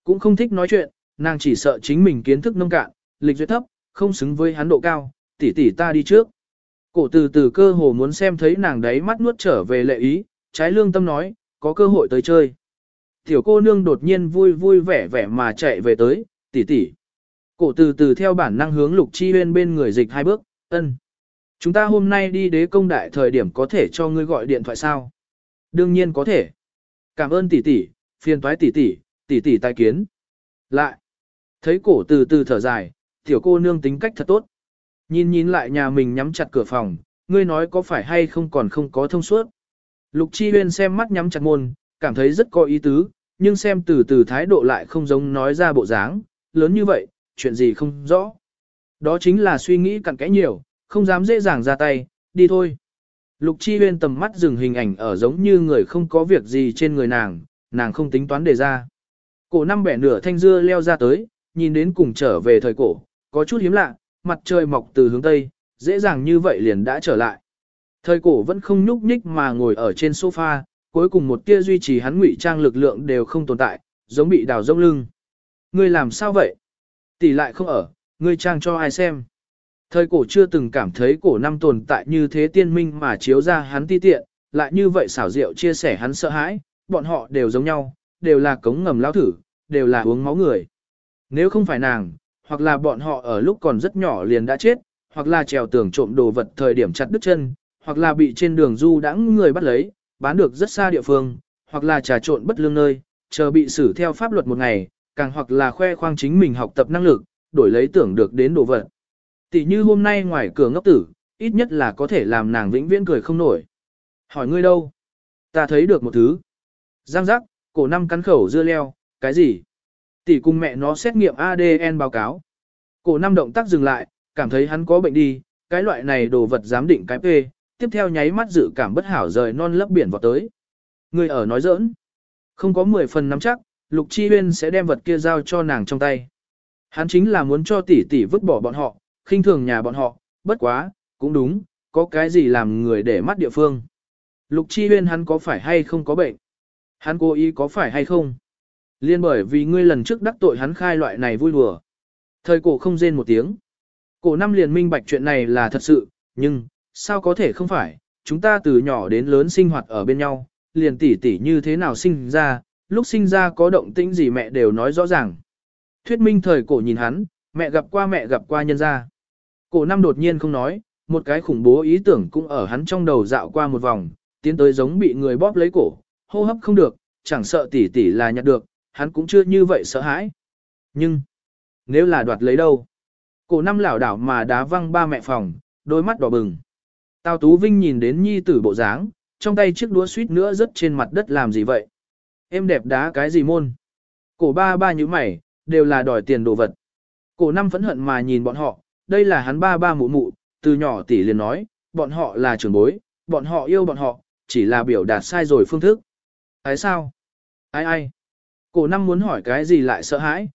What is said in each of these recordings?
Cũng không thích nói chuyện, nàng chỉ sợ chính mình kiến thức nông cạn, lịch duyệt thấp, không xứng với hắn độ cao, tỷ tỷ ta đi trước. Cổ từ từ cơ hồ muốn xem thấy nàng đấy mắt nuốt trở về lệ ý, trái lương tâm nói, có cơ hội tới chơi. Tiểu cô nương đột nhiên vui vui vẻ vẻ mà chạy về tới, tỷ tỷ. Cổ từ từ theo bản năng hướng Lục Chi Huyên bên người dịch hai bước, ân. Chúng ta hôm nay đi đế công đại thời điểm có thể cho ngươi gọi điện thoại sao? Đương nhiên có thể. Cảm ơn tỷ tỷ, phiền toái tỷ tỷ tài kiến. Lại. Thấy cổ từ từ thở dài, tiểu cô nương tính cách thật tốt. Nhìn lại nhà mình nhắm chặt cửa phòng, ngươi nói có phải hay không còn không có thông suốt. Lục Chi Huyên xem mắt nhắm chặt môn, cảm thấy rất có ý tứ, nhưng xem từ từ thái độ lại không giống nói ra bộ dáng, lớn như vậy, chuyện gì không rõ. Đó chính là suy nghĩ cặn kẽ nhiều, không dám dễ dàng ra tay, đi thôi. Lục Chi Huyên tầm mắt dừng hình ảnh ở giống như người không có việc gì trên người nàng không tính toán đề ra. Cổ năm bẻ nửa thanh dưa leo ra tới, nhìn đến cùng trở về thời cổ, có chút hiếm lạ, mặt trời mọc từ hướng tây, dễ dàng như vậy liền đã trở lại. Thời cổ vẫn không nhúc nhích mà ngồi ở trên sofa, cuối cùng một tia duy trì hắn ngụy trang lực lượng đều không tồn tại, giống bị đào rông lưng. Ngươi làm sao vậy? Tỷ lại không ở, ngươi trang cho ai xem? Thời cổ chưa từng cảm thấy cổ năm tồn tại như thế tiên minh mà chiếu ra hắn ti tiện, lại như vậy xảo diệu chia sẻ hắn sợ hãi, bọn họ đều giống nhau, đều là cống ngầm lao thử, đều là uống máu người. Nếu không phải nàng, hoặc là bọn họ ở lúc còn rất nhỏ liền đã chết, hoặc là trèo tường trộm đồ vật thời điểm chặt đứt chân, hoặc là bị trên đường du đãng người bắt lấy, bán được rất xa địa phương, hoặc là trà trộn bất lương nơi, chờ bị xử theo pháp luật một ngày, càng hoặc là khoe khoang chính mình học tập năng lực, đổi lấy tưởng được đến đồ vật. Tỷ như hôm nay ngoài cửa ngốc tử, ít nhất là có thể làm nàng vĩnh viễn cười không nổi. Hỏi ngươi đâu? Ta thấy được một thứ. Giang giác, cổ năm cắn khẩu dưa leo, cái gì? Tỷ cùng mẹ nó xét nghiệm ADN báo cáo. Cổ năm động tác dừng lại, cảm thấy hắn có bệnh đi, cái loại này đồ vật giám định cái P, tiếp theo nháy mắt dự cảm bất hảo rời non lấp biển vào tới. Người ở nói giỡn. Không có 10 phần nắm chắc, Lục Chi Huyên sẽ đem vật kia giao cho nàng trong tay. Hắn chính là muốn cho tỷ tỷ vứt bỏ bọn họ, khinh thường nhà bọn họ, bất quá, cũng đúng, có cái gì làm người để mắt địa phương. Lục Chi Huyên hắn có phải hay không có bệnh? Hắn cố ý có phải hay không? Liên bởi vì ngươi lần trước đắc tội hắn khai loại này vui đùa. Thời cổ không rên một tiếng. Cổ năm liền minh bạch chuyện này là thật sự, nhưng, sao có thể không phải, chúng ta từ nhỏ đến lớn sinh hoạt ở bên nhau, liền tỉ tỉ như thế nào sinh ra, lúc sinh ra có động tĩnh gì mẹ đều nói rõ ràng. Thuyết minh thời cổ nhìn hắn, mẹ gặp qua nhân ra. Cổ năm đột nhiên không nói, một cái khủng bố ý tưởng cũng ở hắn trong đầu dạo qua một vòng, tiến tới giống bị người bóp lấy cổ, hô hấp không được, chẳng sợ tỉ tỉ là nhặt được, hắn cũng chưa như vậy sợ hãi. Nhưng, nếu là đoạt lấy đâu? Cổ năm lảo đảo mà đá văng ba mẹ phòng, đôi mắt đỏ bừng. Tào Tú Vinh nhìn đến nhi tử bộ dáng, trong tay chiếc đũa suýt nữa rớt trên mặt đất làm gì vậy? Em đẹp đá cái gì môn? Cổ ba như mày, đều là đòi tiền đồ vật. Cổ năm phẫn hận mà nhìn bọn họ, đây là hắn ba mụ mụ, từ nhỏ tỷ liền nói, bọn họ là trưởng bối, bọn họ yêu bọn họ, chỉ là biểu đạt sai rồi phương thức. Ai sao? Ai? Cổ năm muốn hỏi cái gì lại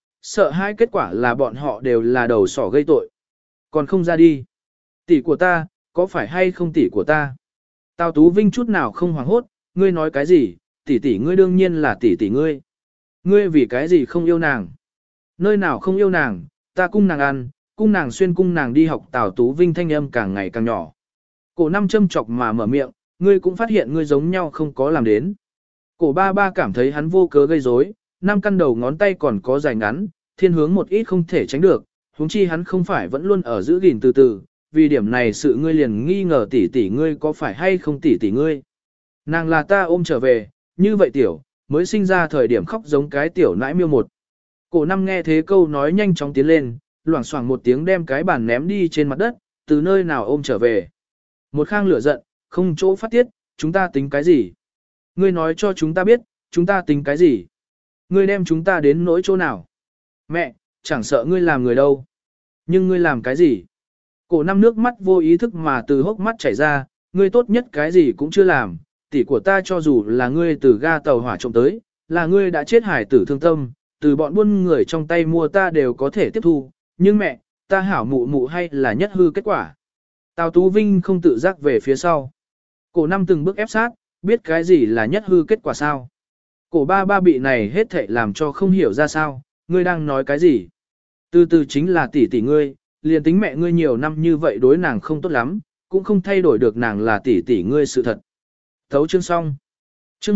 sợ hãi kết quả là bọn họ đều là đầu sỏ gây tội. Còn không ra đi. Tỷ của ta, có phải hay không tỷ của ta? Tào Tú Vinh chút nào không hoảng hốt, ngươi nói cái gì, tỷ ngươi đương nhiên là tỷ ngươi. Ngươi vì cái gì không yêu nàng? Nơi nào không yêu nàng, ta cung nàng ăn, cung nàng xuyên cung nàng đi học. Tào Tú Vinh thanh âm càng ngày càng nhỏ. Cổ năm châm chọc mà mở miệng, ngươi cũng phát hiện ngươi giống nhau không có làm đến. Cổ ba cảm thấy hắn vô cớ gây rối, 5 căn đầu ngón tay còn có dài ngắn, thiên hướng một ít không thể tránh được, huống chi hắn không phải vẫn luôn ở giữ gìn từ từ, vì điểm này sự ngươi liền nghi ngờ tỷ ngươi có phải hay không tỷ ngươi. Nàng là ta ôm trở về, như vậy tiểu, mới sinh ra thời điểm khóc giống cái tiểu nãi miêu một. Cổ năm nghe thế câu nói nhanh chóng tiến lên, loảng xoảng một tiếng đem cái bàn ném đi trên mặt đất, từ nơi nào ôm trở về. Một khang lửa giận, không chỗ phát tiết, chúng ta tính cái gì? Ngươi nói cho chúng ta biết, chúng ta tính cái gì? Ngươi đem chúng ta đến nỗi chỗ nào? Mẹ, chẳng sợ ngươi làm người đâu. Nhưng ngươi làm cái gì? Cổ năm nước mắt vô ý thức mà từ hốc mắt chảy ra, ngươi tốt nhất cái gì cũng chưa làm. Tỷ của ta cho dù là ngươi từ ga tàu hỏa trộm tới, là ngươi đã chết hải tử thương tâm, từ bọn buôn người trong tay mua ta đều có thể tiếp thu. Nhưng mẹ, ta hảo mụ hay là nhất hư kết quả. Tào Tú Vinh không tự giác về phía sau. Cổ năm từng bước ép sát, biết cái gì là nhất hư kết quả sao? Cổ ba ba bị này hết thảy làm cho không hiểu ra sao, ngươi đang nói cái gì? Từ từ chính là tỷ tỷ ngươi, liền tính mẹ ngươi nhiều năm như vậy đối nàng không tốt lắm, cũng không thay đổi được nàng là tỷ tỷ ngươi sự thật. Thấu chương xong. Chương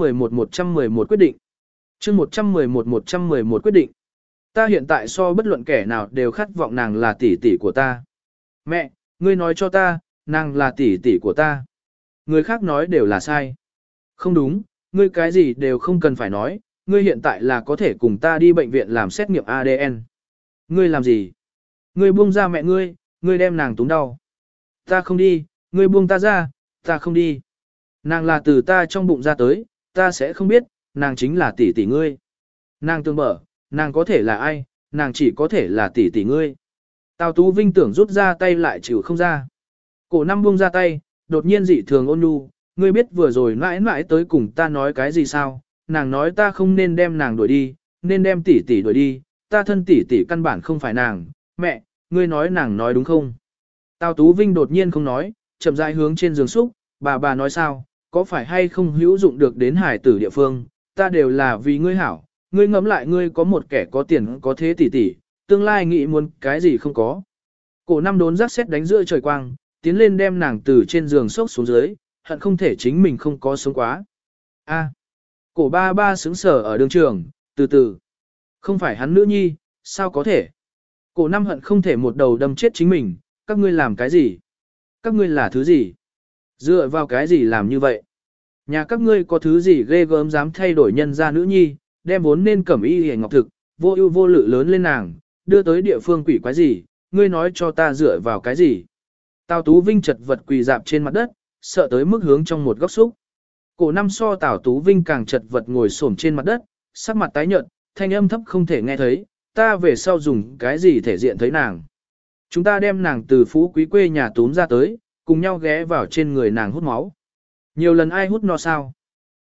111 quyết định. Chương 111 quyết định. Ta hiện tại so bất luận kẻ nào đều khát vọng nàng là tỷ tỷ của ta. Mẹ, ngươi nói cho ta, nàng là tỷ tỷ của ta. Người khác nói đều là sai. Không đúng, ngươi cái gì đều không cần phải nói, ngươi hiện tại là có thể cùng ta đi bệnh viện làm xét nghiệm ADN. Ngươi làm gì? Ngươi buông ra mẹ ngươi đem nàng túng đau. Ta không đi, ngươi buông ta ra, ta không đi. Nàng là từ ta trong bụng ra tới, ta sẽ không biết, nàng chính là tỷ tỷ ngươi. Nàng tương mở, nàng có thể là ai, nàng chỉ có thể là tỷ tỷ ngươi. Tào Tú Vinh tưởng rút ra tay lại chịu không ra. Cổ năm buông ra tay, đột nhiên dị thường ôn nhu, ngươi biết vừa rồi mãi mãi tới cùng ta nói cái gì sao, nàng nói ta không nên đem nàng đuổi đi, nên đem tỷ tỷ đuổi đi, ta thân tỷ tỷ căn bản không phải nàng, mẹ, ngươi nói nàng nói đúng không? Tào Tú Vinh đột nhiên không nói, chậm rãi hướng trên giường xúc, bà nói sao, có phải hay không hữu dụng được đến hải tử địa phương, ta đều là vì ngươi hảo, ngươi ngẫm lại ngươi có một kẻ có tiền có thế tỷ tỷ, tương lai nghĩ muốn cái gì không có. Cổ năm đốn rắc xét đánh giữa trời quang, tiến lên đem nàng từ trên giường xốc xuống dưới, hận không thể chính mình không có sống quá. A, cổ ba ba sững sờ ở đường trường, từ từ. Không phải hắn nữ nhi, sao có thể? Cổ năm hận không thể một đầu đâm chết chính mình, các ngươi làm cái gì? Các ngươi là thứ gì? Dựa vào cái gì làm như vậy? Nhà các ngươi có thứ gì ghê gớm dám thay đổi nhân gia nữ nhi, đem vốn nên cẩm y hề ngọc thực, vô ưu vô lự lớn lên nàng, đưa tới địa phương quỷ quái gì, ngươi nói cho ta dựa vào cái gì? Tào Tú Vinh chật vật quỳ dạp trên mặt đất, sợ tới mức hướng trong một góc xúc. Cổ năm so Tào Tú Vinh càng chật vật ngồi xổm trên mặt đất, sắc mặt tái nhợt, thanh âm thấp không thể nghe thấy, ta về sau dùng cái gì thể diện thấy nàng. Chúng ta đem nàng từ phú quý quê nhà túm ra tới, cùng nhau ghé vào trên người nàng hút máu. Nhiều lần ai hút no sao?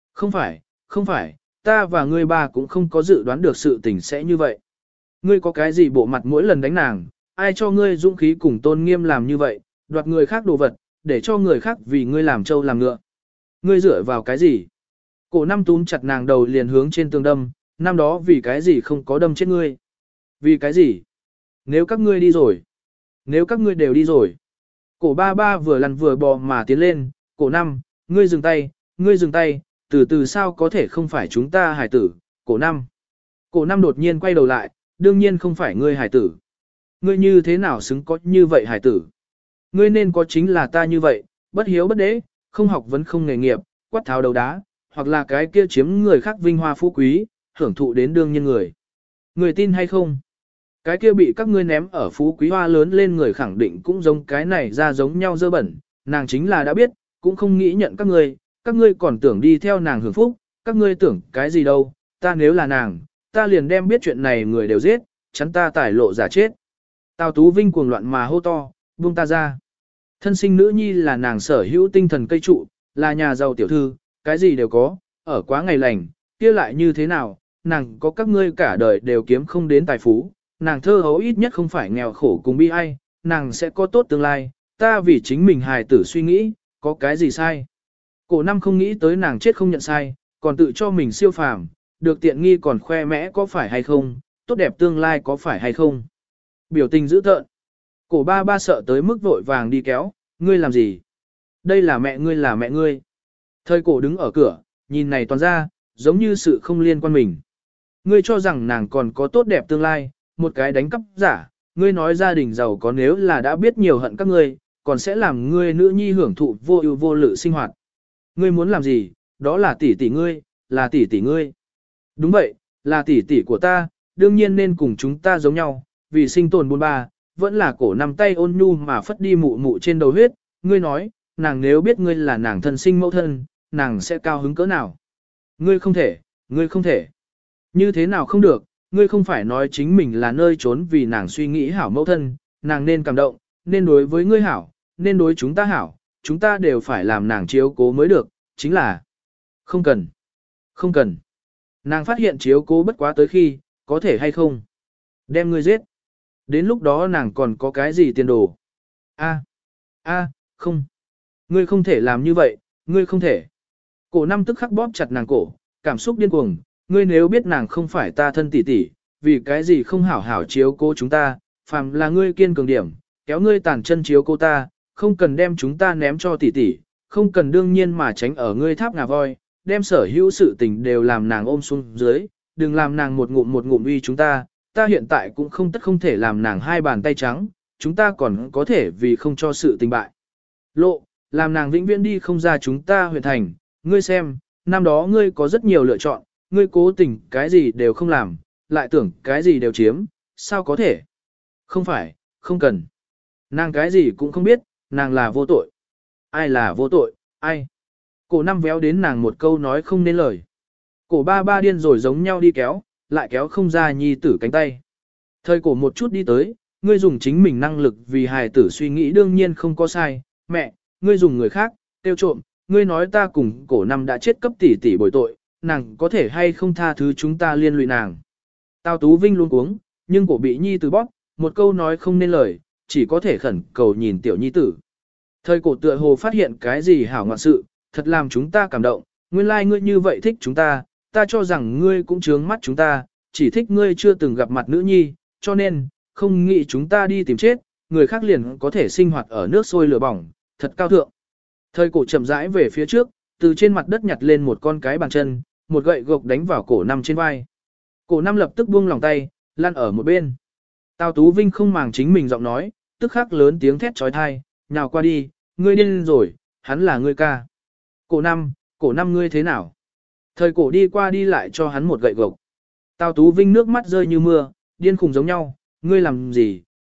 Không phải, ta và ngươi ba cũng không có dự đoán được sự tình sẽ như vậy. Ngươi có cái gì bộ mặt mỗi lần đánh nàng, ai cho ngươi dũng khí cùng tôn nghiêm làm như vậy, đoạt người khác đồ vật, để cho người khác vì ngươi làm trâu làm ngựa. Ngươi dựa vào cái gì? Cổ năm túm chặt nàng đầu liền hướng trên tường đâm, năm đó vì cái gì không có đâm chết ngươi? Vì cái gì? Nếu các ngươi đi rồi, nếu các ngươi đều đi rồi. Cổ ba ba vừa lăn vừa bò mà tiến lên, cổ năm, ngươi dừng tay, từ từ sao có thể không phải chúng ta hải tử, cổ năm. Cổ năm đột nhiên quay đầu lại, đương nhiên không phải ngươi hải tử. Ngươi như thế nào xứng có như vậy hải tử? Ngươi nên có chính là ta như vậy, bất hiếu bất đế, không học vấn không nghề nghiệp, quát tháo đầu đá, hoặc là cái kia chiếm người khác vinh hoa phú quý, hưởng thụ đến đương nhiên người. Người tin hay không? Cái kia bị các ngươi ném ở phú quý hoa lớn lên người khẳng định cũng giống cái này ra giống nhau dơ bẩn, nàng chính là đã biết, cũng không nghĩ nhận các ngươi còn tưởng đi theo nàng hưởng phúc, các ngươi tưởng cái gì đâu, ta nếu là nàng, ta liền đem biết chuyện này người đều giết, chắn ta tải lộ giả chết. Tào Tú Vinh cuồng loạn mà hô to, buông ta ra. Thân sinh nữ nhi là nàng sở hữu tinh thần cây trụ, là nhà giàu tiểu thư, cái gì đều có, ở quá ngày lành, kia lại như thế nào, nàng có các ngươi cả đời đều kiếm không đến tài phú, nàng thơ hấu ít nhất không phải nghèo khổ cùng bi ai, nàng sẽ có tốt tương lai, ta vì chính mình hài tử suy nghĩ, có cái gì sai. Cổ năm không nghĩ tới nàng chết không nhận sai, còn tự cho mình siêu phàm, được tiện nghi còn khoe mẽ có phải hay không, tốt đẹp tương lai có phải hay không. Biểu tình dữ tợn. Cổ ba ba sợ tới mức vội vàng đi kéo, ngươi làm gì? Đây là mẹ ngươi. Thời cổ đứng ở cửa, nhìn này toàn ra, giống như sự không liên quan mình. Ngươi cho rằng nàng còn có tốt đẹp tương lai, một cái đánh cắp giả, ngươi nói gia đình giàu có nếu là đã biết nhiều hận các ngươi, còn sẽ làm ngươi nữ nhi hưởng thụ vô ưu vô lự sinh hoạt. Ngươi muốn làm gì, đó là tỷ tỷ ngươi, là tỷ tỷ ngươi. Đúng vậy, là tỷ tỷ của ta, đương nhiên nên cùng chúng ta giống nhau, vì sinh tồn buôn ba, vẫn là cổ nắm tay ôn nhu mà phất đi mụ mụ trên đầu huyết, ngươi nói, nàng nếu biết ngươi là nàng thân sinh mẫu thân, nàng sẽ cao hứng cỡ nào. Ngươi không thể. Như thế nào không được, ngươi không phải nói chính mình là nơi trốn vì nàng suy nghĩ hảo mẫu thân, nàng nên cảm động, nên đối với ngươi hảo, nên đối chúng ta hảo, chúng ta đều phải làm nàng chiếu cố mới được, chính là không cần. Nàng phát hiện chiếu cố bất quá tới khi, có thể hay không? Đem ngươi giết. Đến lúc đó nàng còn có cái gì tiền đồ? Không. Ngươi không thể làm như vậy, ngươi không thể. Cổ năm tức khắc bóp chặt nàng cổ, cảm xúc điên cuồng, ngươi nếu biết nàng không phải ta thân tỷ tỷ, vì cái gì không hảo hảo chiếu cố chúng ta, phàm là ngươi kiên cường điểm, kéo ngươi tàn chân chiếu cô ta, không cần đem chúng ta ném cho tỷ tỷ, không cần đương nhiên mà tránh ở ngươi tháp ngà voi, đem sở hữu sự tình đều làm nàng ôm xuống dưới, đừng làm nàng một ngụm uy chúng ta hiện tại cũng không thể làm nàng hai bàn tay trắng, chúng ta còn có thể vì không cho sự tình bại. Lộ, làm nàng vĩnh viễn đi không ra chúng ta huyện thành, ngươi xem, năm đó ngươi có rất nhiều lựa chọn, ngươi cố tình cái gì đều không làm, lại tưởng cái gì đều chiếm, sao có thể? Không phải, không cần. Nàng cái gì cũng không biết, nàng là vô tội. Ai là vô tội, ai? Cổ năm véo đến nàng một câu nói không nên lời. Cổ ba ba điên rồi giống nhau đi kéo, lại kéo không ra nhi tử cánh tay. Thời cổ một chút đi tới, ngươi dùng chính mình năng lực vì hài tử suy nghĩ đương nhiên không có sai. Mẹ, ngươi dùng người khác, tiêu trộm, ngươi nói ta cùng cổ năm đã chết cấp tỷ tỷ bồi tội, nàng có thể hay không tha thứ chúng ta liên lụy nàng. Tào Tú Vinh luôn uống, nhưng cổ bị nhi tử bóp, một câu nói không nên lời, chỉ có thể khẩn cầu nhìn tiểu nhi tử. Thời cổ tựa hồ phát hiện cái gì hảo ngoạn sự, thật làm chúng ta cảm động, nguyên lai ngươi như vậy thích chúng ta cho rằng ngươi cũng trướng mắt chúng ta, chỉ thích ngươi chưa từng gặp mặt nữ nhi, cho nên, không nghĩ chúng ta đi tìm chết, người khác liền có thể sinh hoạt ở nước sôi lửa bỏng, thật cao thượng. Thời cổ chậm rãi về phía trước, từ trên mặt đất nhặt lên một con cái bàn chân, một gậy gộc đánh vào cổ năm trên vai. Cổ năm lập tức buông lòng tay, lăn ở một bên. Tào Tú Vinh không màng chính mình giọng nói, tức khắc lớn tiếng thét trói thai, nhào qua đi, ngươi điên rồi, hắn là ngươi ca. Cổ năm ngươi thế nào? Thời cổ đi qua đi lại cho hắn một gậy gộc. Tào Tú Vinh nước mắt rơi như mưa, điên khùng giống nhau, ngươi làm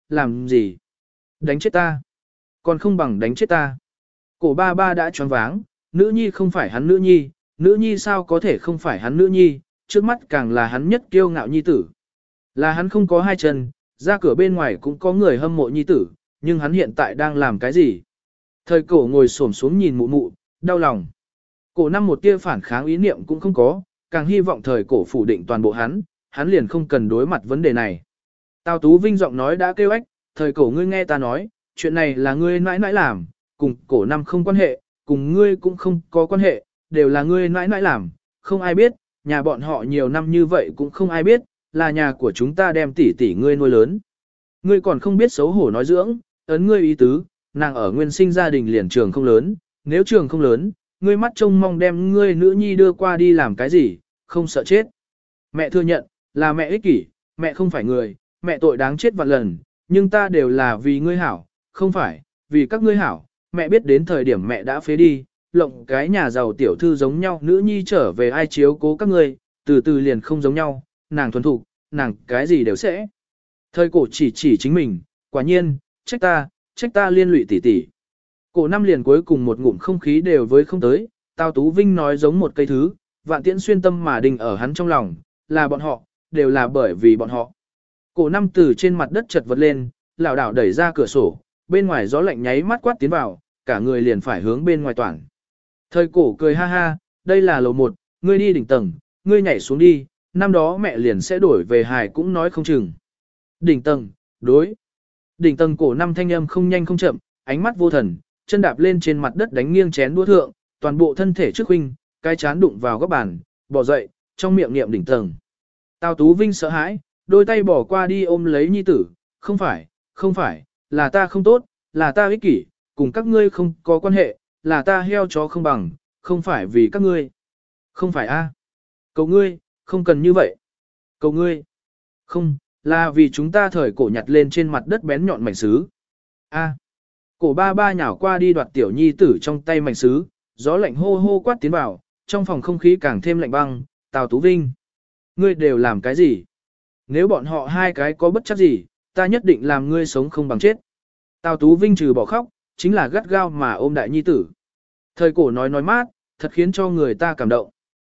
gì? Đánh chết ta. Còn không bằng đánh chết ta. Cổ ba ba đã choáng váng, nữ nhi không phải hắn nữ nhi sao có thể không phải hắn nữ nhi, trước mắt càng là hắn nhất kiêu ngạo nhi tử. Là hắn không có hai chân, ra cửa bên ngoài cũng có người hâm mộ nhi tử, nhưng hắn hiện tại đang làm cái gì? Thời cổ ngồi xổm xuống nhìn mụ mụ, đau lòng. Cổ năm một tia phản kháng ý niệm cũng không có, càng hy vọng thời cổ phủ định toàn bộ hắn liền không cần đối mặt vấn đề này. Tào Tú Vinh giọng nói đã kêu ếch, thời cổ ngươi nghe ta nói, chuyện này là ngươi nãi nãi làm, cùng cổ năm không quan hệ, cùng ngươi cũng không có quan hệ, đều là ngươi nãi nãi làm, không ai biết, nhà bọn họ nhiều năm như vậy cũng không ai biết, là nhà của chúng ta đem tỷ tỷ ngươi nuôi lớn. Ngươi còn không biết xấu hổ nói dưỡng, ấn ngươi ý tứ, nàng ở nguyên sinh gia đình liền trường không lớn, nếu trường không lớn, ngươi mắt trông mong đem ngươi nữ nhi đưa qua đi làm cái gì, không sợ chết. Mẹ thừa nhận, là mẹ ích kỷ, mẹ không phải người, mẹ tội đáng chết vạn lần, nhưng ta đều là vì ngươi hảo, không phải, vì các ngươi hảo, mẹ biết đến thời điểm mẹ đã phế đi, lộng cái nhà giàu tiểu thư giống nhau, nữ nhi trở về ai chiếu cố các ngươi, từ từ liền không giống nhau, nàng thuần thục, nàng cái gì đều sẽ. Thời cổ chỉ chính mình, quả nhiên, trách ta liên lụy tỷ tỷ. Cổ năm liền cuối cùng một ngụm không khí đều với không tới, Tào Tú Vinh nói giống một cây thứ, vạn tiễn xuyên tâm mà đình ở hắn trong lòng, là bọn họ, đều là bởi vì bọn họ. Cổ năm từ trên mặt đất chật vật lên, lảo đảo đẩy ra cửa sổ, bên ngoài gió lạnh nháy mắt quát tiến vào, cả người liền phải hướng bên ngoài toàn. Thời cổ cười ha ha, đây là lầu 1, ngươi đi đỉnh tầng, ngươi nhảy xuống đi, năm đó mẹ liền sẽ đổi về hài cũng nói không chừng. Đỉnh tầng, đối. Đỉnh tầng cổ năm thanh âm không nhanh không chậm, ánh mắt vô thần, chân đạp lên trên mặt đất đánh nghiêng chén đũa thượng, toàn bộ thân thể trước huynh, cái chán đụng vào góc bàn, bỏ dậy, trong miệng niệm đỉnh tầng. Tào Tú Vinh sợ hãi, đôi tay bỏ qua đi ôm lấy nhi tử, không phải, là ta không tốt, là ta ích kỷ, cùng các ngươi không có quan hệ, là ta heo chó không bằng, không phải vì các ngươi. Không phải a, Cầu ngươi, không cần như vậy. Cầu ngươi. Không, là vì chúng ta thời cổ nhặt lên trên mặt đất bén nhọn mảnh sứ. A. Cổ ba ba nhào qua đi đoạt tiểu nhi tử trong tay mảnh sứ, gió lạnh hô hô quát tiến vào, trong phòng không khí càng thêm lạnh băng. Tào Tú Vinh, ngươi đều làm cái gì? Nếu bọn họ hai cái có bất chấp gì, ta nhất định làm ngươi sống không bằng chết. Tào Tú Vinh trừ bỏ khóc, chính là gắt gao mà ôm đại nhi tử. Thời cổ nói mát, thật khiến cho người ta cảm động.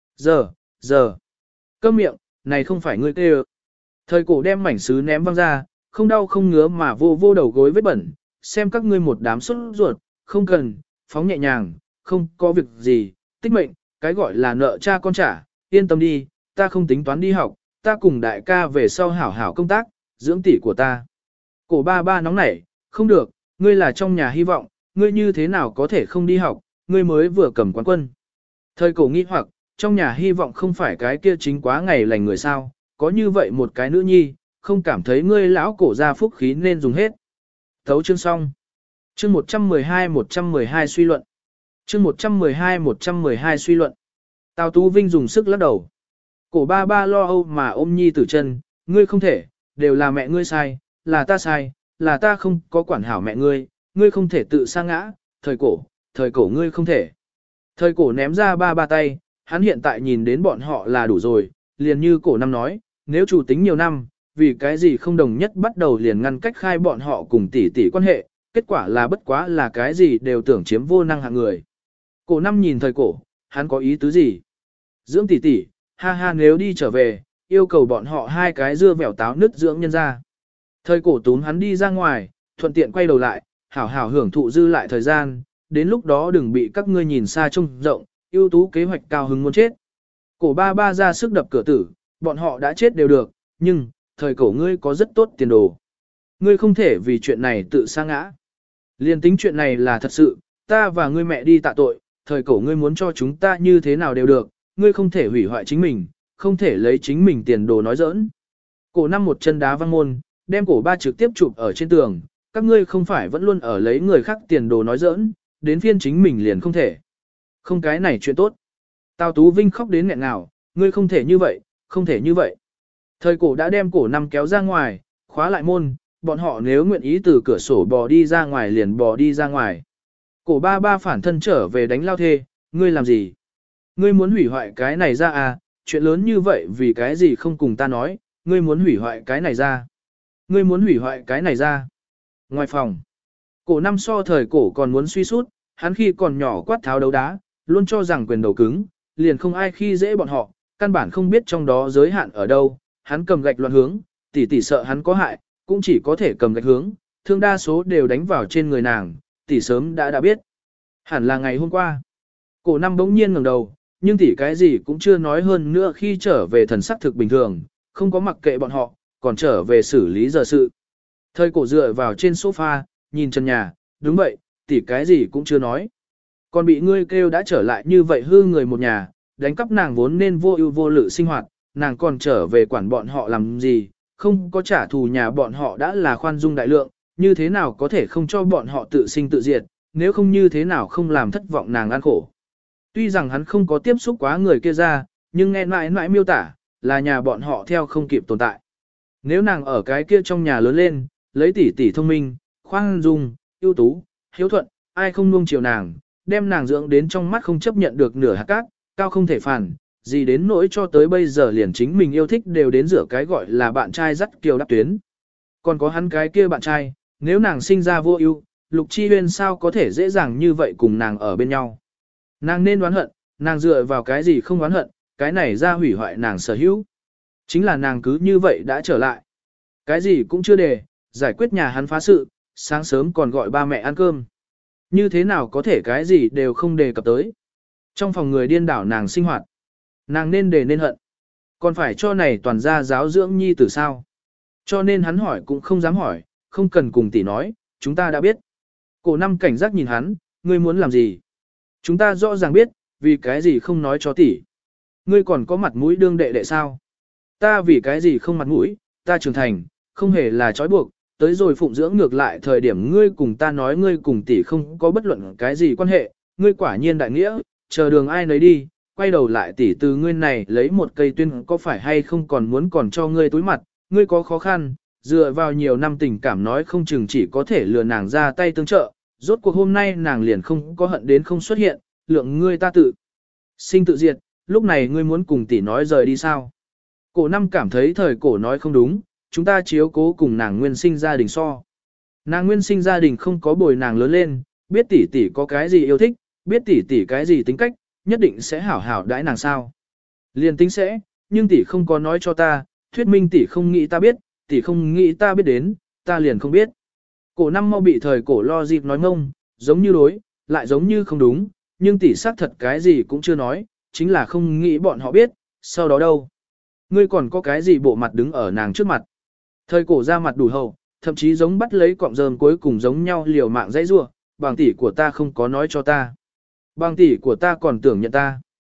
Giờ, câm miệng, này không phải ngươi kêu. Thời cổ đem mảnh sứ ném văng ra, không đau không ngứa mà vô đầu gối vết bẩn, xem các ngươi một đám sốt ruột, không cần, phóng nhẹ nhàng, không có việc gì, tích mệnh, cái gọi là nợ cha con trả, yên tâm đi, ta không tính toán đi học, ta cùng đại ca về sau hảo hảo công tác, dưỡng tỷ của ta. Cổ ba ba nóng nảy, không được, ngươi là trong nhà hy vọng, ngươi như thế nào có thể không đi học, ngươi mới vừa cầm quán quân. Thời cổ nghi hoặc, trong nhà hy vọng không phải cái kia chính quá ngày lành người sao, có như vậy một cái nữ nhi, không cảm thấy ngươi lão cổ gia phúc khí nên dùng hết. Thấu chương xong. Chương 112 suy luận. Chương 112 suy luận. Tào Tú Vinh dùng sức lắc đầu. Cổ ba ba lo âu mà ôm nhi tử chân, ngươi không thể, đều là mẹ ngươi sai, là ta sai, là ta không có quản hảo mẹ ngươi, ngươi không thể tự sa ngã, thời cổ ngươi không thể. Thời cổ ném ra ba ba tay, hắn hiện tại nhìn đến bọn họ là đủ rồi, liền như cổ năm nói, nếu chủ tính nhiều năm, vì cái gì không đồng nhất bắt đầu liền ngăn cách khai bọn họ cùng tỷ tỷ quan hệ, kết quả là bất quá là cái gì đều tưởng chiếm vô năng hạng người. Cổ năm nhìn thời cổ, hắn có ý tứ gì? Dưỡng tỷ tỷ, ha ha nếu đi trở về, yêu cầu bọn họ hai cái dưa vẻo táo nứt dưỡng nhân ra. Thời cổ túm hắn đi ra ngoài, thuận tiện quay đầu lại, hảo hảo hưởng thụ dư lại thời gian, đến lúc đó đừng bị các ngươi nhìn xa trông rộng, ưu tú kế hoạch cao hứng muốn chết. Cổ ba ba ra sức đập cửa tử, bọn họ đã chết đều được, nhưng, thời cổ ngươi có rất tốt tiền đồ. Ngươi không thể vì chuyện này tự sa ngã. Liên tính chuyện này là thật sự, ta và ngươi mẹ đi tạ tội, thời cổ ngươi muốn cho chúng ta như thế nào đều được, ngươi không thể hủy hoại chính mình, không thể lấy chính mình tiền đồ nói giỡn. Cổ năm một chân đá văng môn, đem cổ ba trực tiếp chụp ở trên tường, các ngươi không phải vẫn luôn ở lấy người khác tiền đồ nói giỡn, đến phiên chính mình liền không thể. Không cái này chuyện tốt. Tào Tú Vinh khóc đến nghẹn ngào, ngươi không thể như vậy, không thể như vậy. Thời cổ đã đem cổ năm kéo ra ngoài, khóa lại môn, bọn họ nếu nguyện ý từ cửa sổ bò đi ra ngoài liền bò đi ra ngoài. Cổ ba ba phản thân trở về đánh lao thê, ngươi làm gì? Ngươi muốn hủy hoại cái này ra à, chuyện lớn như vậy vì cái gì không cùng ta nói, ngươi muốn hủy hoại cái này ra. Ngươi muốn hủy hoại cái này ra. Ngoài phòng, cổ năm so thời cổ còn muốn suy sút, hắn khi còn nhỏ quát tháo đấu đá, luôn cho rằng quyền đầu cứng, liền không ai khi dễ bọn họ, căn bản không biết trong đó giới hạn ở đâu, hắn cầm gạch loạn hướng, tỷ sợ hắn có hại, cũng chỉ có thể cầm gạch hướng, thương đa số đều đánh vào trên người nàng, tỷ sớm đã biết. Hẳn là ngày hôm qua. Cổ năm bỗng nhiên ngẩng đầu, nhưng tỷ cái gì cũng chưa nói hơn nữa khi trở về thần sắc thực bình thường, không có mặc kệ bọn họ, còn trở về xử lý giờ sự. Thời cổ dựa vào trên sofa, nhìn trần nhà, đúng vậy, tỷ cái gì cũng chưa nói. Còn bị ngươi kêu đã trở lại như vậy hư người một nhà, đánh cắp nàng vốn nên vô ưu vô lự sinh hoạt, nàng còn trở về quản bọn họ làm gì, không có trả thù nhà bọn họ đã là khoan dung đại lượng, như thế nào có thể không cho bọn họ tự sinh tự diệt, nếu không như thế nào không làm thất vọng nàng ăn khổ. Tuy rằng hắn không có tiếp xúc quá người kia ra, nhưng nghe mãi mãi miêu tả, là nhà bọn họ theo không kịp tồn tại. Nếu nàng ở cái kia trong nhà lớn lên, lấy tỷ thông minh, khoan dung, ưu tú, hiếu thuận, ai không nuông chiều nàng, đem nàng dưỡng đến trong mắt không chấp nhận được nửa hạt cát, cao không thể phản, gì đến nỗi cho tới bây giờ liền chính mình yêu thích đều đến rửa cái gọi là bạn trai dắt kiều đáp tuyến. Còn có hắn cái kia bạn trai, nếu nàng sinh ra vô ưu, Lục Chi Huyên sao có thể dễ dàng như vậy cùng nàng ở bên nhau. Nàng nên đoán hận, nàng dựa vào cái gì không đoán hận, cái này ra hủy hoại nàng sở hữu. Chính là nàng cứ như vậy đã trở lại. Cái gì cũng chưa để, giải quyết nhà hắn phá sự, sáng sớm còn gọi ba mẹ ăn cơm. Như thế nào có thể cái gì đều không đề cập tới. Trong phòng người điên đảo nàng sinh hoạt. Nàng nên đề nên hận. Còn phải cho này toàn ra giáo dưỡng nhi tử sao. Cho nên hắn hỏi cũng không dám hỏi, không cần cùng tỷ nói, chúng ta đã biết. Cổ năm cảnh giác nhìn hắn, ngươi muốn làm gì? Chúng ta rõ ràng biết, vì cái gì không nói cho tỷ. Ngươi còn có mặt mũi đương đệ đệ sao? Ta vì cái gì không mặt mũi, ta trưởng thành, không hề là trói buộc, tới rồi phụng dưỡng ngược lại thời điểm ngươi cùng ta nói ngươi cùng tỷ không có bất luận cái gì quan hệ, ngươi quả nhiên đại nghĩa, chờ đường ai nấy đi, quay đầu lại tỷ từ ngươi này lấy một cây tuyên có phải hay không còn muốn còn cho ngươi túi mặt, ngươi có khó khăn, dựa vào nhiều năm tình cảm nói không chừng chỉ có thể lừa nàng ra tay tương trợ, rốt cuộc hôm nay nàng liền không có hận đến không xuất hiện, lượng ngươi ta tự sinh tự diệt, lúc này ngươi muốn cùng tỷ nói rời đi sao? Cổ năm cảm thấy thời cổ nói không đúng, chúng ta chiếu cố cùng nàng nguyên sinh gia đình so. Nàng nguyên sinh gia đình không có bồi nàng lớn lên, biết tỷ tỷ có cái gì yêu thích, biết tỷ tỷ cái gì tính cách, nhất định sẽ hảo hảo đãi nàng sao. Liền tính sẽ, nhưng tỷ không có nói cho ta, thuyết minh tỷ không nghĩ ta biết, tỷ không nghĩ ta biết đến, ta liền không biết. Cổ năm mau bị thời cổ lo dịp nói ngông, giống như đối, lại giống như không đúng, nhưng tỷ xác thật cái gì cũng chưa nói, chính là không nghĩ bọn họ biết, sau đó đâu. Ngươi còn có cái gì bộ mặt đứng ở nàng trước mặt. Thời cổ ra mặt đủ hậu, thậm chí giống bắt lấy cọng rơm cuối cùng giống nhau liều mạng dãy rua, bằng tỷ của ta không có nói cho ta. Bằng tỷ của ta còn tưởng nhận ta.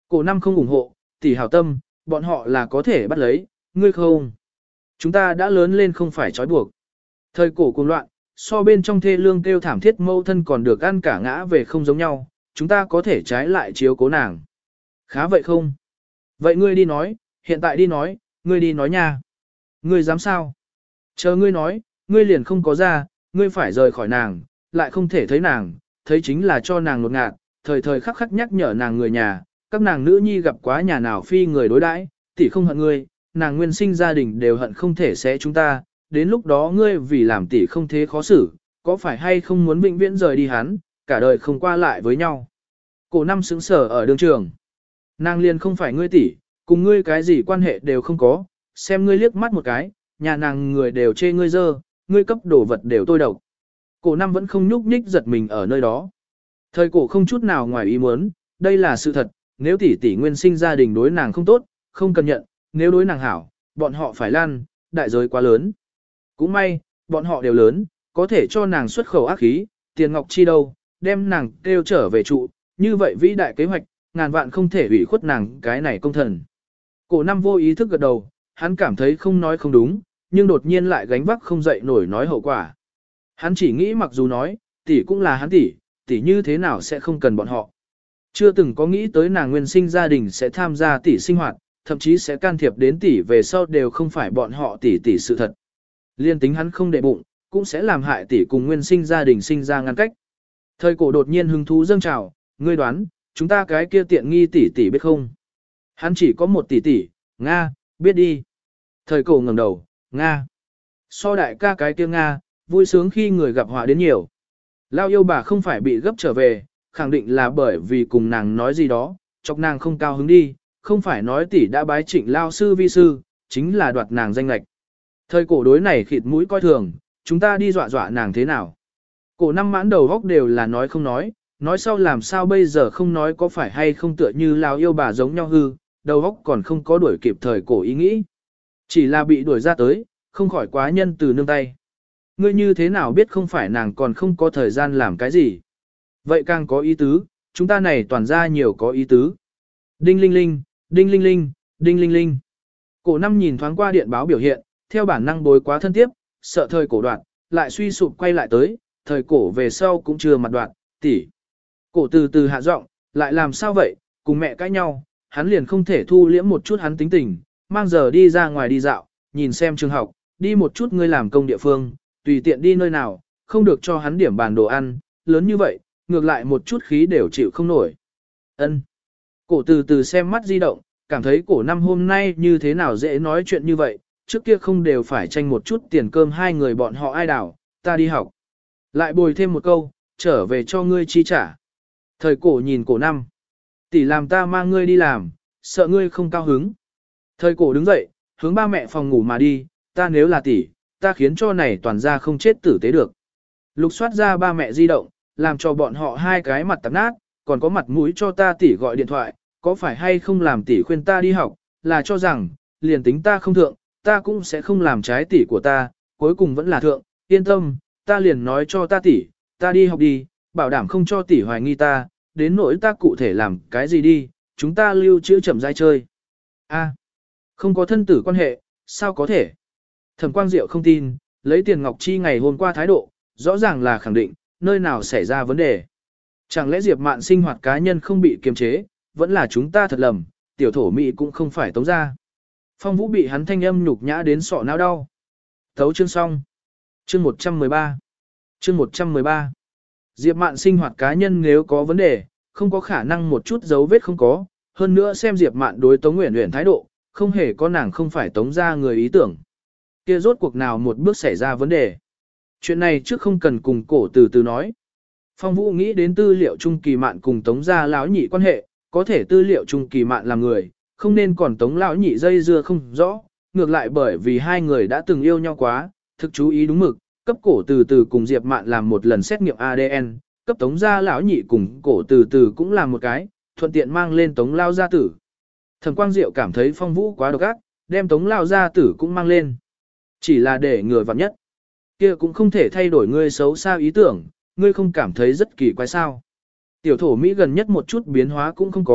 Cổ năm không ủng hộ, tỷ hảo tâm, bọn họ là có thể bắt lấy, ngươi không. Chúng ta đã lớn lên không phải trói buộc. Thời cổ cuồng loạn, so bên trong thê lương kêu thảm thiết mâu thân còn được ăn cả ngã về không giống nhau, chúng ta có thể trái lại chiếu cố nàng. Khá vậy không? Vậy ngươi đi nói, hiện tại đi nói, ngươi đi nói nha. Ngươi dám sao? Chờ ngươi nói, ngươi liền không có ra, ngươi phải rời khỏi nàng, lại không thể thấy nàng, thấy chính là cho nàng nột ngạt, thời thời khắc khắc nhắc nhở nàng người nhà, các nàng nữ nhi gặp quá nhà nào phi người đối đãi, tỷ không hận ngươi, nàng nguyên sinh gia đình đều hận không thể sẽ chúng ta, đến lúc đó ngươi vì làm tỷ không thế khó xử, có phải hay không muốn vĩnh viễn rời đi hắn, cả đời không qua lại với nhau. Cổ năm sững sở ở đường trường. Nàng liền không phải ngươi tỷ, cùng ngươi cái gì quan hệ đều không có, xem ngươi liếc mắt một cái, nhà nàng người đều chê ngươi dơ, ngươi cấp đồ vật đều tôi độc. Cổ năm vẫn không nhúc nhích giật mình ở nơi đó. Thời cổ không chút nào ngoài ý muốn, đây là sự thật, nếu tỷ tỷ nguyên sinh gia đình đối nàng không tốt, không cần nhận, nếu đối nàng hảo, bọn họ phải lan, đại giới quá lớn. Cũng may, bọn họ đều lớn, có thể cho nàng xuất khẩu ác khí, tiền ngọc chi đâu, đem nàng kêu trở về trụ, như vậy vĩ đại kế hoạch, ngàn vạn không thể hủy khuất nàng cái này công thần. Cổ năm vô ý thức gật đầu, hắn cảm thấy không nói không đúng, nhưng đột nhiên lại gánh vác không dậy nổi nói hậu quả. Hắn chỉ nghĩ mặc dù nói, tỷ cũng là hắn tỷ như thế nào sẽ không cần bọn họ. Chưa từng có nghĩ tới nàng nguyên sinh gia đình sẽ tham gia tỷ sinh hoạt, thậm chí sẽ can thiệp đến tỷ về sau đều không phải bọn họ tỷ sự thật. Liên tính hắn không để bụng, cũng sẽ làm hại tỷ cùng nguyên sinh gia đình sinh ra ngăn cách. Thời cổ đột nhiên hứng thú dâng trào, ngươi đoán, chúng ta cái kia tiện nghi tỷ biết không? Hắn chỉ có một tỷ, Nga, biết đi. Thời cổ ngẩng đầu, Nga. So đại ca cái kia Nga, vui sướng khi người gặp họa đến nhiều. Lao yêu bà không phải bị gấp trở về, khẳng định là bởi vì cùng nàng nói gì đó, chọc nàng không cao hứng đi, không phải nói tỷ đã bái trịnh Lao sư vi sư, chính là đoạt nàng danh lệch. Thời cổ đối này khịt mũi coi thường, chúng ta đi dọa nàng thế nào. Cổ năm mãn đầu góc đều là nói không nói sau làm sao bây giờ không nói có phải hay không tựa như Lao yêu bà giống nhau hư, đầu góc còn không có đuổi kịp thời cổ ý nghĩ. Chỉ là bị đuổi ra tới, không khỏi quá nhân từ nương tay. Ngươi như thế nào biết không phải nàng còn không có thời gian làm cái gì. Vậy càng có ý tứ, chúng ta này toàn ra nhiều có ý tứ. Đinh linh linh, đinh linh linh, đinh linh linh. Cổ năm nhìn thoáng qua điện báo biểu hiện, theo bản năng bối quá thân tiếp, sợ thời cổ đoạn, lại suy sụp quay lại tới, thời cổ về sau cũng chưa mặt đoạn, tỷ. Cổ từ từ hạ giọng, lại làm sao vậy, cùng mẹ cãi nhau, hắn liền không thể thu liễm một chút hắn tính tình, mang giờ đi ra ngoài đi dạo, nhìn xem trường học, đi một chút ngươi làm công địa phương, tùy tiện đi nơi nào, không được cho hắn điểm bàn đồ ăn, lớn như vậy, ngược lại một chút khí đều chịu không nổi. Ân. Cổ từ từ xem mắt di động, cảm thấy cổ năm hôm nay như thế nào dễ nói chuyện như vậy, trước kia không đều phải tranh một chút tiền cơm hai người bọn họ ai đảo, ta đi học. Lại bồi thêm một câu, trở về cho ngươi chi trả. Thời cổ nhìn cổ năm. Tỷ làm ta mang ngươi đi làm, sợ ngươi không cao hứng. Thời cổ đứng dậy, hướng ba mẹ phòng ngủ mà đi, ta nếu là tỷ, ta khiến cho này toàn ra không chết tử tế được. Lục soát ra ba mẹ di động, làm cho bọn họ hai cái mặt tạp nát, còn có mặt mũi cho ta tỷ gọi điện thoại, có phải hay không làm tỷ khuyên ta đi học, là cho rằng, liền tính ta không thượng, ta cũng sẽ không làm trái tỷ của ta, cuối cùng vẫn là thượng, yên tâm, ta liền nói cho ta tỷ, ta đi học đi, bảo đảm không cho tỷ hoài nghi ta, đến nỗi ta cụ thể làm cái gì đi, chúng ta lưu trữ chậm rãi chơi. A, không có thân tử quan hệ, sao có thể? Thẩm Quang Diệu không tin, lấy tiền Ngọc Chi ngày hôm qua thái độ, rõ ràng là khẳng định, nơi nào xảy ra vấn đề. Chẳng lẽ Diệp Mạn sinh hoạt cá nhân không bị kiềm chế, vẫn là chúng ta thật lầm, tiểu thổ Mỹ cũng không phải tống ra. Phong Vũ bị hắn thanh âm nhục nhã đến sọ não đau. Thấu chương xong. Chương 113. Chương 113. Diệp Mạn sinh hoạt cá nhân nếu có vấn đề, không có khả năng một chút dấu vết không có, hơn nữa xem Diệp Mạn đối Tống Uyển Uyển thái độ, không hề có nàng không phải tống ra người ý tưởng. Kia rốt cuộc nào một bước xảy ra vấn đề. Chuyện này trước không cần cùng cổ từ từ nói. Phong Vũ nghĩ đến tư liệu Trung Kỳ Mạn cùng Tống gia lão nhị quan hệ, có thể tư liệu Trung Kỳ Mạn là người, không nên còn Tống lão nhị dây dưa không rõ, ngược lại bởi vì hai người đã từng yêu nhau quá, thực chú ý đúng mực, cấp cổ từ từ cùng Diệp Mạn làm một lần xét nghiệm ADN, cấp Tống gia lão nhị cùng cổ từ từ cũng làm một cái, thuận tiện mang lên Tống lao gia tử. Thẩm Quang Diệu cảm thấy Phong Vũ quá độc ác, đem Tống lao gia tử cũng mang lên. Chỉ là để người vặn nhất. Kia cũng không thể thay đổi ngươi xấu xa ý tưởng, ngươi không cảm thấy rất kỳ quái sao. Tiểu thổ Mỹ gần nhất một chút biến hóa cũng không có,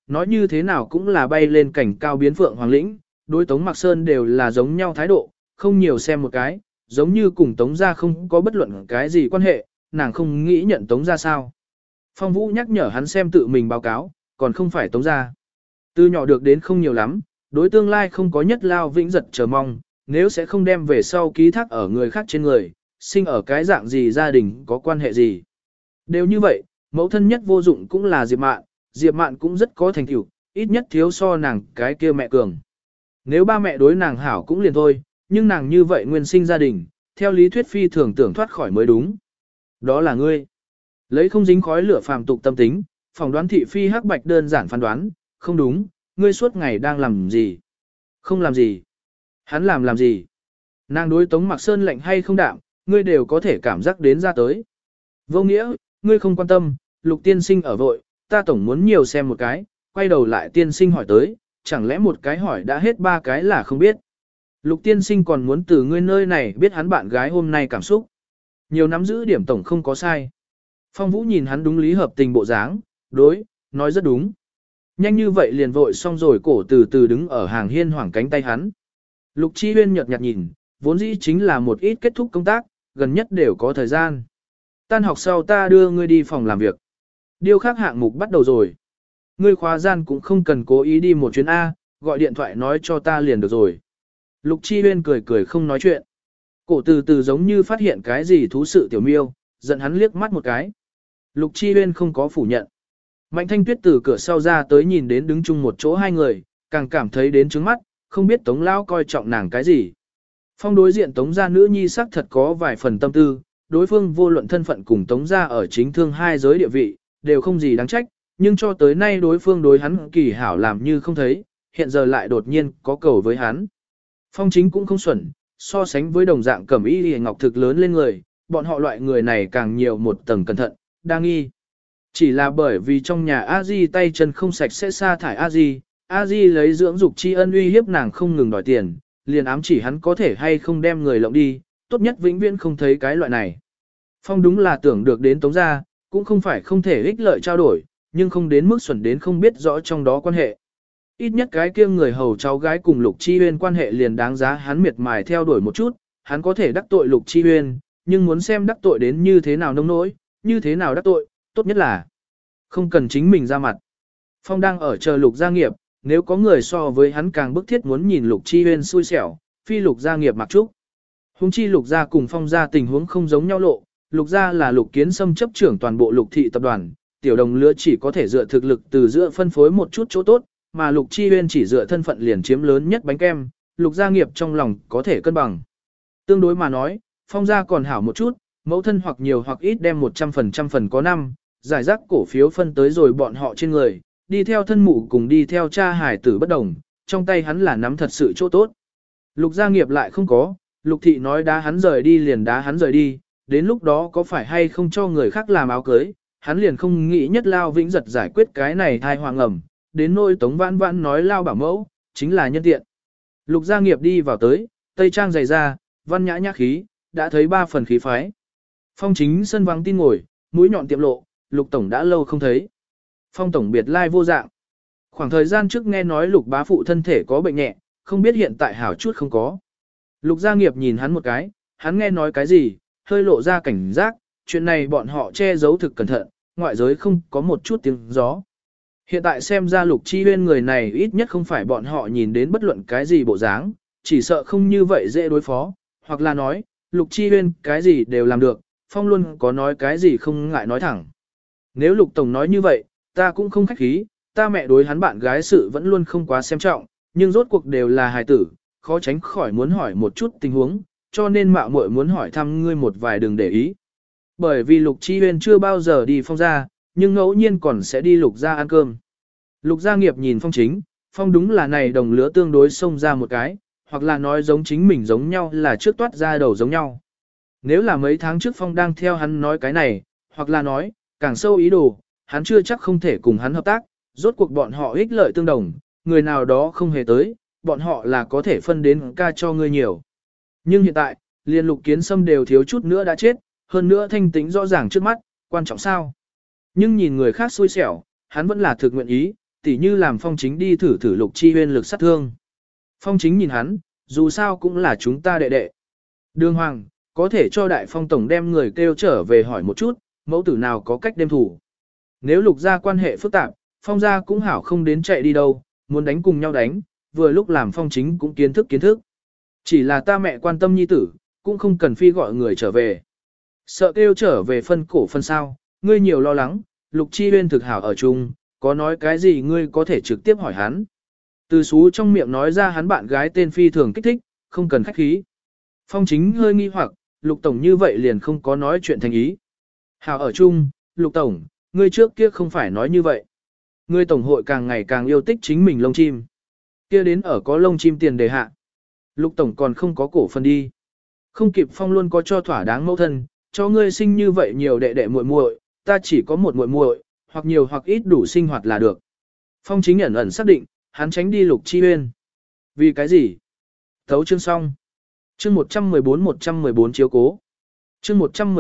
nói như thế nào cũng là bay lên cảnh cao biến phượng hoàng lĩnh, đối Tống Mạc Sơn đều là giống nhau thái độ, không nhiều xem một cái, giống như cùng Tống gia không có bất luận cái gì quan hệ, nàng không nghĩ nhận Tống gia sao. Phong Vũ nhắc nhở hắn xem tự mình báo cáo, còn không phải Tống gia. Từ nhỏ được đến không nhiều lắm, đối tương lai không có nhất lao vĩnh giật chờ mong, nếu sẽ không đem về sau ký thác ở người khác trên người, sinh ở cái dạng gì gia đình có quan hệ gì. Đều như vậy, mẫu thân nhất vô dụng cũng là Diệp Mạn cũng rất có thành tựu, ít nhất thiếu so nàng cái kia mẹ cường. Nếu ba mẹ đối nàng hảo cũng liền thôi, nhưng nàng như vậy nguyên sinh gia đình, theo lý thuyết phi thường tưởng thoát khỏi mới đúng. Đó là ngươi. Lấy không dính khói lửa phàm tục tâm tính, phỏng đoán thị phi hắc bạch đơn giản phán đoán, không đúng, ngươi suốt ngày đang làm gì? Không làm gì. Hắn làm gì? Nàng đối Tống Mạc Sơn lạnh hay không đạm, ngươi đều có thể cảm giác đến ra tới. Vô nghĩa, ngươi không quan tâm, Lục tiên sinh ở vội, ta tổng muốn nhiều xem một cái, quay đầu lại tiên sinh hỏi tới, chẳng lẽ một cái hỏi đã hết ba cái là không biết. Lục tiên sinh còn muốn từ ngươi nơi này biết hắn bạn gái hôm nay cảm xúc. Nhiều nắm giữ điểm tổng không có sai. Phong Vũ nhìn hắn đúng lý hợp tình bộ dáng, đối, nói rất đúng. Nhanh như vậy liền vội xong rồi cổ từ từ đứng ở hàng hiên hoảng cánh tay hắn. Lục Chi Huyên nhợt nhạt nhìn, vốn dĩ chính là một ít kết thúc công tác, gần nhất đều có thời gian. Tan học sau ta đưa ngươi đi phòng làm việc. Điều khác hạng mục bắt đầu rồi. Ngươi khóa gian cũng không cần cố ý đi một chuyến A, gọi điện thoại nói cho ta liền được rồi. Lục Chi Huyên cười cười không nói chuyện. Cổ từ từ giống như phát hiện cái gì thú sự tiểu miêu, giận hắn liếc mắt một cái. Lục Chi Huyên không có phủ nhận. Mạnh Thanh Tuyết từ cửa sau ra tới nhìn đến đứng chung một chỗ hai người, càng cảm thấy đến trứng mắt, không biết Tống Lão coi trọng nàng cái gì. Phong đối diện Tống gia nữ nhi sắc thật có vài phần tâm tư, đối phương vô luận thân phận cùng Tống gia ở chính thương hai giới địa vị, đều không gì đáng trách, nhưng cho tới nay đối phương đối hắn kỳ hảo làm như không thấy, hiện giờ lại đột nhiên có cầu với hắn. Phong chính cũng không xuẩn, so sánh với đồng dạng cẩm y hề ngọc thực lớn lên người, bọn họ loại người này càng nhiều một tầng cẩn thận, đa nghi. Chỉ là bởi vì trong nhà A-di tay chân không sạch sẽ sa thải A-di lấy dưỡng dục tri ân uy hiếp nàng không ngừng đòi tiền, liền ám chỉ hắn có thể hay không đem người lộng đi, tốt nhất vĩnh viễn không thấy cái loại này. Phong đúng là tưởng được đến Tống gia, cũng không phải không thể ích lợi trao đổi, nhưng không đến mức xuẩn đến không biết rõ trong đó quan hệ. Ít nhất cái kia người hầu cháu gái cùng Lục Chi Huyên quan hệ liền đáng giá hắn miệt mài theo đuổi một chút, hắn có thể đắc tội Lục Chi Huyên, nhưng muốn xem đắc tội đến như thế nào nông nỗi, như thế nào đắc tội, tốt nhất là không cần chính mình ra mặt. Phong đang ở chờ Lục gia nghiệp, nếu có người so với hắn càng bức thiết muốn nhìn Lục Chi Huyên xui xẻo, phi Lục gia nghiệp mặc trúc. Hùng chi Lục gia cùng Phong gia tình huống không giống nhau lộ, Lục gia là Lục Kiến Sâm chấp trưởng toàn bộ Lục thị tập đoàn, tiểu đồng lứa chỉ có thể dựa thực lực từ giữa phân phối một chút chỗ tốt, mà Lục Chi Huyên chỉ dựa thân phận liền chiếm lớn nhất bánh kem, Lục gia nghiệp trong lòng có thể cân bằng. Tương đối mà nói, Phong gia còn hảo một chút, mẫu thân hoặc nhiều hoặc ít đem 100% phần có 5, giải rác cổ phiếu phân tới rồi bọn họ trên người, đi theo thân mụ cùng đi theo cha hải tử bất đồng, trong tay hắn là nắm thật sự chỗ tốt. Lục gia nghiệp lại không có, Lục thị nói đá hắn rời đi liền đá hắn rời đi, đến lúc đó có phải hay không cho người khác làm áo cưới, hắn liền không nghĩ nhất lao vĩnh giật giải quyết cái này thai hoàng ẩm, đến nỗi Tống Vãn Vãn nói lao bảo mẫu, chính là nhân tiện. Lục gia nghiệp đi vào tới, tây trang dày ra, văn nhã nhã khí, đã thấy 3 phần khí phái. Phong chính sân vắng tin ngồi, mũi nhọn tiệm lộ, Lục tổng đã lâu không thấy. Phong tổng biệt lai vô dạng. Khoảng thời gian trước nghe nói Lục bá phụ thân thể có bệnh nhẹ, không biết hiện tại hảo chút không có. Lục gia nghiệp nhìn hắn một cái, hắn nghe nói cái gì, hơi lộ ra cảnh giác, chuyện này bọn họ che giấu thực cẩn thận, ngoại giới không có một chút tiếng gió. Hiện tại xem ra Lục Chi Huyên người này ít nhất không phải bọn họ nhìn đến bất luận cái gì bộ dáng, chỉ sợ không như vậy dễ đối phó, hoặc là nói, Lục Chi Huyên cái gì đều làm được, Phong luôn có nói cái gì không ngại nói thẳng. Nếu Lục Tổng nói như vậy, ta cũng không khách khí, ta mẹ đối hắn bạn gái sự vẫn luôn không quá xem trọng, nhưng rốt cuộc đều là hài tử, khó tránh khỏi muốn hỏi một chút tình huống, cho nên mạo muội muốn hỏi thăm ngươi một vài đừng để ý. Bởi vì Lục Chi Huyên chưa bao giờ đi Phong gia, nhưng ngẫu nhiên còn sẽ đi Lục gia ăn cơm. Lục gia nghiệp nhìn Phong chính, Phong đúng là này đồng lứa tương đối xông ra một cái, hoặc là nói giống chính mình giống nhau là trước toát ra đầu giống nhau. Nếu là mấy tháng trước Phong đang theo hắn nói cái này, hoặc là nói, càng sâu ý đồ, hắn chưa chắc không thể cùng hắn hợp tác, rốt cuộc bọn họ ích lợi tương đồng, người nào đó không hề tới, bọn họ là có thể phân đến ca cho ngươi nhiều. Nhưng hiện tại, liền Lục Kiến Sâm đều thiếu chút nữa đã chết, hơn nữa thanh tính rõ ràng trước mắt, quan trọng sao? Nhưng nhìn người khác xui xẻo, hắn vẫn là thực nguyện ý, tỉ như làm Phong Chính đi thử thử Lục Chi Huyên lực sát thương. Phong Chính nhìn hắn, dù sao cũng là chúng ta đệ đệ. Đường Hoàng, có thể cho Đại Phong Tổng đem người kêu trở về hỏi một chút, mẫu tử nào có cách đem thủ. Nếu Lục gia quan hệ phức tạp, Phong gia cũng hảo không đến chạy đi đâu, muốn đánh cùng nhau đánh, vừa lúc làm Phong Chính cũng kiến thức. Chỉ là ta mẹ quan tâm nhi tử, cũng không cần phi gọi người trở về. Sợ kêu trở về phân cổ phân sao, ngươi nhiều lo lắng, Lục Chi Huyên thực hảo ở chung, có nói cái gì ngươi có thể trực tiếp hỏi hắn. Từ xú trong miệng nói ra hắn bạn gái tên phi thường kích thích, không cần khách khí. Phong Chính hơi nghi hoặc, Lục Tổng như vậy liền không có nói chuyện thành ý. Hảo ở chung, Lục Tổng, ngươi trước kia không phải nói như vậy. Ngươi Tổng hội càng ngày càng yêu thích chính mình lông chim. Kia đến ở có lông chim tiền đề hạ. Lục Tổng còn không có cổ phần đi. Không kịp Phong luôn có cho thỏa đáng mẫu thân, cho ngươi sinh như vậy nhiều đệ đệ muội muội, ta chỉ có một muội muội, hoặc nhiều hoặc ít đủ sinh hoạt là được. Phong Chính ẩn xác định, hắn tránh đi Lục Chi Huyên. Vì cái gì? Thấu chương xong. Chương 114 chiếu cố. Chương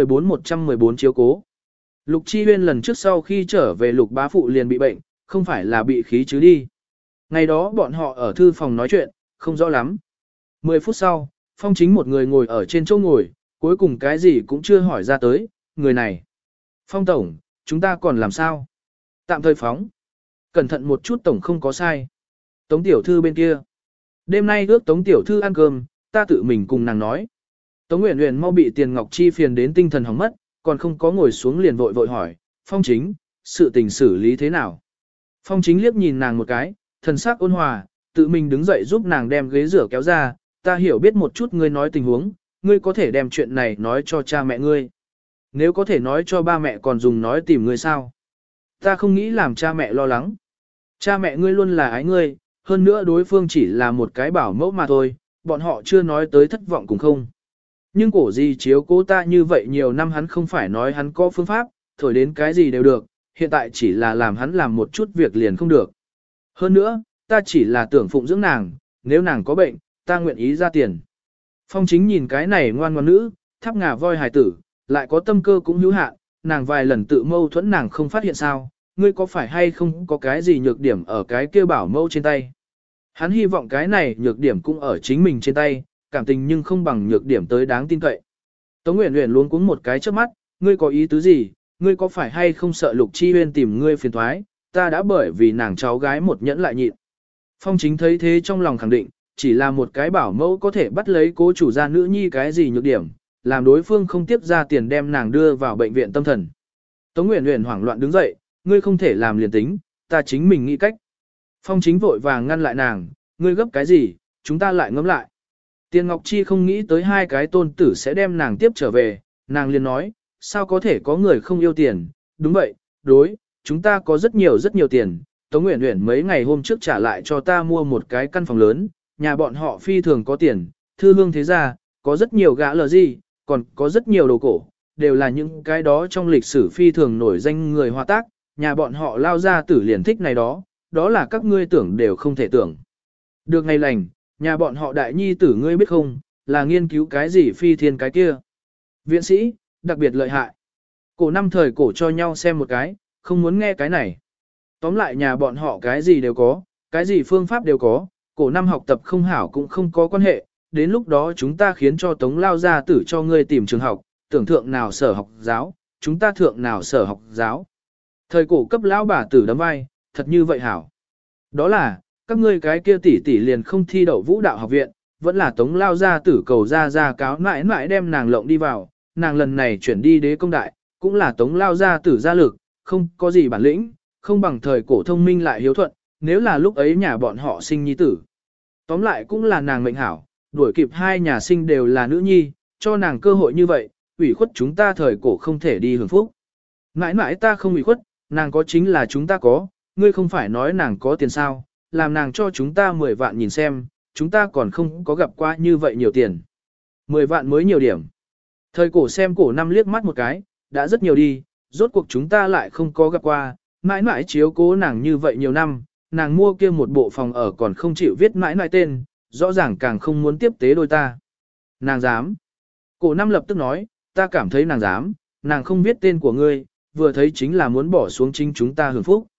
114 chiếu cố. Lục Chi Huyên lần trước sau khi trở về Lục bá phụ liền bị bệnh, không phải là bị khí chứ đi. Ngày đó bọn họ ở thư phòng nói chuyện, không rõ lắm. 10 phút sau, Phong Chính một người ngồi ở trên chỗ ngồi, cuối cùng cái gì cũng chưa hỏi ra tới, người này. Phong Tổng, chúng ta còn làm sao? Tạm thời phóng. Cẩn thận một chút Tổng không có sai. Tống Tiểu Thư bên kia. Đêm nay ước Tống Tiểu Thư ăn cơm, ta tự mình cùng nàng nói. Tống Uyển Uyển mau bị Tiền Ngọc Chi phiền đến tinh thần hỏng mất, còn không có ngồi xuống liền vội vội hỏi, Phong Chính, sự tình xử lý thế nào? Phong Chính liếc nhìn nàng một cái, thần sắc ôn hòa, tự mình đứng dậy giúp nàng đem ghế rửa kéo ra, ta hiểu biết một chút ngươi nói tình huống, ngươi có thể đem chuyện này nói cho cha mẹ ngươi. Nếu có thể nói cho ba mẹ còn dùng nói tìm ngươi sao? Ta không nghĩ làm cha mẹ lo lắng. Cha mẹ ngươi luôn là ái ngươi, hơn nữa đối phương chỉ là một cái bảo mẫu mà thôi, bọn họ chưa nói tới thất vọng cũng không. Nhưng cổ gì chiếu cố ta như vậy nhiều năm hắn không phải nói hắn có phương pháp, thổi đến cái gì đều được, hiện tại chỉ là làm hắn làm một chút việc liền không được. Hơn nữa, ta chỉ là tưởng phụng dưỡng nàng, nếu nàng có bệnh, ta nguyện ý ra tiền. Phong Chính nhìn cái này ngoan ngoãn nữ, thắp ngà voi hài tử, lại có tâm cơ cũng hữu hạn, nàng vài lần tự mâu thuẫn nàng không phát hiện sao, ngươi có phải hay không có cái gì nhược điểm ở cái kia bảo mâu trên tay. Hắn hy vọng cái này nhược điểm cũng ở chính mình trên tay, cảm tình nhưng không bằng nhược điểm tới đáng tin cậy. Tống Uyển Uyển luống cuống một cái trước mắt, ngươi có ý tứ gì, ngươi có phải hay không sợ Lục Chi Huyên tìm ngươi phiền toái, ta đã bởi vì nàng cháu gái một nhẫn lại nhịn. Phong Chính thấy thế trong lòng khẳng định, chỉ là một cái bảo mẫu có thể bắt lấy cố chủ gia nữ nhi cái gì nhược điểm, làm đối phương không tiếp ra tiền đem nàng đưa vào bệnh viện tâm thần. Tống Uyển Uyển hoảng loạn đứng dậy, ngươi không thể làm liền tính, ta chính mình nghĩ cách. Phong Chính vội vàng ngăn lại nàng, ngươi gấp cái gì, chúng ta lại ngẫm lại. Tiền Ngọc Chi không nghĩ tới hai cái tôn tử sẽ đem nàng tiếp trở về, nàng liền nói, sao có thể có người không yêu tiền, đúng vậy, đối, chúng ta có rất nhiều tiền. Tống Uyển Uyển mấy ngày hôm trước trả lại cho ta mua một cái căn phòng lớn, nhà bọn họ phi thường có tiền, thư hương thế gia, có rất nhiều gã lờ gì, còn có rất nhiều đồ cổ, đều là những cái đó trong lịch sử phi thường nổi danh người hòa tác, nhà bọn họ lao ra tử liền thích này đó, đó là các ngươi tưởng đều không thể tưởng. Được ngày lành, nhà bọn họ đại nhi tử ngươi biết không, là nghiên cứu cái gì phi thiên cái kia. Viện sĩ, đặc biệt lợi hại. Cổ năm thời cổ cho nhau xem một cái, không muốn nghe cái này. Tóm lại nhà bọn họ cái gì đều có, cái gì phương pháp đều có, cổ năm học tập không hảo cũng không có quan hệ, đến lúc đó chúng ta khiến cho Tống lao gia tử cho ngươi tìm trường học, tưởng thượng nào sở học giáo, chúng ta thượng nào sở học giáo. Thời cổ cấp lão bà tử đấm vai, thật như vậy hảo. Đó là, các ngươi cái kia tỷ tỷ liền không thi đậu vũ đạo học viện, vẫn là Tống lao gia tử cầu ra cáo mãi mãi đem nàng lộng đi vào, nàng lần này chuyển đi đế công đại, cũng là Tống lao gia tử gia lực, không có gì bản lĩnh, không bằng thời cổ thông minh lại hiếu thuận, nếu là lúc ấy nhà bọn họ sinh nhi tử. Tóm lại cũng là nàng mệnh hảo, đuổi kịp hai nhà sinh đều là nữ nhi, cho nàng cơ hội như vậy, ủy khuất chúng ta thời cổ không thể đi hưởng phúc. Mãi mãi ta không ủy khuất, nàng có chính là chúng ta có, ngươi không phải nói nàng có tiền sao, làm nàng cho chúng ta 10 vạn nhìn xem, chúng ta còn không có gặp qua như vậy nhiều tiền. 10 vạn mới nhiều điểm. Thời cổ xem cổ năm liếc mắt một cái, đã rất nhiều đi, rốt cuộc chúng ta lại không có gặp qua, mãi mãi chiếu cố nàng như vậy nhiều năm, nàng mua kia một bộ phòng ở còn không chịu viết mãi mãi tên, rõ ràng càng không muốn tiếp tế đôi ta. Nàng dám. Cổ năm lập tức nói, ta cảm thấy nàng dám, nàng không biết tên của ngươi, vừa thấy chính là muốn bỏ xuống chính chúng ta hưởng phúc.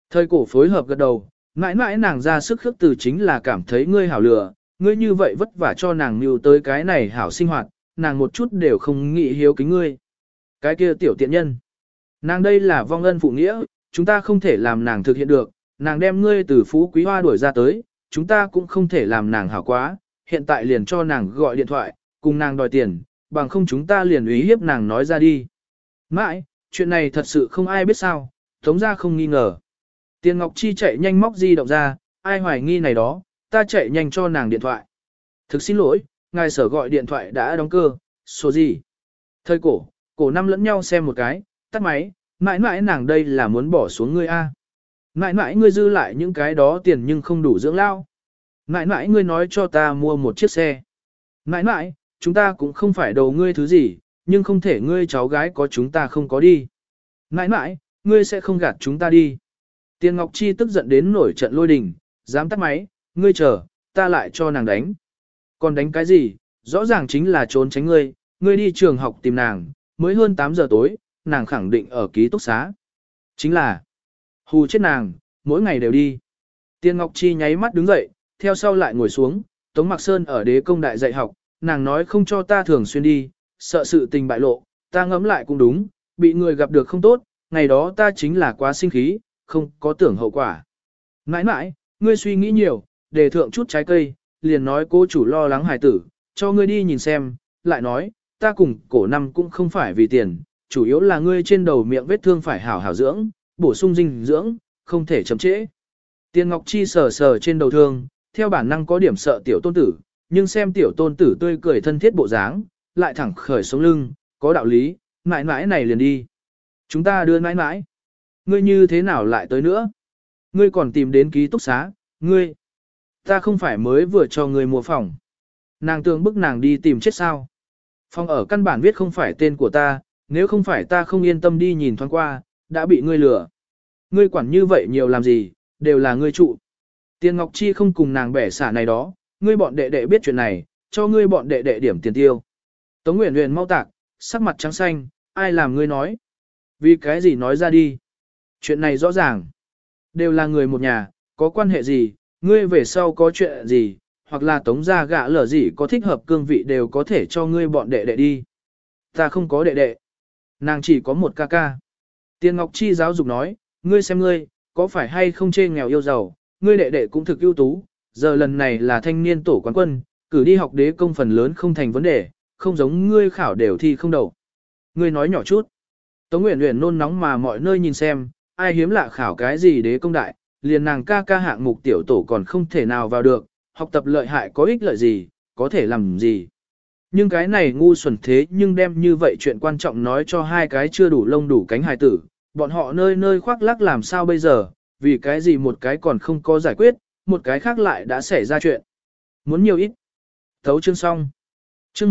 Thời cổ phối hợp gật đầu, mãi mãi nàng ra sức khước từ chính là cảm thấy ngươi hảo lừa, ngươi như vậy vất vả cho nàng mưu tới cái này hảo sinh hoạt, nàng một chút đều không nghĩ hiếu kính ngươi. Cái kia tiểu tiện nhân. Nàng đây là vong ân phụ nghĩa, chúng ta không thể làm nàng thực hiện được, nàng đem ngươi từ phú quý hoa đuổi ra tới, chúng ta cũng không thể làm nàng hảo quá, hiện tại liền cho nàng gọi điện thoại, cùng nàng đòi tiền, bằng không chúng ta liền uy hiếp nàng nói ra đi. Mãi, chuyện này thật sự không ai biết sao, Tống ra không nghi ngờ. Tiền Ngọc Chi chạy nhanh móc di động ra, ai hoài nghi này đó, ta chạy nhanh cho nàng điện thoại. Thực xin lỗi, ngài sở gọi điện thoại đã đóng cơ, số gì? Thời cổ năm lẫn nhau xem một cái, tắt máy, mãi mãi nàng đây là muốn bỏ xuống ngươi a. Mãi mãi ngươi dư lại những cái đó tiền nhưng không đủ dưỡng lao. Mãi mãi ngươi nói cho ta mua một chiếc xe. Mãi mãi, chúng ta cũng không phải đầu ngươi thứ gì, nhưng không thể ngươi cháu gái có chúng ta không có đi. Mãi mãi, ngươi sẽ không gạt chúng ta đi. Tiền Ngọc Chi tức giận đến nổi trận lôi đình, dám tắt máy, ngươi chờ, ta lại cho nàng đánh. Còn đánh cái gì, rõ ràng chính là trốn tránh ngươi, ngươi đi trường học tìm nàng, mới hơn 8 giờ tối, nàng khẳng định ở ký túc xá. Chính là, hù chết nàng, mỗi ngày đều đi. Tiền Ngọc Chi nháy mắt đứng dậy, theo sau lại ngồi xuống, Tống Mạc Sơn ở đế công đại dạy học, nàng nói không cho ta thường xuyên đi, sợ sự tình bại lộ, ta ngẫm lại cũng đúng, bị người gặp được không tốt, ngày đó ta chính là quá sinh khí, không có tưởng hậu quả. Mãi mãi, ngươi suy nghĩ nhiều, để thượng chút trái cây, liền nói cô chủ lo lắng hài tử, cho ngươi đi nhìn xem, lại nói, ta cùng cổ năm cũng không phải vì tiền, chủ yếu là ngươi trên đầu miệng vết thương phải hảo hảo dưỡng, bổ sung dinh dưỡng, không thể chậm trễ. Tiền Ngọc Chi sờ sờ trên đầu thương, theo bản năng có điểm sợ tiểu tôn tử, nhưng xem tiểu tôn tử tươi cười thân thiết bộ dáng, lại thẳng khởi sống lưng, có đạo lý, mãi mãi này liền đi. Chúng ta đưa mãi mãi. Ngươi như thế nào lại tới nữa? Ngươi còn tìm đến ký túc xá, ngươi. Ta không phải mới vừa cho ngươi mua phòng. Nàng tưởng bức nàng đi tìm chết sao. Phòng ở căn bản viết không phải tên của ta, nếu không phải ta không yên tâm đi nhìn thoáng qua, đã bị ngươi lừa. Ngươi quản như vậy nhiều làm gì, đều là ngươi trụ. Tiền Ngọc Chi không cùng nàng bẻ xả này đó, ngươi bọn đệ đệ biết chuyện này, cho ngươi bọn đệ đệ điểm tiền tiêu. Tống Uyển Uyển mau tạc, sắc mặt trắng xanh, ai làm ngươi nói? Vì cái gì nói ra đi? Chuyện này rõ ràng. Đều là người một nhà, có quan hệ gì, ngươi về sau có chuyện gì, hoặc là tống gia gã lở gì có thích hợp cương vị đều có thể cho ngươi bọn đệ đệ đi. Ta không có đệ đệ. Nàng chỉ có một ca ca. Tiền Ngọc Chi giáo dục nói, ngươi xem ngươi, có phải hay không chê nghèo yêu giàu, ngươi đệ đệ cũng thực ưu tú, giờ lần này là thanh niên tổ quán quân, cử đi học đế công phần lớn không thành vấn đề, không giống ngươi khảo đều thi không đậu. Ngươi nói nhỏ chút. Tống Uyển Uyển nôn nóng mà mọi nơi nhìn xem, ai hiếm lạ khảo cái gì đế công đại, liền nàng ca ca hạng mục tiểu tổ còn không thể nào vào được, học tập lợi hại có ích lợi gì, có thể làm gì. Nhưng cái này ngu xuẩn thế nhưng đem như vậy chuyện quan trọng nói cho hai cái chưa đủ lông đủ cánh hài tử, bọn họ nơi nơi khoác lác làm sao bây giờ, vì cái gì một cái còn không có giải quyết, một cái khác lại đã xảy ra chuyện. Muốn nhiều ít. Thấu chương xong. Chương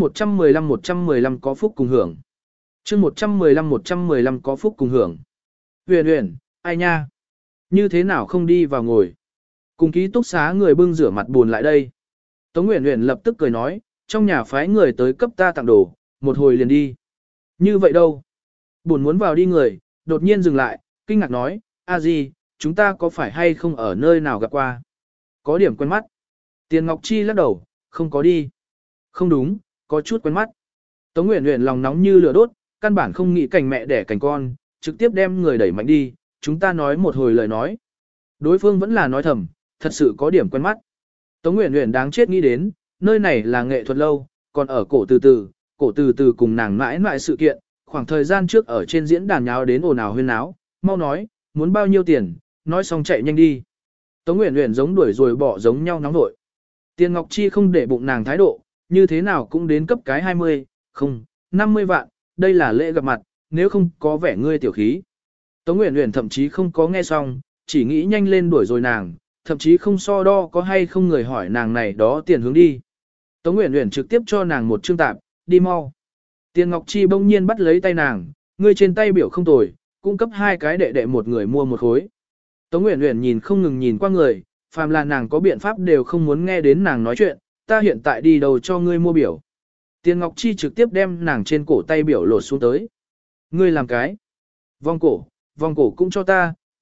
115 có phúc cùng hưởng. Chương 115 có phúc cùng hưởng. Uyển Uyển, ai nha? Như thế nào không đi vào ngồi? Cùng ký túc xá người bưng rửa mặt buồn lại đây. Tống Uyển Uyển lập tức cười nói, trong nhà phái người tới cấp ta tặng đồ, một hồi liền đi. Như vậy đâu? Buồn muốn vào đi người, đột nhiên dừng lại, kinh ngạc nói, a gì, chúng ta có phải hay không ở nơi nào gặp qua? Có điểm quen mắt. Tiền Ngọc Chi lắc đầu, không có đi. Không đúng, có chút quen mắt. Tống Uyển Uyển lòng nóng như lửa đốt, căn bản không nghĩ cảnh mẹ đẻ cảnh con, trực tiếp đem người đẩy mạnh đi, chúng ta nói một hồi lời nói. Đối phương vẫn là nói thầm, thật sự có điểm quen mắt. Tống Uyển Uyển đáng chết nghĩ đến, nơi này là nghệ thuật lâu, còn ở cổ từ từ cùng nàng mãi mãi sự kiện, khoảng thời gian trước ở trên diễn đàn nháo đến ồn ào huyên náo, mau nói, muốn bao nhiêu tiền, nói xong chạy nhanh đi. Tống Uyển Uyển giống đuổi rồi bỏ giống nhau nóng vội. Tiền Ngọc Chi không để bụng nàng thái độ, như thế nào cũng đến cấp cái 20, không, 50 vạn, đây là lễ gặp mặt, nếu không có vẻ ngươi tiểu khí. Tống Uyển Uyển thậm chí không có nghe xong, chỉ nghĩ nhanh lên đuổi rồi nàng, thậm chí không so đo có hay không người hỏi nàng này đó tiền hướng đi. Tống Uyển Uyển trực tiếp cho nàng một chương tạp, đi mau. Tiền Ngọc Chi bỗng nhiên bắt lấy tay nàng, ngươi trên tay biểu không tồi, cung cấp hai cái đệ đệ một người mua một khối. Tống Uyển Uyển nhìn không ngừng nhìn qua người, phàm là nàng có biện pháp đều không muốn nghe đến nàng nói chuyện, ta hiện tại đi đầu cho ngươi mua biểu. Tiền Ngọc Chi trực tiếp đem nàng trên cổ tay biểu lột xuống tới. Ngươi làm cái. Vòng cổ cũng cho ta,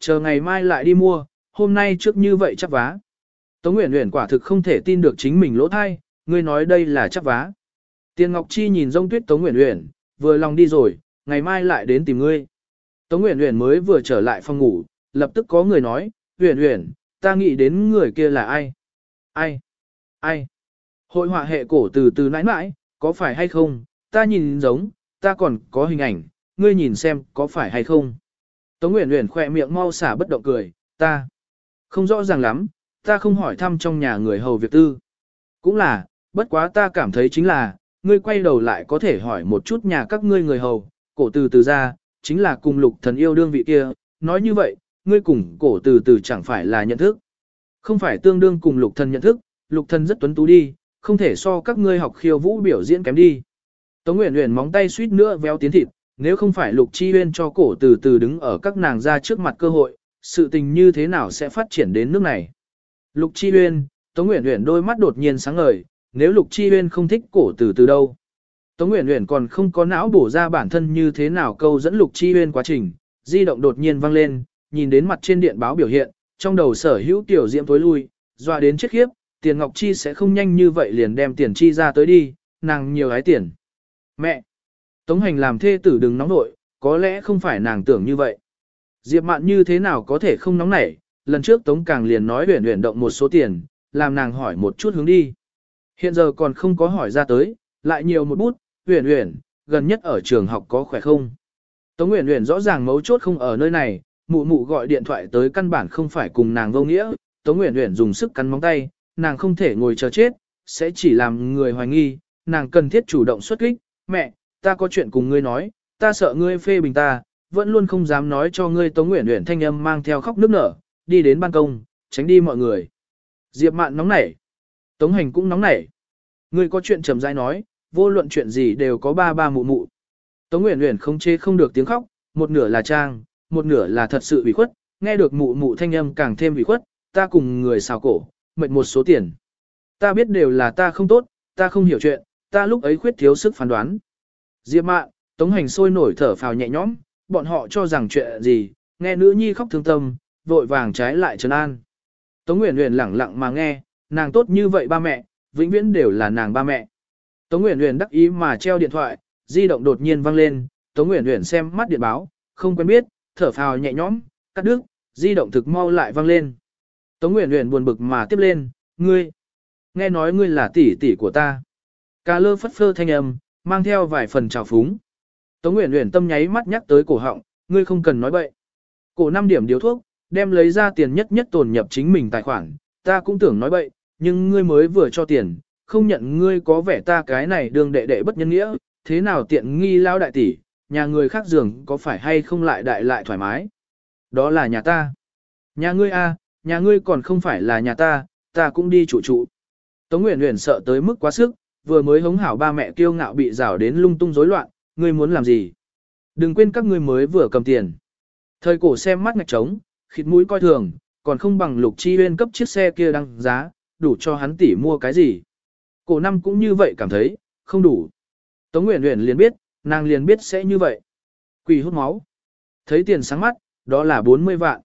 chờ ngày mai lại đi mua, hôm nay trước như vậy chắp vá. Tống Uyển Uyển quả thực không thể tin được chính mình lỗ thai, ngươi nói đây là chắp vá. Tiền Ngọc Chi nhìn Rông Tuyết Tống Uyển Uyển, vừa lòng đi rồi, ngày mai lại đến tìm ngươi. Tống Uyển Uyển mới vừa trở lại phòng ngủ, lập tức có người nói, Uyển Uyển, ta nghĩ đến người kia là ai? Ai? Ai? Hội họa hệ cổ từ từ nãi nãi, có phải hay không? Ta nhìn giống, ta còn có hình ảnh, ngươi nhìn xem có phải hay không? Tống Uyển Uyển khỏe miệng mau xả bất động cười, ta không rõ ràng lắm, ta không hỏi thăm trong nhà người hầu việc tư. Cũng là, bất quá ta cảm thấy chính là, ngươi quay đầu lại có thể hỏi một chút nhà các ngươi người hầu, cổ từ từ ra, chính là cùng Lục Thần yêu đương vị kia, nói như vậy, ngươi cùng cổ từ từ chẳng phải là nhận thức. Không phải tương đương cùng Lục Thần nhận thức, Lục Thần rất tuấn tú đi, không thể so các ngươi học khiêu vũ biểu diễn kém đi. Tống Uyển Uyển móng tay suýt nữa véo tiến thịt, nếu không phải Lục Chi Uyên cho cổ từ từ đứng ở các nàng ra trước mặt cơ hội, sự tình như thế nào sẽ phát triển đến nước này. Lục Chi Uyên, Tống Uyển Uyển đôi mắt đột nhiên sáng ngời, nếu Lục Chi Uyên không thích cổ từ từ đâu. Tống Uyển Uyển còn không có não bổ ra bản thân như thế nào câu dẫn Lục Chi Uyên quá trình, di động đột nhiên vang lên, nhìn đến mặt trên điện báo biểu hiện, trong đầu sở hữu tiểu diễm tối lui, dọa đến chết khiếp, Tiền Ngọc Chi sẽ không nhanh như vậy liền đem tiền chi ra tới đi, nàng nhiều hái tiền. Mẹ! Tống Hành làm thê tử đừng nóng nội, có lẽ không phải nàng tưởng như vậy. Diệp Mạn như thế nào có thể không nóng nảy, lần trước Tống Càng liền nói Uyển Uyển động một số tiền, làm nàng hỏi một chút hướng đi. Hiện giờ còn không có hỏi ra tới, lại nhiều một bút, Uyển Uyển, gần nhất ở trường học có khỏe không? Tống Uyển Uyển rõ ràng mấu chốt không ở nơi này, mụ mụ gọi điện thoại tới căn bản không phải cùng nàng vô nghĩa, Tống Uyển Uyển dùng sức cắn móng tay, nàng không thể ngồi chờ chết, sẽ chỉ làm người hoài nghi, nàng cần thiết chủ động xuất kích, mẹ, ta có chuyện cùng ngươi nói, ta sợ ngươi phê bình ta, vẫn luôn không dám nói cho ngươi. Tống Uyển Uyển thanh âm mang theo khóc nức nở, đi đến ban công, tránh đi mọi người. Diệp Mạn nóng nảy, Tống Hành cũng nóng nảy. Ngươi có chuyện trầm rãi nói, vô luận chuyện gì đều có ba ba mụ mụ. Tống Uyển Uyển không chê không được tiếng khóc, một nửa là trang, một nửa là thật sự ủy khuất, nghe được mụ mụ thanh âm càng thêm ủy khuất, ta cùng người xào cổ, mệt một số tiền. Ta biết đều là ta không tốt, ta không hiểu chuyện, ta lúc ấy khuyết thiếu sức phán đoán. Diệp Mạn, Tống Hành sôi nổi thở phào nhẹ nhõm, bọn họ cho rằng chuyện gì, nghe nữ nhi khóc thương tâm, vội vàng trái lại trấn an. Tống Uyển Uyển lẳng lặng mà nghe, nàng tốt như vậy ba mẹ, vĩnh viễn đều là nàng ba mẹ. Tống Uyển Uyển đắc ý mà treo điện thoại, di động đột nhiên vang lên, Tống Uyển Uyển xem mắt điện báo, không quen biết, thở phào nhẹ nhõm, cắt đứt, di động thực mau lại vang lên. Tống Uyển Uyển buồn bực mà tiếp lên, ngươi, nghe nói ngươi là tỷ tỷ của ta. Cà lơ phất phơ thanh âm, mang theo vài phần trào phúng. Tống Uyển Uyển tâm nháy mắt nhắc tới cổ họng, ngươi không cần nói bậy. Cổ 5 điểm điếu thuốc, đem lấy ra tiền nhất nhất tồn nhập chính mình tài khoản, ta cũng tưởng nói bậy, nhưng ngươi mới vừa cho tiền, không nhận ngươi có vẻ ta cái này đường đệ đệ bất nhân nghĩa, thế nào tiện nghi lao đại tỷ, nhà người khác giường có phải hay không lại đại lại thoải mái. Đó là nhà ta. Nhà ngươi a, nhà ngươi còn không phải là nhà ta, ta cũng đi trụ. Tống Uyển Uyển sợ tới mức quá sức, vừa mới hống hảo ba mẹ kiêu ngạo bị rảo đến lung tung rối loạn, ngươi muốn làm gì? Đừng quên các ngươi mới vừa cầm tiền. Thời cổ xem mắt ngạch trống, khịt mũi coi thường, còn không bằng Lục Chi Uyên cấp chiếc xe kia đăng giá, đủ cho hắn tỷ mua cái gì. Cổ 5 cũng như vậy cảm thấy, không đủ. Tống Uyển Uyển liền biết, nàng liền biết sẽ như vậy. Quỷ hút máu. Thấy tiền sáng mắt, đó là 40 vạn.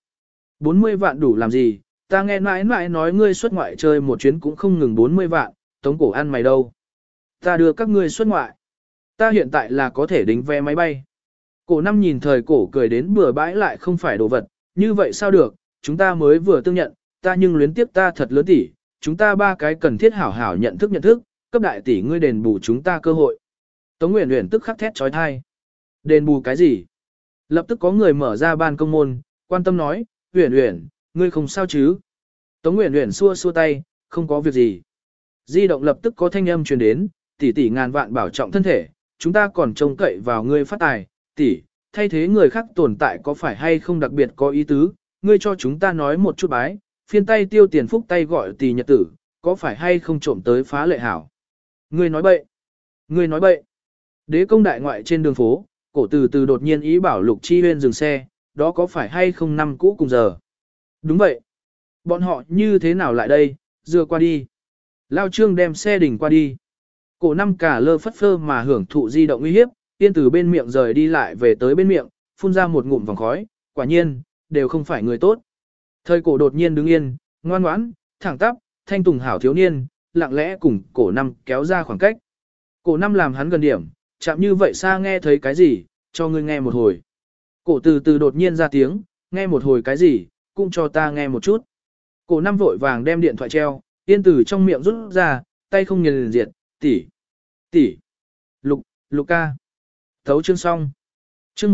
40 vạn đủ làm gì, ta nghe mãi mãi nói ngươi xuất ngoại chơi một chuyến cũng không ngừng 40 vạn, Tống cổ ăn mày đâu. Ta đưa các ngươi xuất ngoại. Ta hiện tại là có thể đính vé máy bay. Cổ 5 nhìn thời cổ cười đến bừa bãi lại không phải đồ vật, như vậy sao được, chúng ta mới vừa tương nhận, ta nhưng luyến tiếp ta thật lớn tỷ, chúng ta ba cái cần thiết hảo hảo nhận thức, cấp đại tỷ ngươi đền bù chúng ta cơ hội. Tống Uyển Uyển tức khắc thét trói thai. Đền bù cái gì? Lập tức có người mở ra ban công môn, quan tâm nói, Uyển Uyển, ngươi không sao chứ? Tống Uyển Uyển xua xua tay, không có việc gì. Di động lập tức có thanh âm truyền đến, tỷ tỷ ngàn vạn bảo trọng thân thể, chúng ta còn trông cậy vào ngươi phát tài, tỷ, thay thế người khác tồn tại có phải hay không đặc biệt có ý tứ, ngươi cho chúng ta nói một chút bái, phiên tay tiêu tiền phúc tay gọi tỷ nhật tử, có phải hay không trộm tới phá lệ hảo. Ngươi nói bậy, ngươi nói bậy. Đế công đại ngoại trên đường phố, cổ từ từ đột nhiên ý bảo Lục Chi Uyên dừng xe, đó có phải hay không năm cũ cùng giờ. Đúng vậy. Bọn họ như thế nào lại đây, dưa qua đi. Lao Trương đem xe đỉnh qua đi. Cổ 5 cả lơ phất phơ mà hưởng thụ di động uy hiếp, tiên từ bên miệng rời đi lại về tới bên miệng, phun ra một ngụm vòng khói, quả nhiên, đều không phải người tốt. Thời cổ đột nhiên đứng yên, ngoan ngoãn, thẳng tắp, thanh tùng hảo thiếu niên, lặng lẽ cùng cổ năm kéo ra khoảng cách. Cổ năm làm hắn gần điểm, chạm như vậy xa nghe thấy cái gì, cho ngươi nghe một hồi. Cổ từ từ đột nhiên ra tiếng, nghe một hồi cái gì, cũng cho ta nghe một chút. Cổ năm vội vàng đem điện thoại treo, yên từ trong miệng rút ra, tay không nhìn liền diệt, tỷ, lục ca. Thấu chương xong. Chương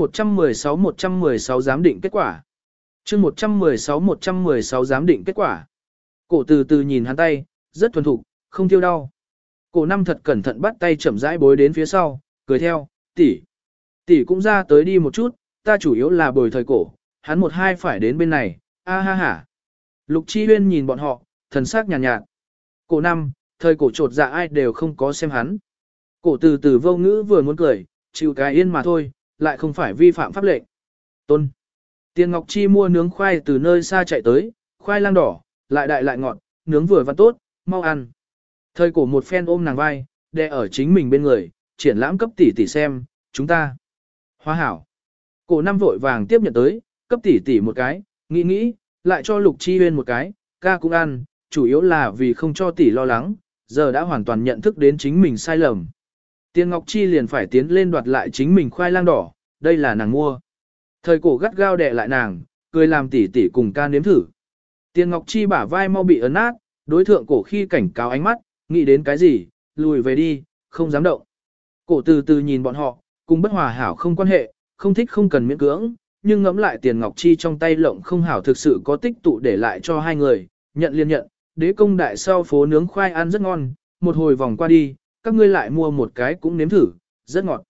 116 giám định kết quả. Chương 116 giám định kết quả. Cổ từ từ nhìn hắn tay, rất thuần thục, không thiêu đau. Cổ năm thật cẩn thận bắt tay chậm rãi bối đến phía sau, cười theo, tỷ cũng ra tới đi một chút, ta chủ yếu là bồi thời cổ, hắn một hai phải đến bên này, a ha ha. Lục Chi Huyên nhìn bọn họ, thần sắc nhàn nhạt. Cổ năm, thời cổ trột dạ ai đều không có xem hắn. Cổ từ từ vô ngữ vừa muốn cười, chịu cái yên mà thôi, lại không phải vi phạm pháp lệnh. Tôn. Tiền Ngọc Chi mua nướng khoai từ nơi xa chạy tới, khoai lang đỏ, lại đại lại ngọt, nướng vừa và tốt, mau ăn. Thời cổ một phen ôm nàng vai, đè ở chính mình bên người, triển lãm cấp tỷ tỷ xem, chúng ta. Hoa hảo. Cổ năm vội vàng tiếp nhận tới, cấp tỷ tỷ một cái, nghĩ, lại cho Lục Chi Huyên một cái, ca cũng ăn, chủ yếu là vì không cho tỷ lo lắng, giờ đã hoàn toàn nhận thức đến chính mình sai lầm. Tiền Ngọc Chi liền phải tiến lên đoạt lại chính mình khoai lang đỏ, đây là nàng mua. Thời cổ gắt gao đè lại nàng, cười làm tỷ tỷ cùng ca nếm thử. Tiền Ngọc Chi bả vai mau bị ấn nát, đối thượng cổ khi cảnh cáo ánh mắt, nghĩ đến cái gì, lùi về đi, không dám động. Cổ từ từ nhìn bọn họ, cùng bất hòa hảo không quan hệ, không thích không cần miễn cưỡng, nhưng ngẫm lại Tiền Ngọc Chi trong tay lộng không hảo thực sự có tích tụ để lại cho hai người, nhận liên nhận, đế công đại sau phố nướng khoai ăn rất ngon, một hồi vòng qua đi, các ngươi lại mua một cái cũng nếm thử, rất ngọt.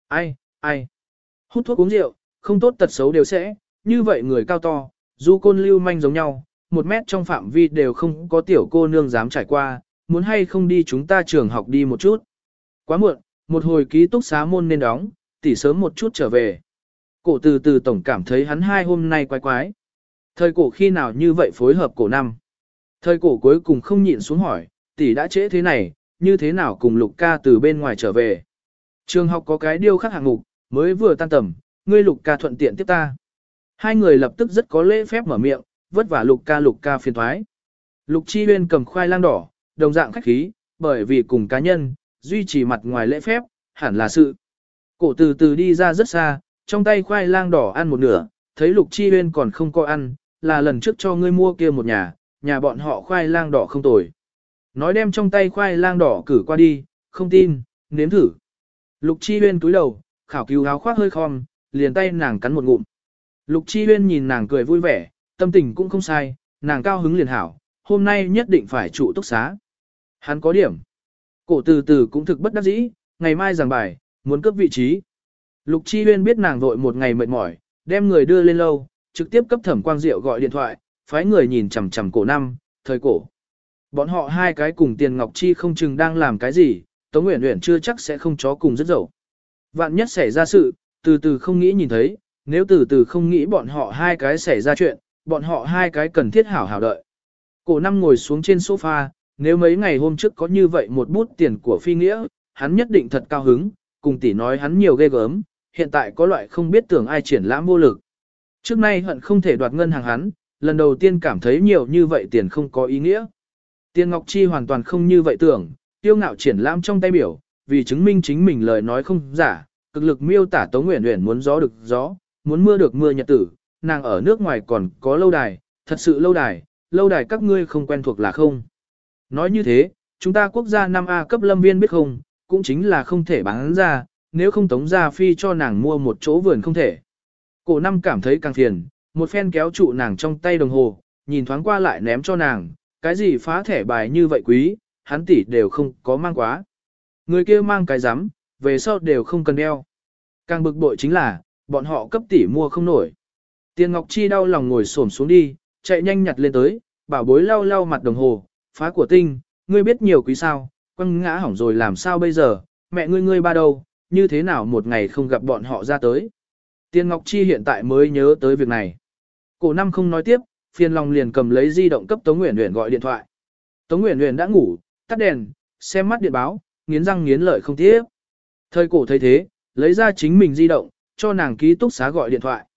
Ai, hút thuốc uống rượu, không tốt tật xấu đều sẽ, như vậy người cao to, du côn lưu manh giống nhau, 1 mét trong phạm vi đều không có tiểu cô nương dám trải qua, muốn hay không đi chúng ta trường học đi một chút. Quá muộn, một hồi ký túc xá môn nên đóng, tỉ sớm một chút trở về. Cổ từ từ tổng cảm thấy hắn hai hôm nay quái quái. Thời cổ khi nào như vậy phối hợp cổ năm. Thời cổ cuối cùng không nhịn xuống hỏi, tỷ đã trễ thế này, như thế nào cùng Lục ca từ bên ngoài trở về. Trường học có cái điêu khắc hạng mục, mới vừa tan tầm, ngươi Lục ca thuận tiện tiếp ta. Hai người lập tức rất có lễ phép mở miệng, vất vả Lục ca phiền thoái. Lục Chi Huyên cầm khoai lang đỏ, đồng dạng khách khí, bởi vì cùng cá nhân, duy trì mặt ngoài lễ phép, hẳn là sự. Cổ từ từ đi ra rất xa, trong tay khoai lang đỏ ăn một nửa, thấy Lục Chi Huyên còn không có ăn, là lần trước cho ngươi mua kia một nhà bọn họ khoai lang đỏ không tồi. Nói đem trong tay khoai lang đỏ cử qua đi, không tin, nếm thử. Lục Chi Huyên cúi đầu, khảo cứu áo khoác hơi khom, liền tay nàng cắn một ngụm. Lục Chi Huyên nhìn nàng cười vui vẻ, tâm tình cũng không sai, nàng cao hứng liền hảo, hôm nay nhất định phải trụ túc xá. Hắn có điểm. Cổ từ từ cũng thực bất đắc dĩ, ngày mai giảng bài, muốn cấp vị trí. Lục Chi Huyên biết nàng vội một ngày mệt mỏi, đem người đưa lên lâu, trực tiếp cấp Thẩm Quang Diệu gọi điện thoại, phái người nhìn chằm chằm cổ năm, thời cổ. Bọn họ hai cái cùng Tiền Ngọc Chi không chừng đang làm cái gì, Tống Uyển Uyển chưa chắc sẽ không chó cùng rất dậu. Vạn nhất xảy ra sự, từ từ không nghĩ nhìn thấy, nếu từ từ không nghĩ bọn họ hai cái xảy ra chuyện, bọn họ hai cái cần thiết hảo hảo đợi. Cổ năm ngồi xuống trên sofa, nếu mấy ngày hôm trước có như vậy một bút tiền của phi nghĩa, hắn nhất định thật cao hứng, cùng tỷ nói hắn nhiều ghê gớm, hiện tại có loại không biết tưởng ai triển lãm vô lực. Trước nay hận không thể đoạt ngân hàng hắn, lần đầu tiên cảm thấy nhiều như vậy tiền không có ý nghĩa. Tiền Ngọc Chi hoàn toàn không như vậy tưởng, tiêu ngạo triển lãm trong tay biểu, vì chứng minh chính mình lời nói không giả, cực lực miêu tả Tống Uyển Uyển muốn gió được gió, muốn mưa được mưa nhật tử, nàng ở nước ngoài còn có lâu đài, thật sự lâu đài các ngươi không quen thuộc là không. Nói như thế, chúng ta quốc gia 5A cấp lâm viên biết không, cũng chính là không thể bán ra, nếu không Tống Gia Phi cho nàng mua một chỗ vườn không thể. Cổ năm cảm thấy càng phiền, một phen kéo trụ nàng trong tay đồng hồ, nhìn thoáng qua lại ném cho nàng, cái gì phá thẻ bài như vậy quý, hắn tỷ đều không có mang quá. Người kia mang cái rắm, về sau đều không cần đeo. Càng bực bội chính là, bọn họ cấp tỷ mua không nổi. Tiền Ngọc Chi đau lòng ngồi xổm xuống đi, chạy nhanh nhặt lên tới, bảo bối lau lau mặt đồng hồ, phá của tinh, ngươi biết nhiều quý sao, quăng ngã hỏng rồi làm sao bây giờ, mẹ ngươi ba đâu, như thế nào một ngày không gặp bọn họ ra tới. Tiền Ngọc Chi hiện tại mới nhớ tới việc này. Cổ năm không nói tiếp, phiền lòng liền cầm lấy di động cấp Tống Uyển Uyển gọi điện thoại. Tống Uyển Uyển đã ngủ, tắt đèn, xem mắt điện báo, nghiến răng nghiến lợi không tiếp. Thời cổ thấy thế, lấy ra chính mình di động, cho nàng ký túc xá gọi điện thoại.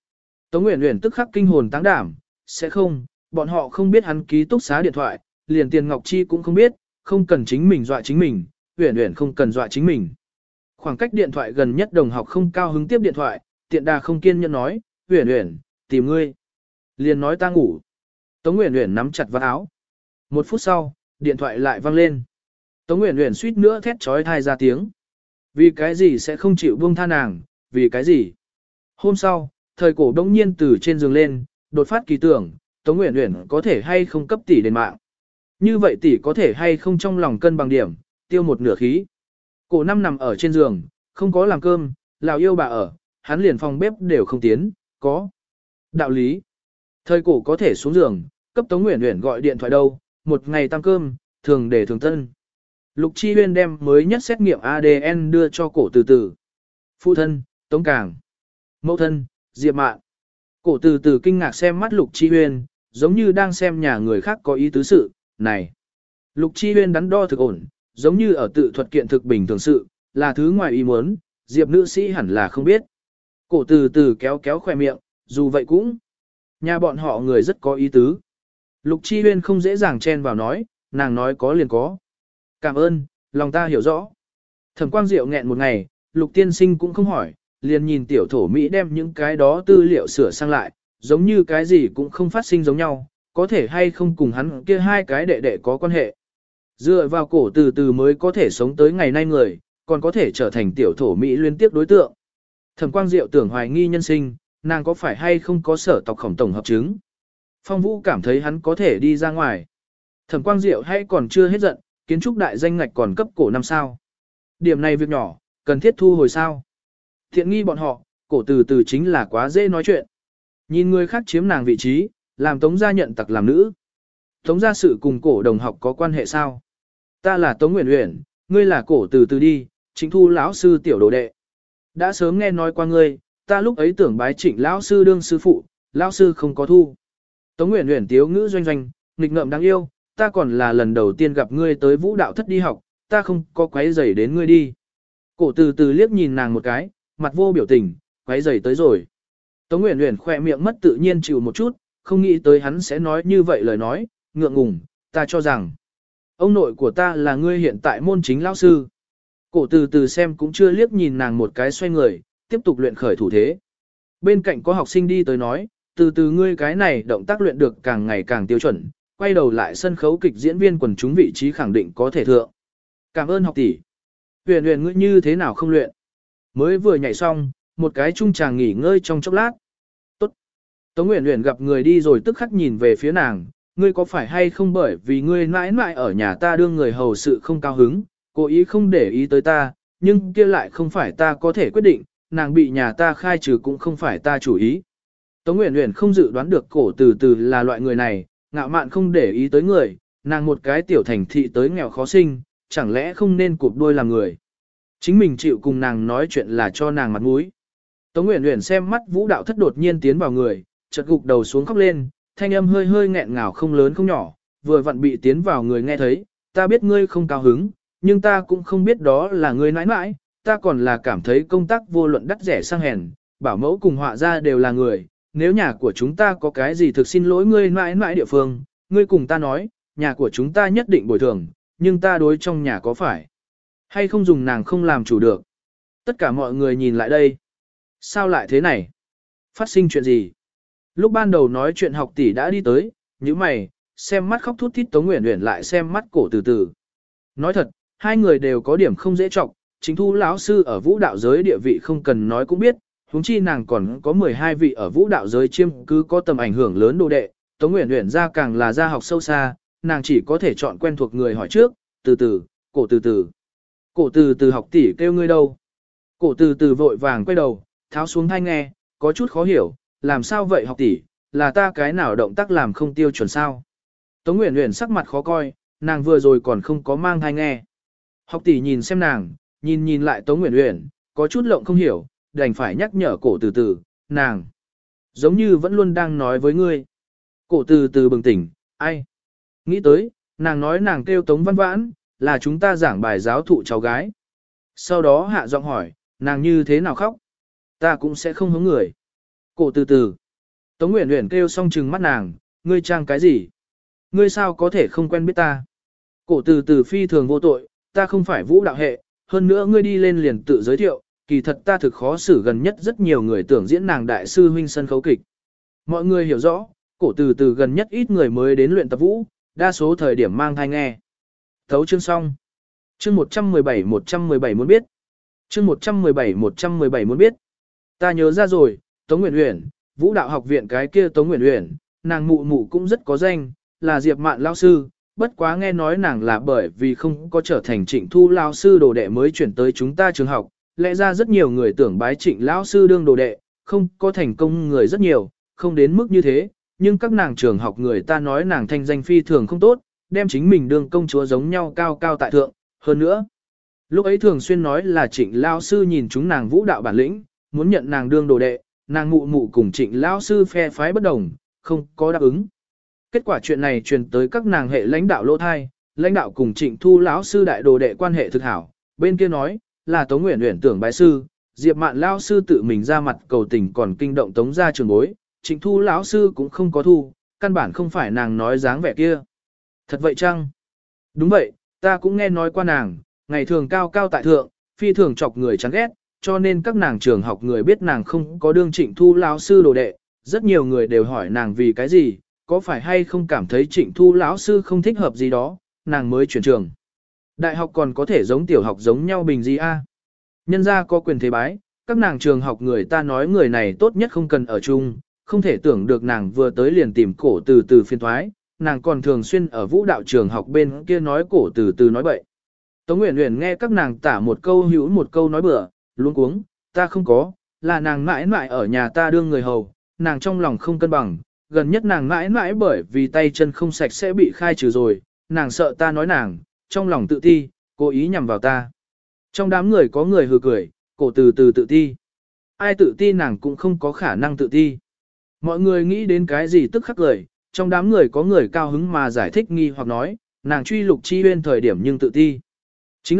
Tống Uyển Uyển tức khắc kinh hồn táng đảm, sẽ không, bọn họ không biết hắn ký túc xá điện thoại, liền Tiền Ngọc Chi cũng không biết, không cần chính mình dọa chính mình, Uyển Uyển không cần dọa chính mình. Khoảng cách điện thoại gần nhất đồng học không cao hứng tiếp điện thoại, Tiện Đà không kiên nhẫn nói, Uyển Uyển, tìm ngươi. Liền nói ta ngủ. Tống Uyển Uyển nắm chặt vào áo. 1 phút sau, điện thoại lại vang lên. Tống Uyển Uyển suýt nữa thét trói thai ra tiếng. Vì cái gì sẽ không chịu buông tha nàng, vì cái gì? Hôm sau, thời cổ đông nhiên từ trên giường lên, đột phát kỳ tưởng, Tống Uyển Uyển có thể hay không cấp tỷ đền mạng. Như vậy tỷ có thể hay không trong lòng cân bằng điểm, tiêu một nửa khí. Cổ năm nằm ở trên giường, không có làm cơm, lão yêu bà ở, hắn liền phòng bếp đều không tiến, có. Đạo lý. Thời cổ có thể xuống giường, cấp Tống Uyển Uyển gọi điện thoại đâu, một ngày tăng cơm, thường để thường tân. Lục Chi Huyên đem mới nhất xét nghiệm ADN đưa cho cổ từ từ. Phụ thân, Tống Càng. Mẫu thân, Diệp Mạn. Cổ từ từ kinh ngạc xem mắt Lục Chi Huyên, giống như đang xem nhà người khác có ý tứ sự, này. Lục Chi Huyên đắn đo thực ổn, giống như ở tự thuật kiện thực bình thường sự, là thứ ngoài ý muốn, Diệp nữ sĩ hẳn là không biết. Cổ từ từ kéo kéo khỏe miệng, dù vậy cũng. Nhà bọn họ người rất có ý tứ. Lục Chi Huyên không dễ dàng chen vào nói, nàng nói có liền có. Cảm ơn, lòng ta hiểu rõ. Thẩm Quang Diệu nghẹn một ngày, Lục tiên sinh cũng không hỏi, liền nhìn tiểu thổ Mỹ đem những cái đó tư liệu sửa sang lại, giống như cái gì cũng không phát sinh giống nhau, có thể hay không cùng hắn kia hai cái đệ đệ có quan hệ. Dựa vào cổ từ từ mới có thể sống tới ngày nay người, còn có thể trở thành tiểu thổ Mỹ liên tiếp đối tượng. Thẩm Quang Diệu tưởng hoài nghi nhân sinh, nàng có phải hay không có sở tộc khổng tổng hợp chứng. Phong Vũ cảm thấy hắn có thể đi ra ngoài. Thẩm Quang Diệu hay còn chưa hết giận, kiến trúc đại danh ngạch còn cấp cổ 5 sao. Điểm này việc nhỏ, cần thiết thu hồi sao. Thiện nghi bọn họ, cổ từ từ chính là quá dễ nói chuyện. Nhìn người khác chiếm nàng vị trí, làm Tống gia nhận tặc làm nữ. Tống gia sự cùng cổ đồng học có quan hệ sao? Ta là Tống Uyển Uyển, ngươi là cổ từ từ đi, Chính Thu lão sư tiểu đồ đệ. Đã sớm nghe nói qua ngươi, ta lúc ấy tưởng bái Trịnh lão sư đương sư phụ, lão sư không có thu. Tống Uyển Uyển tiếu ngữ doanh doanh, nghịch ngợm đáng yêu, ta còn là lần đầu tiên gặp ngươi tới vũ đạo thất đi học, ta không có quấy rầy đến ngươi đi. Cổ từ từ liếc nhìn nàng một cái, mặt vô biểu tình, quấy rầy tới rồi. Tống Uyển Uyển khỏe miệng mất tự nhiên chịu một chút, không nghĩ tới hắn sẽ nói như vậy lời nói, ngượng ngùng, ta cho rằng ông nội của ta là ngươi hiện tại môn chính lão sư. Cổ từ từ xem cũng chưa liếc nhìn nàng một cái xoay người, tiếp tục luyện khởi thủ thế. Bên cạnh có học sinh đi tới nói, từ từ ngươi cái này động tác luyện được càng ngày càng tiêu chuẩn, quay đầu lại sân khấu kịch diễn viên quần chúng vị trí khẳng định có thể thượng. Cảm ơn học tỷ. Uyển Uyển ngươi như thế nào không luyện? Mới vừa nhảy xong, một cái trung chàng nghỉ ngơi trong chốc lát. Tốt. Tống Uyển Uyển gặp người đi rồi tức khắc nhìn về phía nàng, ngươi có phải hay không bởi vì ngươi mãi mãi ở nhà ta đương người hầu sự không cao hứng, cố ý không để ý tới ta, nhưng kia lại không phải ta có thể quyết định, nàng bị nhà ta khai trừ cũng không phải ta chủ ý. Tống Uyển Uyển không dự đoán được cổ từ từ là loại người này, ngạo mạn không để ý tới người, nàng một cái tiểu thành thị tới nghèo khó sinh, chẳng lẽ không nên cụp đuôi làm người. Chính mình chịu cùng nàng nói chuyện là cho nàng mặt mũi. Tống Uyển Uyển xem mắt vũ đạo thất đột nhiên tiến vào người, chợt gục đầu xuống khóc lên, thanh âm hơi hơi nghẹn ngào không lớn không nhỏ, vừa vặn bị tiến vào người nghe thấy, ta biết ngươi không cao hứng, nhưng ta cũng không biết đó là ngươi nãi nãi, ta còn là cảm thấy công tác vô luận đắt rẻ sang hèn, bảo mẫu cùng họa ra đều là người, nếu nhà của chúng ta có cái gì thực xin lỗi ngươi nãi nãi địa phương, ngươi cùng ta nói, nhà của chúng ta nhất định bồi thường, nhưng ta đối trong nhà có phải hay không dùng nàng không làm chủ được. Tất cả mọi người nhìn lại đây. Sao lại thế này? Phát sinh chuyện gì? Lúc ban đầu nói chuyện học tỷ đã đi tới, như mày, xem mắt khóc thút thít Tống Uyển Uyển lại xem mắt cổ từ từ. Nói thật, hai người đều có điểm không dễ trọng, Chính Thu lão sư ở vũ đạo giới địa vị không cần nói cũng biết, huống chi nàng còn có 12 vị ở vũ đạo giới chiêm cứ có tầm ảnh hưởng lớn đồ đệ, Tống Uyển Uyển ra càng là gia học sâu xa, nàng chỉ có thể chọn quen thuộc người hỏi trước, từ từ, cổ từ từ. Cổ từ từ học tỷ kêu ngươi đâu? Cổ từ từ vội vàng quay đầu, tháo xuống thanh nghe, có chút khó hiểu, làm sao vậy học tỷ, là ta cái nào động tác làm không tiêu chuẩn sao? Tống Uyển Uyển sắc mặt khó coi, nàng vừa rồi còn không có mang thanh nghe. Học tỷ nhìn xem nàng, nhìn lại Tống Uyển Uyển, có chút lộng không hiểu, đành phải nhắc nhở cổ từ từ, nàng giống như vẫn luôn đang nói với ngươi. Cổ từ từ bừng tỉnh, ai? Nghĩ tới, nàng nói nàng kêu Tống Văn Vãn, là chúng ta giảng bài giáo thụ cháu gái. Sau đó hạ giọng hỏi, nàng như thế nào khóc? Ta cũng sẽ không hướng người. Cổ từ từ. Tống Uyển Uyển kêu xong trừng mắt nàng, ngươi trang cái gì? Ngươi sao có thể không quen biết ta? Cổ từ từ phi thường vô tội, ta không phải vũ đạo hệ, hơn nữa ngươi đi lên liền tự giới thiệu, kỳ thật ta thực khó xử, gần nhất rất nhiều người tưởng diễn nàng đại sư huynh sân khấu kịch. Mọi người hiểu rõ, cổ từ từ gần nhất ít người mới đến luyện tập vũ, đa số thời điểm mang thai nghe. Thấu chương xong. Chương 117 muốn biết. Chương 117 muốn biết. Ta nhớ ra rồi, Tống Uyển Uyển, vũ đạo học viện cái kia Tống Uyển Uyển, nàng mụ mụ cũng rất có danh, là Diệp Mạn lão sư, bất quá nghe nói nàng là bởi vì không có trở thành Trịnh Thu lão sư đồ đệ mới chuyển tới chúng ta trường học, lẽ ra rất nhiều người tưởng bái Trịnh lão sư đương đồ đệ, không có thành công người rất nhiều, không đến mức như thế, nhưng các nàng trường học người ta nói nàng thanh danh phi thường không tốt, đem chính mình đương công chúa giống nhau cao cao tại thượng, hơn nữa. Lúc ấy thường xuyên nói là Trịnh lão sư nhìn chúng nàng vũ đạo bản lĩnh, muốn nhận nàng đương đồ đệ, nàng mụ mụ cùng Trịnh lão sư phe phái bất đồng, không có đáp ứng. Kết quả chuyện này truyền tới các nàng hệ lãnh đạo lỗ thai, lãnh đạo cùng Trịnh Thu lão sư đại đồ đệ quan hệ thực hảo, bên kia nói là Tống Uyển Uyển tưởng bái sư, Diệp Mạn lão sư tự mình ra mặt cầu tình còn kinh động Tống gia trường bối, Trịnh Thu lão sư cũng không có thu, căn bản không phải nàng nói dáng vẻ kia. Thật vậy chăng? Đúng vậy, ta cũng nghe nói qua nàng, ngày thường cao cao tại thượng, phi thường chọc người chán ghét, cho nên các nàng trường học người biết nàng không có đương Trịnh Thu lão sư đồ đệ, rất nhiều người đều hỏi nàng vì cái gì, có phải hay không cảm thấy Trịnh Thu lão sư không thích hợp gì đó, nàng mới chuyển trường. Đại học còn có thể giống tiểu học giống nhau bình gì a? Nhân gia có quyền thế bái, các nàng trường học người ta nói người này tốt nhất không cần ở chung, không thể tưởng được nàng vừa tới liền tìm cổ từ từ phiên thoái, nàng còn thường xuyên ở vũ đạo trường học bên kia nói cổ từ từ nói bậy. Tống Uyển Uyển nghe các nàng tả một câu hữu một câu nói bừa, luống cuống, ta không có, là nàng mãi mãi ở nhà ta đương người hầu, nàng trong lòng không cân bằng, gần nhất nàng mãi mãi bởi vì tay chân không sạch sẽ bị khai trừ rồi, nàng sợ ta nói nàng, trong lòng tự ti, cố ý nhằm vào ta. Trong đám người có người hừ cười, cổ từ từ tự ti. Ai tự ti nàng cũng không có khả năng tự ti. Mọi người nghĩ đến cái gì tức khắc cười, trong đám người có người cao hứng mà giải thích nghi hoặc nói, nàng truy Lục Chi Huyên thời điểm nhưng tự ti. Chính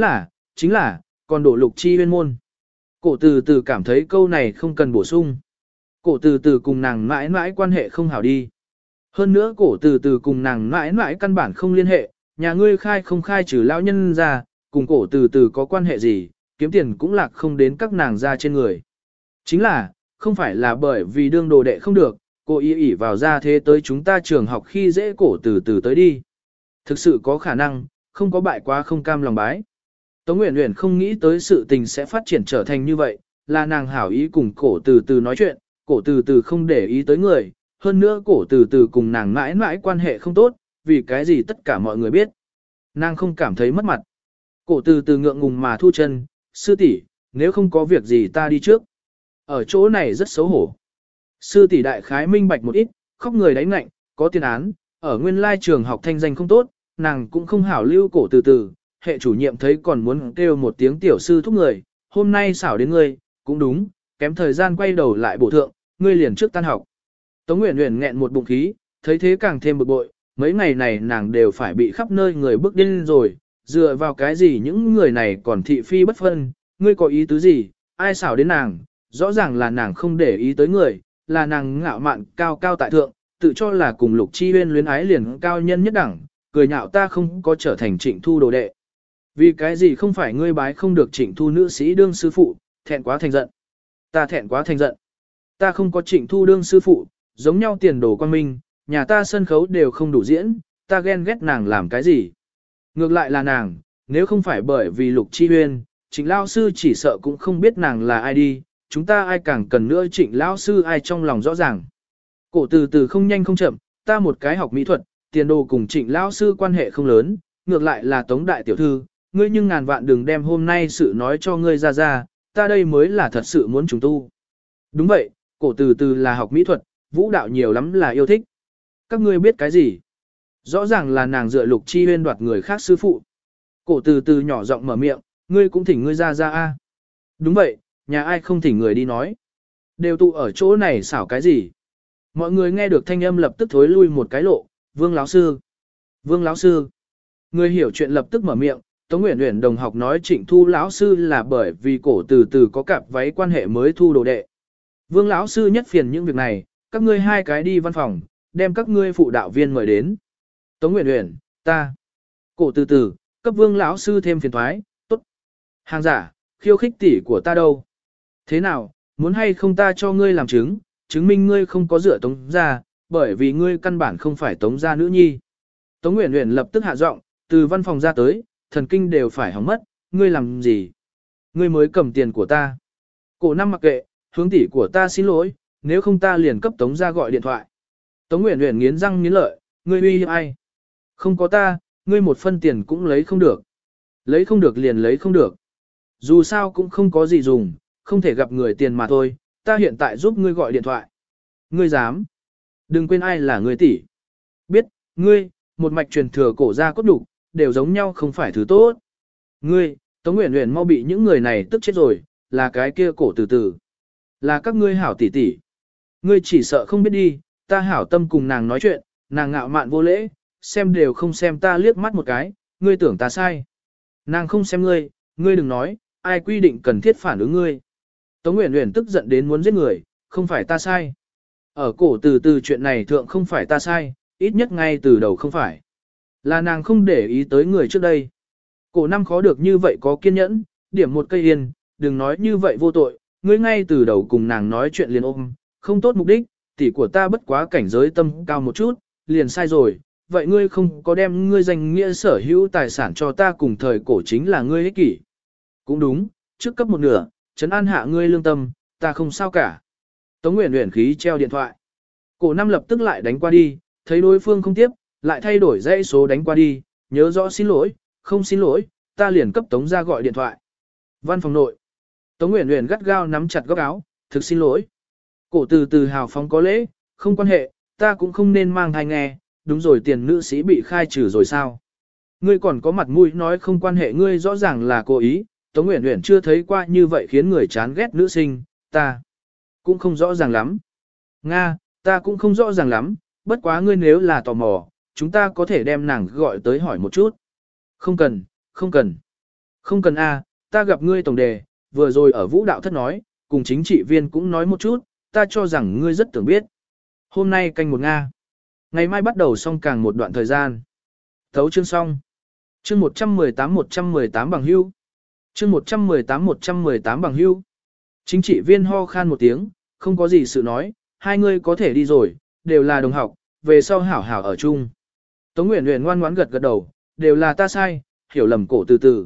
là, còn đổ Lục Chi Huyên môn. Cổ từ từ cảm thấy câu này không cần bổ sung. Cổ từ từ cùng nàng mãi mãi quan hệ không hảo đi. Hơn nữa cổ từ từ cùng nàng mãi mãi căn bản không liên hệ, nhà ngươi khai không khai trừ lão nhân ra, cùng cổ từ từ có quan hệ gì, kiếm tiền cũng lạc không đến các nàng ra trên người. Chính là, không phải là bởi vì đương đồ đệ không được, cô ý ỉ vào ra thế tới chúng ta trường học khi dễ cổ từ từ tới đi. Thực sự có khả năng, không có bại quá không cam lòng bái. Tống Uyển Uyển không nghĩ tới sự tình sẽ phát triển trở thành như vậy, là nàng hảo ý cùng cổ từ từ nói chuyện, cổ từ từ không để ý tới người, hơn nữa cổ từ từ cùng nàng mãi mãi quan hệ không tốt, vì cái gì tất cả mọi người biết. Nàng không cảm thấy mất mặt. Cổ từ từ ngượng ngùng mà thu chân, sư tỷ, nếu không có việc gì ta đi trước. Ở chỗ này rất xấu hổ. Sư tỷ đại khái minh bạch một ít, khóc người đánh lạnh, có tiền án, ở nguyên lai trường học thanh danh không tốt, nàng cũng không hảo lưu cổ từ từ, hệ chủ nhiệm thấy còn muốn kêu một tiếng tiểu sư thúc người, hôm nay xảo đến ngươi, cũng đúng, kém thời gian quay đầu lại bổ thượng, ngươi liền trước tan học. Tống Uyển Uyển nghẹn một bụng khí, thấy thế càng thêm bực bội, mấy ngày này nàng đều phải bị khắp nơi người bước điên rồi, dựa vào cái gì những người này còn thị phi bất phân, ngươi có ý tứ gì, ai xảo đến nàng, rõ ràng là nàng không để ý tới người, là nàng ngạo mạn cao cao tại thượng, tự cho là cùng Lục Chi Huyên luyến ái liền cao nhân nhất đẳng, cười nhạo ta không có trở thành Trịnh Thu đồ đệ. Vì cái gì không phải ngươi bái không được Trịnh Thu nữ sĩ đương sư phụ, thẹn quá thành giận. Ta thẹn quá thành giận. Ta không có Trịnh Thu đương sư phụ, giống nhau tiền đồ quan minh, nhà ta sân khấu đều không đủ diễn, ta ghen ghét nàng làm cái gì. Ngược lại là nàng, nếu không phải bởi vì Lục Chi Huyên, Trịnh Lao Sư chỉ sợ cũng không biết nàng là ai đi, chúng ta ai càng cần nữa Trịnh Lao Sư ai trong lòng rõ ràng. Cổ từ từ không nhanh không chậm, ta một cái học mỹ thuật, tiền đồ cùng Trịnh Lao Sư quan hệ không lớn, ngược lại là Tống Đại Tiểu Thư, ngươi nhưng ngàn vạn đừng đem hôm nay sự nói cho ngươi ra, ta đây mới là thật sự muốn chúng tu. Đúng vậy, cổ từ từ là học mỹ thuật, vũ đạo nhiều lắm là yêu thích. Các ngươi biết cái gì? Rõ ràng là nàng dựa Lục Chi Huyên đoạt người khác sư phụ. Cổ từ từ nhỏ giọng mở miệng, ngươi cũng thỉnh ngươi ra a. Đúng vậy, nhà ai không thỉnh người đi nói. Đều tụ ở chỗ này xảo cái gì? Mọi người nghe được thanh âm lập tức thối lui một cái lộ, Vương lão sư. Vương lão sư. Người hiểu chuyện lập tức mở miệng, Tống Uyển Uyển đồng học nói Trịnh Thu lão sư là bởi vì cổ từ từ có cặp váy quan hệ mới thu đồ đệ. Vương lão sư nhất phiền những việc này, các ngươi hai cái đi văn phòng, đem các ngươi phụ đạo viên mời đến. Tống Uyển Uyển, ta. Cổ từ từ, cấp Vương lão sư thêm phiền toái, tốt. Hàng giả, khiêu khích tỷ của ta đâu? Thế nào, muốn hay không ta cho ngươi làm chứng minh ngươi không có dựa Tống gia, bởi vì ngươi căn bản không phải Tống gia nữ nhi. Tống Uyển Uyển lập tức hạ giọng, từ văn phòng ra tới, thần kinh đều phải hỏng mất, ngươi làm gì? Ngươi mới cầm tiền của ta. Cổ năm mặc kệ, hướng tỷ của ta xin lỗi, nếu không ta liền cấp Tống gia gọi điện thoại. Tống Uyển Uyển nghiến răng nghiến lợi, ngươi uy hiếp ai? Không có ta, ngươi một phân tiền cũng lấy không được. Lấy không được liền lấy không được. Dù sao cũng không có gì dùng, không thể gặp người tiền mà thôi, ta hiện tại giúp ngươi gọi điện thoại. Ngươi dám? Đừng quên ai là ngươi tỷ. Biết, ngươi, một mạch truyền thừa cổ gia cốt đục, đều giống nhau không phải thứ tốt. Ngươi, Tống Uyển Uyển mau bị những người này tức chết rồi, là cái kia cổ từ từ. Là các ngươi hảo tỷ tỷ. Ngươi chỉ sợ không biết đi, ta hảo tâm cùng nàng nói chuyện, nàng ngạo mạn vô lễ, xem đều không xem ta liếc mắt một cái, ngươi tưởng ta sai. Nàng không xem ngươi, ngươi đừng nói, ai quy định cần thiết phản ứng ngươi. Tống Uyển Uyển tức giận đến muốn giết người, không phải ta sai. Ở cổ từ từ chuyện này thượng không phải ta sai, ít nhất ngay từ đầu không phải. Là nàng không để ý tới người trước đây. Cổ năm khó được như vậy có kiên nhẫn, điểm một cây yên, đừng nói như vậy vô tội, ngươi ngay từ đầu cùng nàng nói chuyện liền ôm, không tốt mục đích, tỷ của ta bất quá cảnh giới tâm cao một chút, liền sai rồi, vậy ngươi không có đem ngươi danh nghĩa sở hữu tài sản cho ta cùng thời cổ chính là ngươi ích kỷ. Cũng đúng, trước cấp một nửa, trấn an hạ ngươi lương tâm, ta không sao cả. Tống Uyển Uyển khí treo điện thoại. Cổ năm lập tức lại đánh qua đi, thấy đối phương không tiếp, lại thay đổi dãy số đánh qua đi, nhớ rõ xin lỗi, không xin lỗi, ta liền cấp Tống ra gọi điện thoại. Văn phòng nội. Tống Uyển Uyển gắt gao nắm chặt góc áo, thực xin lỗi. Cổ từ từ hào phóng có lễ, không quan hệ, ta cũng không nên mang thai nghe, đúng rồi tiền nữ sĩ bị khai trừ rồi sao. Ngươi còn có mặt mũi nói không quan hệ, ngươi rõ ràng là cố ý, Tống Uyển Uyển chưa thấy qua như vậy khiến người chán ghét nữ sinh, ta cũng không rõ ràng lắm. Nga, ta cũng không rõ ràng lắm, bất quá ngươi nếu là tò mò, chúng ta có thể đem nàng gọi tới hỏi một chút. Không cần, không cần. Không cần a, ta gặp ngươi tổng đề, vừa rồi ở vũ đạo thất nói, cùng chính trị viên cũng nói một chút, ta cho rằng ngươi rất tưởng biết. Hôm nay canh một Nga. Ngày mai bắt đầu xong càng một đoạn thời gian. Thấu chương xong. Chương 118 bằng hưu. Chương 118 bằng hưu. Chính trị viên ho khan một tiếng, không có gì sự nói, hai người có thể đi rồi, đều là đồng học, về sau hảo hảo ở chung. Tống Uyển Uyển ngoan ngoãn gật gật đầu, đều là ta sai, hiểu lầm cổ từ từ.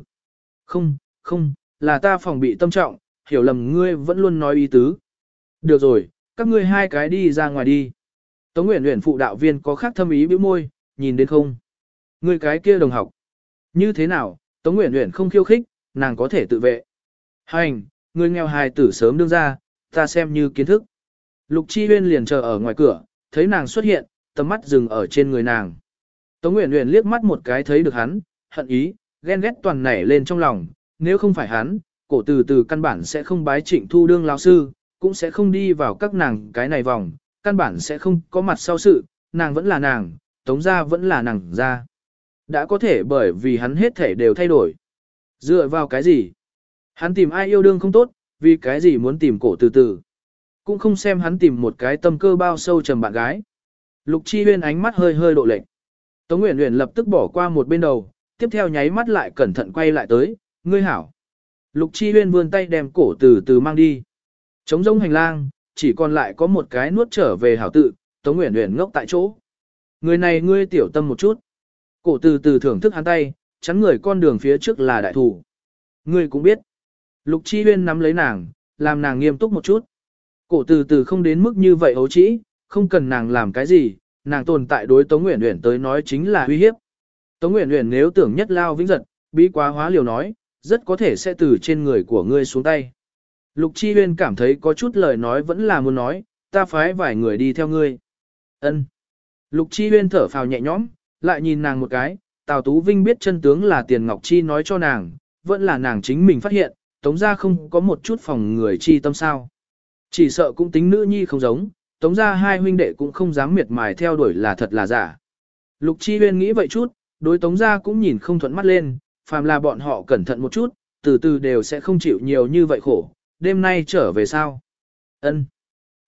Không, là ta phòng bị tâm trọng, hiểu lầm ngươi vẫn luôn nói ý tứ. Được rồi, các ngươi hai cái đi ra ngoài đi. Tống Uyển Uyển phụ đạo viên có khác thâm ý bĩu môi, nhìn đến không? Ngươi cái kia đồng học. Như thế nào, Tống Uyển Uyển không khiêu khích, nàng có thể tự vệ. Hành, ngươi nghèo hài tử sớm đương ra, ta xem như kiến thức. Lục Chi Huyên liền chờ ở ngoài cửa, thấy nàng xuất hiện, tầm mắt dừng ở trên người nàng. Tống Uyển Uyển liếc mắt một cái thấy được hắn, hận ý, ghen ghét toàn nảy lên trong lòng, nếu không phải hắn, cổ từ từ căn bản sẽ không bái Trịnh Thu đương lão sư, cũng sẽ không đi vào các nàng cái này vòng, căn bản sẽ không có mặt sau sự, nàng vẫn là nàng, Tống gia vẫn là nàng gia. Đã có thể bởi vì hắn hết thể đều thay đổi. Dựa vào cái gì? Hắn tìm ai yêu đương không tốt, vì cái gì muốn tìm cổ từ từ. Cũng không xem hắn tìm một cái tâm cơ bao sâu trầm bạn gái. Lục Chi Huyên ánh mắt hơi hơi độ lệch. Tống Uyển Uyển lập tức bỏ qua một bên đầu, tiếp theo nháy mắt lại cẩn thận quay lại tới, ngươi hảo. Lục Chi Huyên vươn tay đem cổ từ từ mang đi. Trống rỗng hành lang, chỉ còn lại có một cái nuốt trở về hảo tự, Tống Uyển Uyển ngốc tại chỗ. Người này ngươi tiểu tâm một chút. Cổ từ từ thưởng thức hắn tay, chắn người con đường phía trước là đại thủ. Ngươi cũng biết. Lục Chi Huyên nắm lấy nàng, làm nàng nghiêm túc một chút. Cổ từ từ không đến mức như vậy ấu trĩ, không cần nàng làm cái gì, nàng tồn tại đối Tống Uyển Uyển tới nói chính là uy hiếp. Tống Uyển Uyển nếu tưởng nhất lao vĩnh giật, bí quá hóa liều nói, rất có thể sẽ từ trên người của ngươi xuống tay. Lục Chi Huyên cảm thấy có chút lời nói vẫn là muốn nói, ta phái vài người đi theo ngươi. Ân. Lục Chi Huyên thở phào nhẹ nhõm, lại nhìn nàng một cái, Tào Tú Vinh biết chân tướng là Tiền Ngọc Chi nói cho nàng, vẫn là nàng chính mình phát hiện, Tống gia không có một chút phòng người chi tâm sao. Chỉ sợ cũng tính nữ nhi không giống, Tống gia hai huynh đệ cũng không dám miệt mài theo đuổi là thật là giả. Lục Chi Huyên nghĩ vậy chút, đối Tống gia cũng nhìn không thuận mắt lên, phàm là bọn họ cẩn thận một chút, từ từ đều sẽ không chịu nhiều như vậy khổ, đêm nay trở về sao? Ân.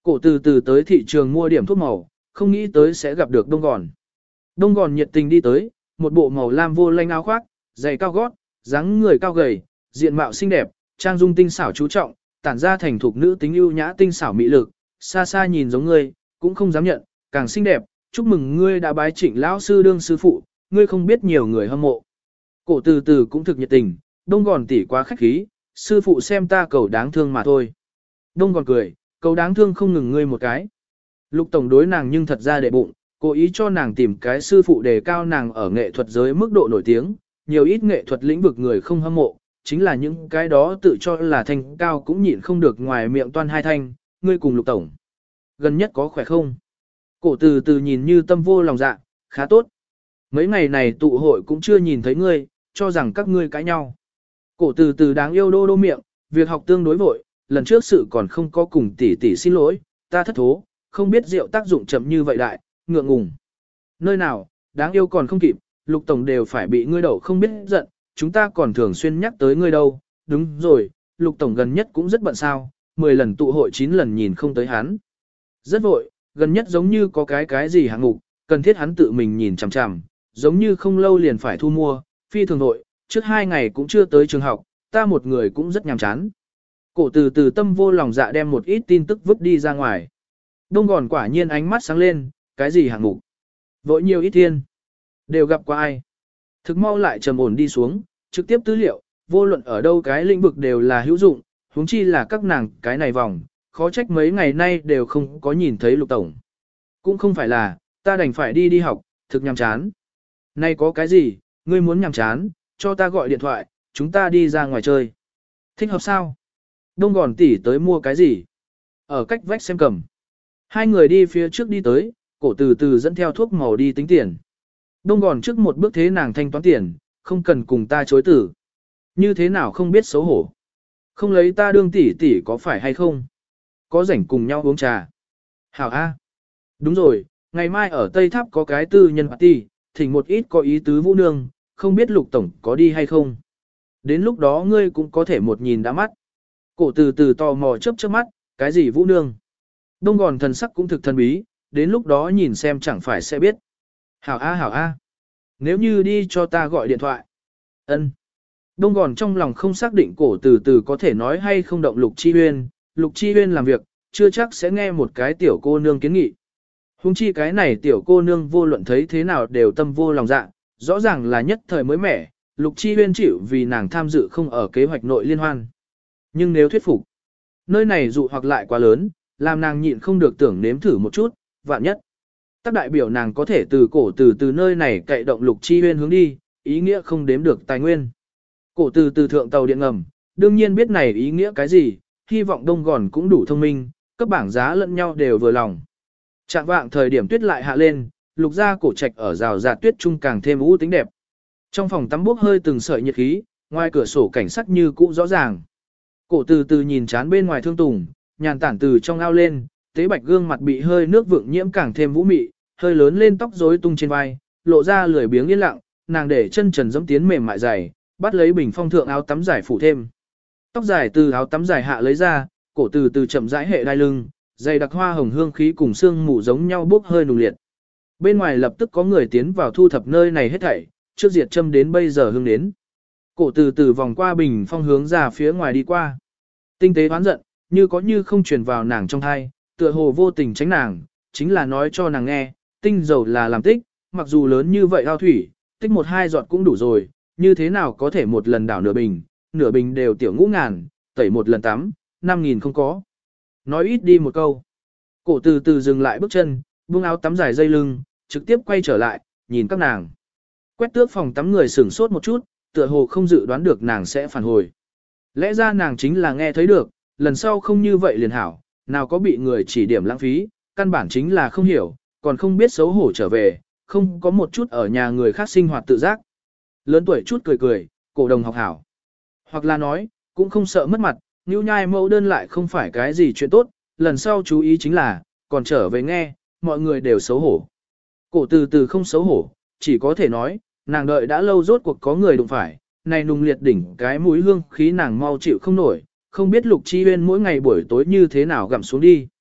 Cổ từ từ tới thị trường mua điểm thuốc màu, không nghĩ tới sẽ gặp được Đông Gòn. Đông Gòn nhiệt tình đi tới, một bộ màu lam vô lanh áo khoác, giày cao gót, dáng người cao gầy, diện mạo xinh đẹp, trang dung tinh xảo chú trọng, tản ra thành thục nữ tính ưu nhã tinh xảo mỹ lực, xa xa nhìn giống ngươi, cũng không dám nhận, càng xinh đẹp, chúc mừng ngươi đã bái Trịnh lão sư đương sư phụ, ngươi không biết nhiều người hâm mộ. Cổ từ từ cũng thực nhiệt tình, Đông Gòn tỷ quá khách khí, sư phụ xem ta cầu đáng thương mà thôi. Đông Gòn cười, cầu đáng thương không ngừng ngươi một cái. Lục tổng đối nàng nhưng thật ra để bụng, cố ý cho nàng tìm cái sư phụ đề cao nàng ở nghệ thuật giới mức độ nổi tiếng, nhiều ít nghệ thuật lĩnh vực người không hâm mộ, chính là những cái đó tự cho là thanh cao cũng nhịn không được ngoài miệng toan hai thanh, ngươi cùng Lục tổng. Gần nhất có khỏe không? Cổ từ từ nhìn như tâm vô lòng dạ, khá tốt. Mấy ngày này tụ hội cũng chưa nhìn thấy ngươi, cho rằng các ngươi cãi nhau. Cổ từ từ đáng yêu đô đô miệng, việc học tương đối vội, lần trước sự còn không có cùng tỷ tỷ xin lỗi, ta thất thố, không biết rượu tác dụng chậm như vậy đại, ngượng ngùng. Nơi nào, đáng yêu còn không kịp, Lục tổng đều phải bị ngươi đậu không biết giận, chúng ta còn thường xuyên nhắc tới ngươi đâu. Đúng rồi, Lục tổng gần nhất cũng rất bận sao, 10 lần tụ hội 9 lần nhìn không tới hắn. Rất vội, gần nhất giống như có cái gì hạng mục, cần thiết hắn tự mình nhìn chằm chằm, giống như không lâu liền phải thu mua, phi thường vội, trước 2 ngày cũng chưa tới trường học, ta một người cũng rất nhàm chán. Cổ từ từ tâm vô lòng dạ đem một ít tin tức vứt đi ra ngoài. Đông Gòn quả nhiên ánh mắt sáng lên, cái gì hạng mục? Vội nhiều ít thiên. Đều gặp qua ai? Thực mau lại trầm ổn đi xuống, trực tiếp tư liệu, vô luận ở đâu cái lĩnh vực đều là hữu dụng, huống chi là các nàng cái này vòng, khó trách mấy ngày nay đều không có nhìn thấy Lục tổng. Cũng không phải là, ta đành phải đi học, thực nhàm chán. Nay có cái gì, ngươi muốn nhàm chán, cho ta gọi điện thoại, chúng ta đi ra ngoài chơi. Thích hợp sao? Đông Gòn tỷ tới mua cái gì? Ở cách vách xem cầm. Hai người đi phía trước đi tới, cổ từ từ dẫn theo thuốc màu đi tính tiền. Đông Gòn trước một bước thế nàng thanh toán tiền, không cần cùng ta chối tử. Như thế nào không biết xấu hổ. Không lấy ta đương tỷ tỷ có phải hay không? Có rảnh cùng nhau uống trà. Hảo A. Đúng rồi, ngày mai ở Tây Tháp có cái tư nhân party, thỉnh một ít có ý tứ vũ nương, không biết Lục tổng có đi hay không. Đến lúc đó ngươi cũng có thể một nhìn đã mắt. Cổ từ từ tò mò chớp chớp mắt, cái gì vũ nương? Đông Gòn thần sắc cũng thực thần bí, đến lúc đó nhìn xem chẳng phải sẽ biết. Hảo A hảo A. Nếu như đi cho ta gọi điện thoại. Ân. Đông Gòn trong lòng không xác định cổ từ từ có thể nói hay không động Lục Chi Huyên. Lục Chi Huyên làm việc, chưa chắc sẽ nghe một cái tiểu cô nương kiến nghị. Hùng chi cái này tiểu cô nương vô luận thấy thế nào đều tâm vô lòng dạ, rõ ràng là nhất thời mới mẻ, Lục Chi Huyên chịu vì nàng tham dự không ở kế hoạch nội liên hoan. Nhưng nếu thuyết phục, nơi này dụ hoặc lại quá lớn, làm nàng nhịn không được tưởng nếm thử một chút, vạn nhất. Tác đại biểu nàng có thể từ cổ từ nơi này cậy động Lục Chi Huyên hướng đi, ý nghĩa không đếm được tài nguyên. Cổ từ thượng tàu điện ngầm, đương nhiên biết này ý nghĩa cái gì, hy vọng Đông Gòn cũng đủ thông minh, cấp bảng giá lẫn nhau đều vừa lòng. Trạng vạng thời điểm tuyết lại hạ lên, Lục gia cổ trạch ở rào rạt tuyết trung càng thêm u tính đẹp. Trong phòng tắm bốc hơi từng sợi nhiệt khí, ngoài cửa sổ cảnh sắc như cũ rõ ràng. Cổ từ từ nhìn chán bên ngoài thương tùng, nhàn tản từ trong ao lên, tế bạch gương mặt bị hơi nước vượng nhiễm càng thêm vũ mị, hơi lớn lên tóc rối tung trên vai, lộ ra lười biếng yên lặng, nàng để chân trần dẫm tiến mềm mại dày, bắt lấy bình phong thượng áo tắm dài phủ thêm. Tóc dài từ áo tắm dài hạ lấy ra, cổ từ từ chậm rãi hệ đai lưng, dày đặc hoa hồng hương khí cùng xương mù giống nhau bốc hơi nùng liệt. Bên ngoài lập tức có người tiến vào thu thập nơi này hết thảy, trước diệt châm đến bây giờ hương đến. Cổ từ từ vòng qua bình phong hướng ra phía ngoài đi qua. Tinh tế oán giận, như có như không truyền vào nàng trong thai, tựa hồ vô tình tránh nàng, chính là nói cho nàng nghe, tinh dầu là làm tích, mặc dù lớn như vậy ao thủy, tích 1-2 giọt cũng đủ rồi, như thế nào có thể một lần đảo nửa bình đều tiểu ngũ ngàn, tẩy một lần tắm, 5.000 không có. Nói ít đi một câu. Cổ từ từ dừng lại bước chân, buông áo tắm dài dây lưng, trực tiếp quay trở lại, nhìn các nàng. Quét tước phòng tắm người sửng sốt một chút, tựa hồ không dự đoán được nàng sẽ phản hồi. Lẽ ra nàng chính là nghe thấy được, lần sau không như vậy liền hảo, nào có bị người chỉ điểm lãng phí, căn bản chính là không hiểu, còn không biết xấu hổ trở về, không có một chút ở nhà người khác sinh hoạt tự giác. Lớn tuổi chút cười cười, cổ đồng học hảo. Hoặc là nói, cũng không sợ mất mặt, nhũ nhai mẫu đơn lại không phải cái gì chuyện tốt, lần sau chú ý chính là, còn trở về nghe, mọi người đều xấu hổ. Cổ từ từ không xấu hổ, chỉ có thể nói, nàng đợi đã lâu rốt cuộc có người đụng phải, này nùng liệt đỉnh cái mũi hương khí nàng mau chịu không nổi, không biết Lục Chi Huyên mỗi ngày buổi tối như thế nào gặm xuống đi.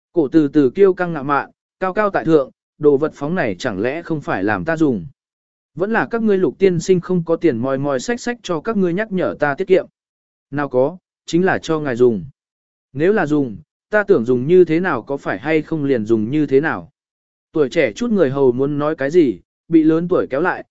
Cổ từ từ kiêu căng ngạo mạn, cao cao tại thượng, đồ vật phóng này chẳng lẽ không phải làm ta dùng. Vẫn là các ngươi Lục tiên sinh không có tiền mòi mòi sách sách cho các ngươi nhắc nhở ta tiết kiệm. Nào có, chính là cho ngài dùng. Nếu là dùng, ta tưởng dùng như thế nào có phải hay không liền dùng như thế nào. Tuổi trẻ chút người hầu muốn nói cái gì, bị lớn tuổi kéo lại,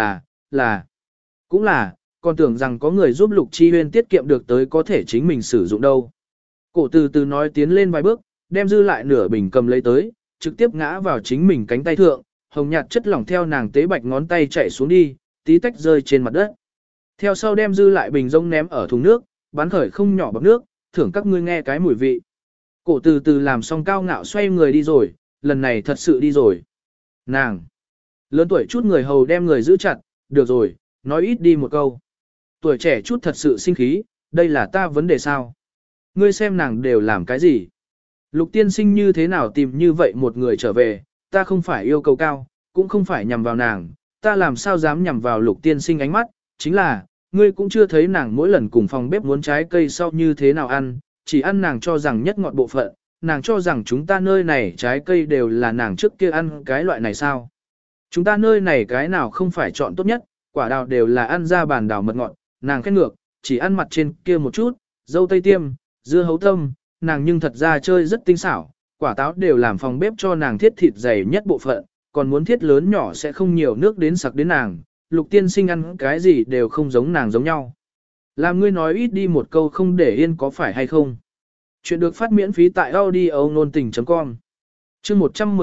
cũng là, còn tưởng rằng có người giúp Lục Chi Huyên tiết kiệm được tới có thể chính mình sử dụng đâu. Cổ từ từ nói tiến lên vài bước, đem dư lại nửa bình cầm lấy tới, trực tiếp ngã vào chính mình cánh tay thượng, hồng nhạt chất lỏng theo nàng tế bạch ngón tay chạy xuống đi, tí tách rơi trên mặt đất. Theo sau đem dư lại bình rông ném ở thùng nước, bắn khởi không nhỏ bọc nước, thưởng các ngươi nghe cái mùi vị. Cổ từ từ làm xong cao ngạo xoay người đi rồi, lần này thật sự đi rồi. Nàng! Lớn tuổi chút người hầu đem người giữ chặt, được rồi, nói ít đi một câu. Tuổi trẻ chút thật sự sinh khí, đây là ta vấn đề sao? Ngươi xem nàng đều làm cái gì? Lục tiên sinh như thế nào tìm như vậy một người trở về, ta không phải yêu cầu cao, cũng không phải nhằm vào nàng, ta làm sao dám nhằm vào lục tiên sinh ánh mắt, chính là, ngươi cũng chưa thấy nàng mỗi lần cùng phòng bếp muốn trái cây sau như thế nào ăn, chỉ ăn nàng cho rằng nhất ngọt bộ phận, nàng cho rằng chúng ta nơi này trái cây đều là nàng trước kia ăn cái loại này sao. Chúng ta nơi này cái nào không phải chọn tốt nhất, quả đào đều là ăn ra bàn đào mật ngọt, nàng khét ngược, chỉ ăn mặt trên kia một chút, dâu tây tiêm, dưa hấu tâm, nàng nhưng thật ra chơi rất tinh xảo, quả táo đều làm phòng bếp cho nàng thiết thịt dày nhất bộ phận, còn muốn thiết lớn nhỏ sẽ không nhiều nước đến sặc đến nàng, lục tiên sinh ăn cái gì đều không giống nàng giống nhau. Làm ngươi nói ít đi một câu không để yên có phải hay không. Chuyện được phát miễn phí tại audio nôn tình.com. Chương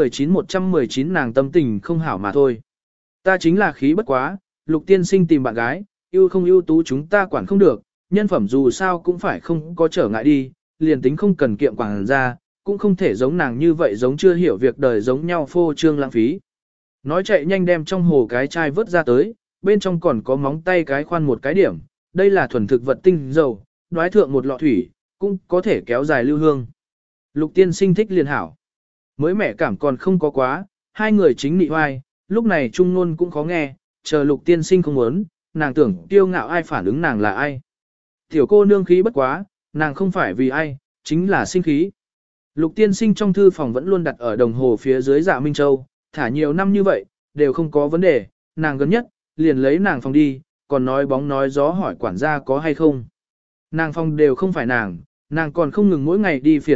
119 nàng tâm tình không hảo mà thôi. Ta chính là khí bất quá, lục tiên sinh tìm bạn gái, yêu không ưu tú chúng ta quản không được, nhân phẩm dù sao cũng phải không có trở ngại đi, liền tính không cần kiệm quảng ra, cũng không thể giống nàng như vậy giống chưa hiểu việc đời giống nhau phô trương lãng phí. Nói chạy nhanh đem trong hồ cái chai vớt ra tới, bên trong còn có móng tay cái khoan một cái điểm, đây là thuần thực vật tinh dầu, đoái thượng một lọ thủy, cũng có thể kéo dài lưu hương. Lục tiên sinh thích liền hảo. Mới mẻ cảm còn không có quá, hai người chính nị hoai, lúc này trung nôn cũng khó nghe, chờ lục tiên sinh không muốn, nàng tưởng tiêu ngạo ai phản ứng nàng là ai. Tiểu cô nương khí bất quá, nàng không phải vì ai, chính là sinh khí. Lục tiên sinh trong thư phòng vẫn luôn đặt ở đồng hồ phía dưới Dạ Minh Châu, thả nhiều năm như vậy, đều không có vấn đề, nàng gần nhất, liền lấy nàng phòng đi, còn nói bóng nói gió hỏi quản gia có hay không. Nàng phòng đều không phải nàng còn không ngừng mỗi ngày đi phiền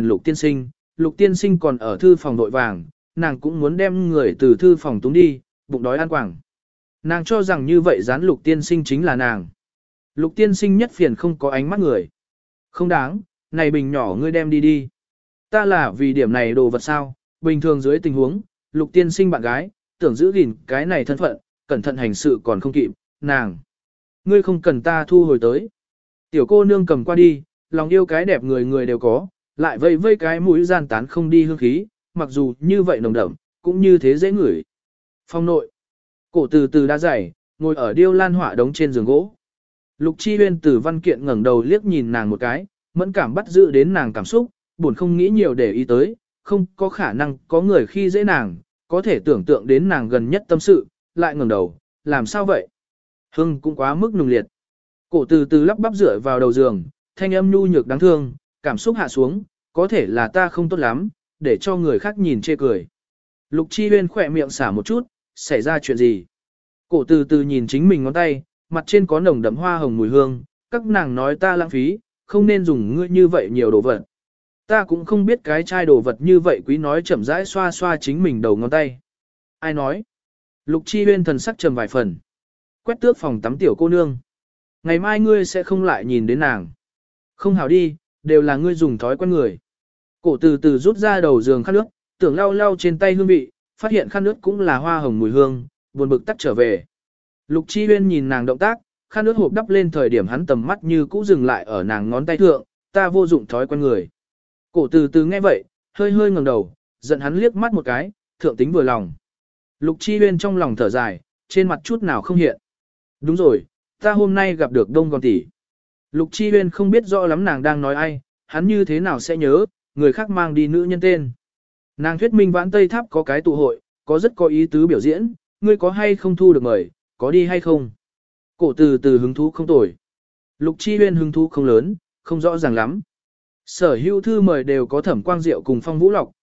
lục tiên sinh còn ở thư phòng đội vàng, nàng cũng muốn đem người từ thư phòng túng đi, bụng đói ăn quảng. Nàng cho rằng như vậy dán lục tiên sinh chính là nàng. Lục tiên sinh nhất phiền không có ánh mắt người. Không đáng, này bình nhỏ ngươi đem đi đi. Ta là vì điểm này đồ vật sao, bình thường dưới tình huống, lục tiên sinh bạn gái, tưởng giữ gìn cái này thân phận, cẩn thận hành sự còn không kịp, nàng. Ngươi không cần ta thu hồi tới. Tiểu cô nương cầm qua đi, lòng yêu cái đẹp người người đều có, lại vây vây cái mũi gian tán không đi hương khí, mặc dù như vậy nồng đậm, cũng như thế dễ ngửi. Phong nội, cổ từ từ đã dày, ngồi ở điêu lan họa đống trên giường gỗ. Lục Chi Huyên từ văn kiện ngẩng đầu liếc nhìn nàng một cái, mẫn cảm bắt giữ đến nàng cảm xúc, buồn không nghĩ nhiều để ý tới, không có khả năng có người khi dễ nàng, có thể tưởng tượng đến nàng gần nhất tâm sự, lại ngẩng đầu, làm sao vậy? Hưng cũng quá mức nùng liệt. Cổ từ từ lắp bắp dựa vào đầu giường, thanh âm nhu nhược đáng thương, cảm xúc hạ xuống, có thể là ta không tốt lắm, để cho người khác nhìn chê cười. Lục Chi Huyên khỏe miệng xả một chút, xảy ra chuyện gì? Cổ từ từ nhìn chính mình ngón tay, mặt trên có nồng đậm hoa hồng mùi hương, các nàng nói ta lãng phí, không nên dùng ngươi như vậy nhiều đồ vật. Ta cũng không biết cái chai đồ vật như vậy quý nói chậm rãi xoa xoa chính mình đầu ngón tay. Ai nói? Lục Chi Huyên thần sắc trầm vài phần. Quét tước phòng tắm tiểu cô nương. Ngày mai ngươi sẽ không lại nhìn đến nàng. Không hảo đi, đều là ngươi dùng thói quen người. Cổ từ từ rút ra đầu giường khăn nước, tưởng lau lau trên tay hương vị, phát hiện khăn nước cũng là hoa hồng mùi hương, buồn bực tắt trở về. Lục Chi Huyên nhìn nàng động tác, khăn nước hộp đắp lên thời điểm hắn tầm mắt như cũ dừng lại ở nàng ngón tay thượng, ta vô dụng thói quen người. Cổ từ từ nghe vậy, hơi hơi ngẩng đầu, giận hắn liếc mắt một cái, thượng tính vừa lòng. Lục Chi Huyên trong lòng thở dài, trên mặt chút nào không hiện. Đúng rồi, ta hôm nay gặp được Đông Gòn tỷ. Lục Chi Huyên không biết rõ lắm nàng đang nói ai, hắn như thế nào sẽ nhớ, người khác mang đi nữ nhân tên. Nàng thuyết minh Vãn Tây Tháp có cái tụ hội, có rất có ý tứ biểu diễn, ngươi có hay không thu được mời, có đi hay không? Cổ từ từ hứng thú không tồi. Lục Chi Huyên hứng thú không lớn, không rõ ràng lắm. Sở hữu thư mời đều có Thẩm Quang Diệu cùng Phong Vũ Lộc,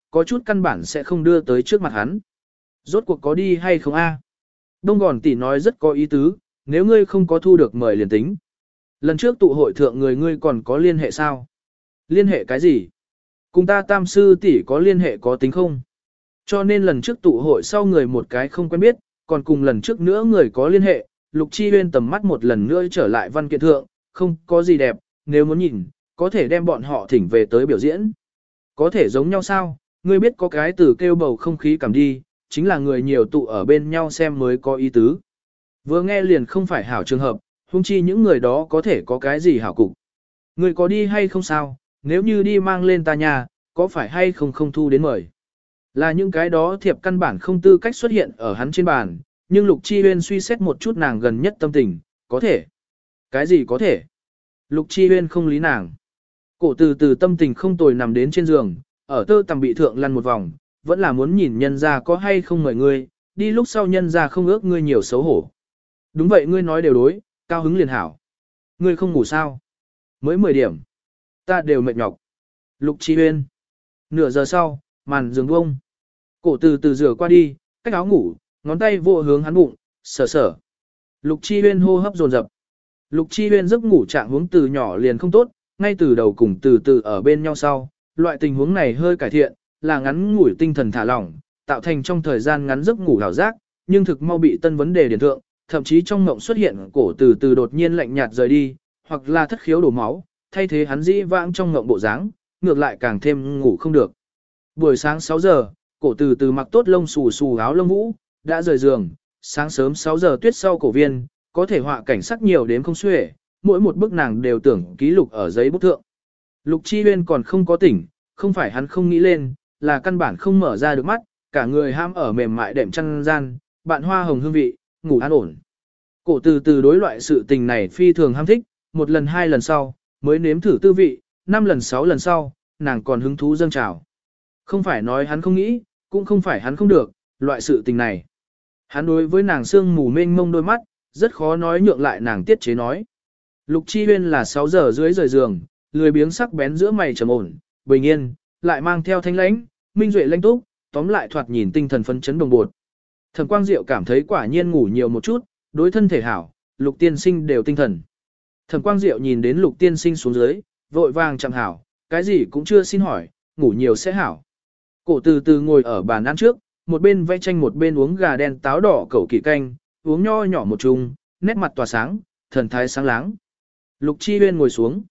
có chút căn bản sẽ không đưa tới trước mặt hắn. Rốt cuộc có đi hay không a? Đông Gòn tỷ nói rất có ý tứ, nếu ngươi không có thu được mời liền tính. Lần trước tụ hội thượng người ngươi còn có liên hệ sao? Liên hệ cái gì? Cùng ta tam sư tỷ có liên hệ có tính không? Cho nên lần trước tụ hội sau người một cái không quen biết, còn cùng lần trước nữa người có liên hệ, Lục Chi Huyên tầm mắt một lần nữa trở lại văn kiện thượng, không có gì đẹp, nếu muốn nhìn, có thể đem bọn họ thỉnh về tới biểu diễn. Có thể giống nhau sao? Ngươi biết có cái từ kêu bầu không khí cảm đi, chính là người nhiều tụ ở bên nhau xem mới có ý tứ. Vừa nghe liền không phải hảo trường hợp, huống chi những người đó có thể có cái gì hảo cục. Ngươi có đi hay không sao? Nếu như đi mang lên ta nhà, có phải hay không không thu đến mời? Là những cái đó thiệp căn bản không tư cách xuất hiện ở hắn trên bàn, nhưng Lục Chi Huyên suy xét một chút nàng gần nhất tâm tình, có thể. Cái gì có thể? Lục Chi Huyên không lý nàng. Cổ từ từ tâm tình không tồi nằm đến trên giường, ở tơ tằm bị thượng lăn một vòng, vẫn là muốn nhìn nhân ra có hay không mời ngươi, đi lúc sau nhân ra không ước ngươi nhiều xấu hổ. Đúng vậy ngươi nói đều đối, cao hứng liền hảo. Ngươi không ngủ sao? Mới 10 điểm. Ta đều mệt nhọc. Lục Chi Huyên. Nửa giờ sau, màn giường bông. Cổ từ từ rửa qua đi, cách áo ngủ, ngón tay vô hướng hắn bụng, sờ sờ. Lục Chi Huyên hô hấp dồn dập. Lục Chi Huyên giấc ngủ trạng huống từ nhỏ liền không tốt, ngay từ đầu cùng từ từ ở bên nhau sau, loại tình huống này hơi cải thiện, là ngắn ngủi tinh thần thả lỏng, tạo thành trong thời gian ngắn giấc ngủ hảo giác, nhưng thực mau bị tân vấn đề điển thượng, thậm chí trong mộng xuất hiện cổ từ từ đột nhiên lạnh nhạt rời đi, hoặc là thất khiếu đổ máu, thay thế hắn dĩ vãng trong mộng bộ dáng, ngược lại càng thêm ngủ không được. Buổi sáng 6 giờ, cổ từ từ mặc tốt lông xù xù áo lông vũ, đã rời giường, sáng sớm 6 giờ tuyết sau cổ viên, có thể họa cảnh sắc nhiều đến không xuể, mỗi một bức nàng đều tưởng ký lục ở giấy bút thượng. Lục Chi Huyên còn không có tỉnh, không phải hắn không nghĩ lên, là căn bản không mở ra được mắt, cả người ham ở mềm mại đệm chăn gian, bạn hoa hồng hương vị, ngủ an ổn. Cổ từ từ đối loại sự tình này phi thường ham thích, một lần hai lần sau, mới nếm thử tư vị, 5 lần 6 lần sau, nàng còn hứng thú dâng trào. Không phải nói hắn không nghĩ, cũng không phải hắn không được, loại sự tình này. Hắn đối với nàng sương mù mênh mông đôi mắt, rất khó nói nhượng lại nàng tiết chế nói. Lục Chi Huyên là 6 giờ dưới rời giường, lười biếng sắc bén giữa mày trầm ổn, bình yên, lại mang theo thanh lãnh, minh duệ lãnh túc, tóm lại thoạt nhìn tinh thần phấn chấn đồng bột. Thẩm Quang Diệu cảm thấy quả nhiên ngủ nhiều một chút, đối thân thể hảo, Lục Tiên Sinh đều tinh thần. Thẩm Quang Diệu nhìn đến Lục Tiên Sinh xuống dưới, vội vàng chẳng hảo, cái gì cũng chưa xin hỏi, ngủ nhiều sẽ hảo. Cổ từ từ ngồi ở bàn ăn trước, một bên vẽ tranh một bên uống gà đen táo đỏ cẩu kỳ canh, uống nho nhỏ một chung, nét mặt tỏa sáng, thần thái sáng láng. Lục Chi Huyên ngồi xuống,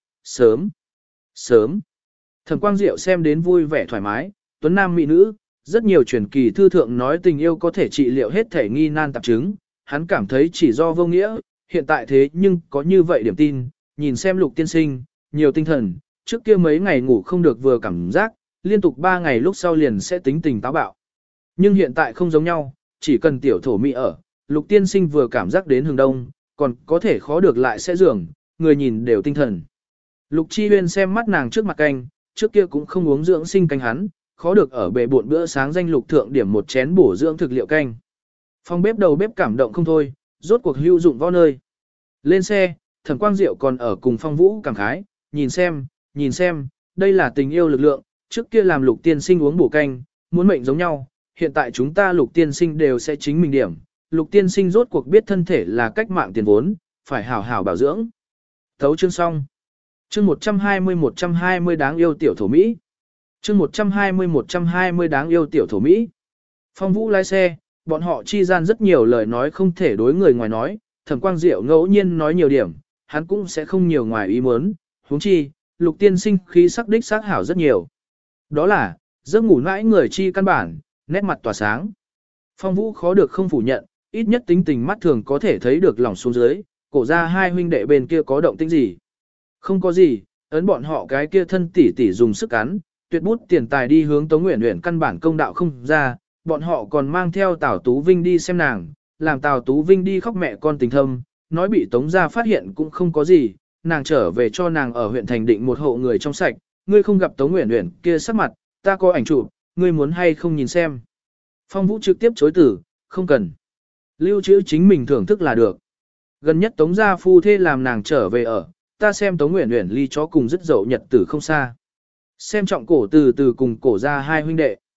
sớm. Thẩm Quang Diệu xem đến vui vẻ thoải mái, tuấn nam mỹ nữ, rất nhiều truyền kỳ thư thượng nói tình yêu có thể trị liệu hết thể nghi nan tạp chứng, hắn cảm thấy chỉ do vô nghĩa, hiện tại thế nhưng có như vậy điểm tin, nhìn xem Lục Tiên Sinh, nhiều tinh thần, trước kia mấy ngày ngủ không được vừa cảm giác, liên tục 3 ngày lúc sau liền sẽ tính tình táo bạo. Nhưng hiện tại không giống nhau, chỉ cần tiểu thổ mỹ ở, Lục Tiên Sinh vừa cảm giác đến hừng đông, còn có thể khó được lại sẽ giường, người nhìn đều tinh thần. Lục Chi Huyên xem mắt nàng trước mặt canh, trước kia cũng không uống dưỡng sinh canh hắn, khó được ở bề bộn bữa sáng danh lục thượng điểm một chén bổ dưỡng thực liệu canh. Phòng bếp đầu bếp cảm động không thôi, rốt cuộc hữu dụng võ nơi. Lên xe, Thẩm Quang Diệu còn ở cùng Phong Vũ cảm khái, nhìn xem, đây là tình yêu lực lượng, trước kia làm Lục Tiên Sinh uống bổ canh, muốn mệnh giống nhau, hiện tại chúng ta Lục Tiên Sinh đều sẽ chính mình điểm. Lục Tiên Sinh rốt cuộc biết thân thể là cách mạng tiền vốn, phải hảo hảo bảo dưỡng. Thấu chương xong. Chương 120 đáng yêu tiểu thổ Mỹ. Chương 120 đáng yêu tiểu thổ Mỹ. Phong Vũ lái xe, bọn họ chi gian rất nhiều lời nói không thể đối người ngoài nói, Thẩm Quang Diệu ngẫu nhiên nói nhiều điểm, hắn cũng sẽ không nhiều ngoài ý muốn, huống chi, Lục Tiên Sinh khí sắc đích xác hảo rất nhiều. Đó là, giấc ngủ mãi người chi căn bản, nét mặt tỏa sáng. Phong Vũ khó được không phủ nhận, ít nhất tính tình mắt thường có thể thấy được lòng xuống dưới, cổ ra hai huynh đệ bên kia có động tĩnh gì. Không có gì, ấn bọn họ cái kia thân tỷ tỷ dùng sức cắn, tuyệt bút tiền tài đi hướng Tống Uyển Uyển căn bản công đạo không ra, bọn họ còn mang theo Tào Tú Vinh đi xem nàng, làm Tào Tú Vinh đi khóc mẹ con tình thâm, nói bị Tống gia phát hiện cũng không có gì, nàng trở về cho nàng ở huyện thành định một hộ người trong sạch, ngươi không gặp Tống Uyển Uyển kia sắc mặt, ta có ảnh chụp, ngươi muốn hay không nhìn xem. Phong Vũ trực tiếp chối từ, không cần. Lưu trữ chính mình thưởng thức là được. Gần nhất Tống gia phu thê làm nàng trở về ở, ta xem Tống Uyển Uyển ly chó cùng rất dậu nhật tử không xa. Xem trọng cổ từ từ cùng cổ ra hai huynh đệ.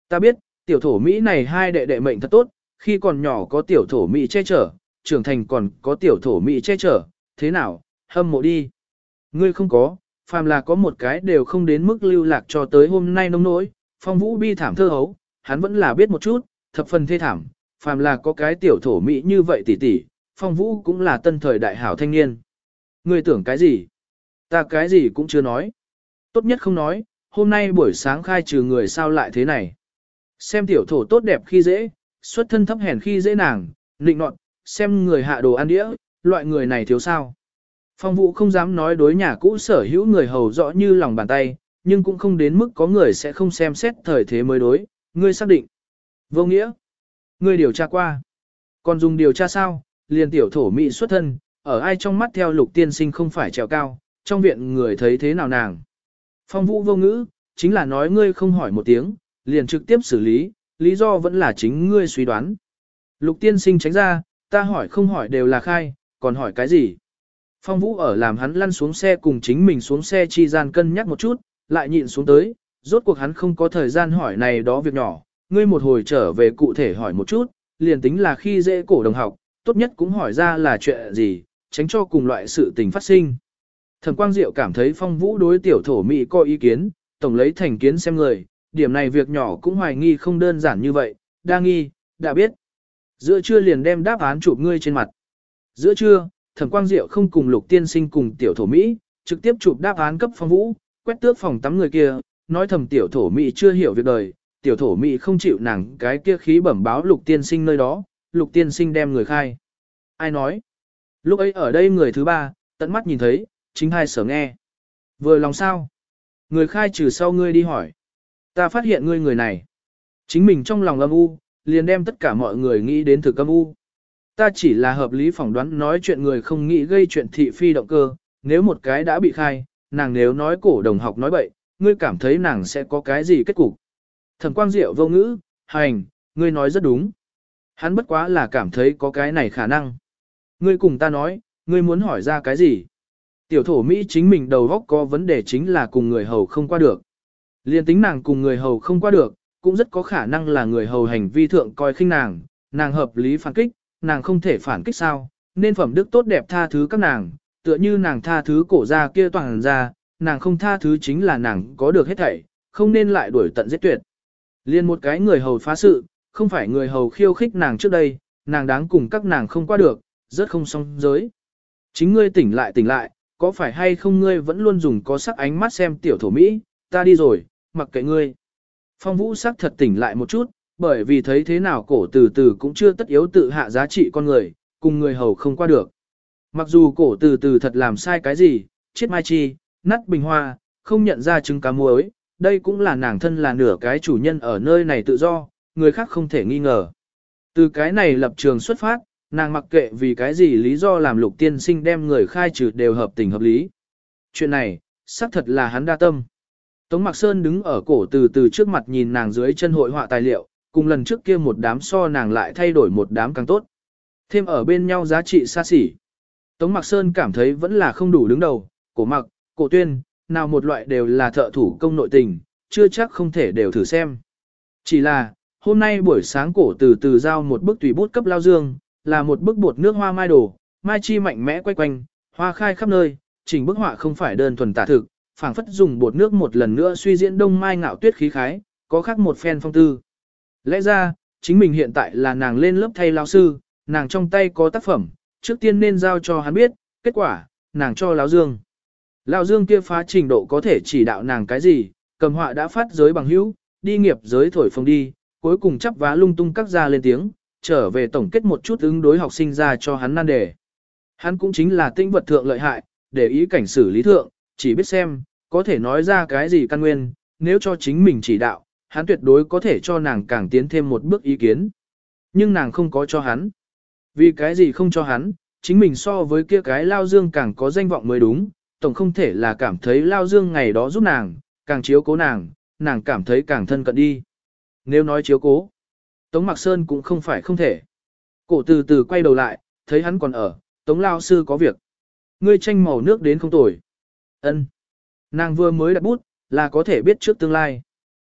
Ta biết, tiểu thổ Mỹ này hai đệ đệ mệnh thật tốt, khi còn nhỏ có tiểu thổ Mỹ che chở, trưởng thành còn có tiểu thổ Mỹ che chở, thế nào, hâm mộ đi. Ngươi không có, phàm là có một cái đều không đến mức lưu lạc cho tới hôm nay nông nỗi, Phong Vũ bi thảm thơ hấu, hắn vẫn là biết một chút, thập phần thê thảm, phàm là có cái tiểu thổ Mỹ như vậy tỷ tỷ, Phong Vũ cũng là tân thời đại hảo thanh niên. Ngươi tưởng cái gì? Ta cái gì cũng chưa nói. Tốt nhất không nói, hôm nay buổi sáng khai trừ người sao lại thế này. Xem tiểu thổ tốt đẹp khi dễ, xuất thân thấp hèn khi dễ nàng, nịnh nọt, xem người hạ đồ ăn đĩa, loại người này thiếu sao. Phong Vũ không dám nói đối nhà cũ sở hữu người hầu rõ như lòng bàn tay, nhưng cũng không đến mức có người sẽ không xem xét thời thế mới đối, ngươi xác định. Vô nghĩa, ngươi điều tra qua. Còn dùng điều tra sao, liền tiểu thổ Mỹ xuất thân, ở ai trong mắt theo Lục tiên sinh không phải trèo cao, trong viện người thấy thế nào nàng. Phong Vũ vô ngữ, chính là nói ngươi không hỏi một tiếng, liền trực tiếp xử lý, lý do vẫn là chính ngươi suy đoán. Lục tiên sinh tránh ra, ta hỏi không hỏi đều là khai, còn hỏi cái gì? Phong Vũ ở làm hắn lăn xuống xe cùng chính mình xuống xe chi gian cân nhắc một chút, lại nhịn xuống tới, rốt cuộc hắn không có thời gian hỏi này đó việc nhỏ, ngươi một hồi trở về cụ thể hỏi một chút, liền tính là khi dễ cổ đồng học, tốt nhất cũng hỏi ra là chuyện gì, tránh cho cùng loại sự tình phát sinh. Thẩm Quang Diệu cảm thấy Phong Vũ đối tiểu thổ Mỹ có ý kiến, tổng lấy thành kiến xem người, điểm này việc nhỏ cũng hoài nghi không đơn giản như vậy, đa nghi, đã biết. Giữa trưa liền đem đáp án chụp ngươi trên mặt. Giữa trưa, Thẩm Quang Diệu không cùng Lục tiên sinh cùng tiểu thổ Mỹ, trực tiếp chụp đáp án cấp Phong Vũ, quét tước phòng tắm người kia, nói thầm tiểu thổ Mỹ chưa hiểu việc đời, tiểu thổ Mỹ không chịu nàng cái kia khí bẩm báo Lục tiên sinh nơi đó, Lục tiên sinh đem người khai. Ai nói? Lúc ấy ở đây người thứ ba, tận mắt nhìn thấy, chính hai sở nghe. Vừa lòng sao? Người khai trừ sau ngươi đi hỏi. Ta phát hiện ngươi người này. Chính mình trong lòng âm u, liền đem tất cả mọi người nghĩ đến thực âm u. Ta chỉ là hợp lý phỏng đoán nói chuyện người không nghĩ gây chuyện thị phi động cơ, nếu một cái đã bị khai, nàng nếu nói cổ đồng học nói bậy, ngươi cảm thấy nàng sẽ có cái gì kết cục. Thẩm Quang Diệu vô ngữ, hành, ngươi nói rất đúng. Hắn bất quá là cảm thấy có cái này khả năng. Ngươi cùng ta nói, ngươi muốn hỏi ra cái gì? Tiểu thổ Mỹ chính mình đầu góc có vấn đề chính là cùng người hầu không qua được. Liên tính nàng cùng người hầu không qua được, cũng rất có khả năng là người hầu hành vi thượng coi khinh nàng hợp lý phản kích, nàng không thể phản kích sao, nên phẩm đức tốt đẹp tha thứ các nàng, tựa như nàng tha thứ cổ ra kia toàn ra, nàng không tha thứ chính là nàng có được hết thảy, không nên lại đuổi tận giết tuyệt. Liên một cái người hầu phá sự, không phải người hầu khiêu khích nàng trước đây, nàng đáng cùng các nàng không qua được, rất không song giới. Chính ngươi tỉnh lại, có phải hay không ngươi vẫn luôn dùng có sắc ánh mắt xem tiểu thổ Mỹ, ta đi rồi, mặc kệ ngươi. Phong Vũ sắc thật tỉnh lại một chút, bởi vì thấy thế nào cổ từ từ cũng chưa tất yếu tự hạ giá trị con người, cùng người hầu không qua được. Mặc dù cổ từ từ thật làm sai cái gì, chết mai chi, nát bình hoa, không nhận ra trứng cá muối, đây cũng là nàng thân là nửa cái chủ nhân ở nơi này tự do, người khác không thể nghi ngờ. Từ cái này lập trường xuất phát, nàng mặc kệ vì cái gì lý do làm Lục tiên sinh đem người khai trừ đều hợp tình hợp lý. Chuyện này, xác thật là hắn đa tâm. Tống Mạc Sơn đứng ở cổ từ từ trước mặt nhìn nàng dưới chân hội họa tài liệu, cùng lần trước kia một đám so nàng lại thay đổi một đám càng tốt. Thêm ở bên nhau giá trị xa xỉ. Tống Mạc Sơn cảm thấy vẫn là không đủ đứng đầu, cổ mặc, cổ tuyên, nào một loại đều là thợ thủ công nội tình, chưa chắc không thể đều thử xem. Chỉ là, hôm nay buổi sáng cổ từ từ giao một bức tùy bút cấp Lao Dương, là một bức bột nước hoa mai đồ, mai chi mạnh mẽ quay quanh, hoa khai khắp nơi, chỉnh bức họa không phải đơn thuần tả thực, phảng phất dùng bột nước một lần nữa suy diễn đông mai ngạo tuyết khí khái, có khác một phen phong tư. Lẽ ra, chính mình hiện tại là nàng lên lớp thay lao sư, nàng trong tay có tác phẩm, trước tiên nên giao cho hắn biết, kết quả, nàng cho Lão Dương. Lão Dương kia phá trình độ có thể chỉ đạo nàng cái gì, cầm họa đã phát giới bằng hữu, đi nghiệp giới thổi phồng đi, cuối cùng chắp vá lung tung các ra lên tiếng, trở về tổng kết một chút ứng đối học sinh ra cho hắn nan đề. Hắn cũng chính là tinh vật thượng lợi hại, để ý cảnh xử lý thượng, chỉ biết xem, có thể nói ra cái gì căn nguyên, nếu cho chính mình chỉ đạo, hắn tuyệt đối có thể cho nàng càng tiến thêm một bước ý kiến. Nhưng nàng không có cho hắn. Vì cái gì không cho hắn, chính mình so với kia cái Lao Dương càng có danh vọng mới đúng, tổng không thể là cảm thấy Lao Dương ngày đó giúp nàng, càng chiếu cố nàng cảm thấy càng thân cận đi. Nếu nói chiếu cố, Tống Mạc Sơn cũng không phải không thể. Cổ từ từ quay đầu lại, thấy hắn còn ở, Tống Lao sư có việc. Ngươi tranh màu nước đến không tồi. Ân. Nàng vừa mới đặt bút, là có thể biết trước tương lai.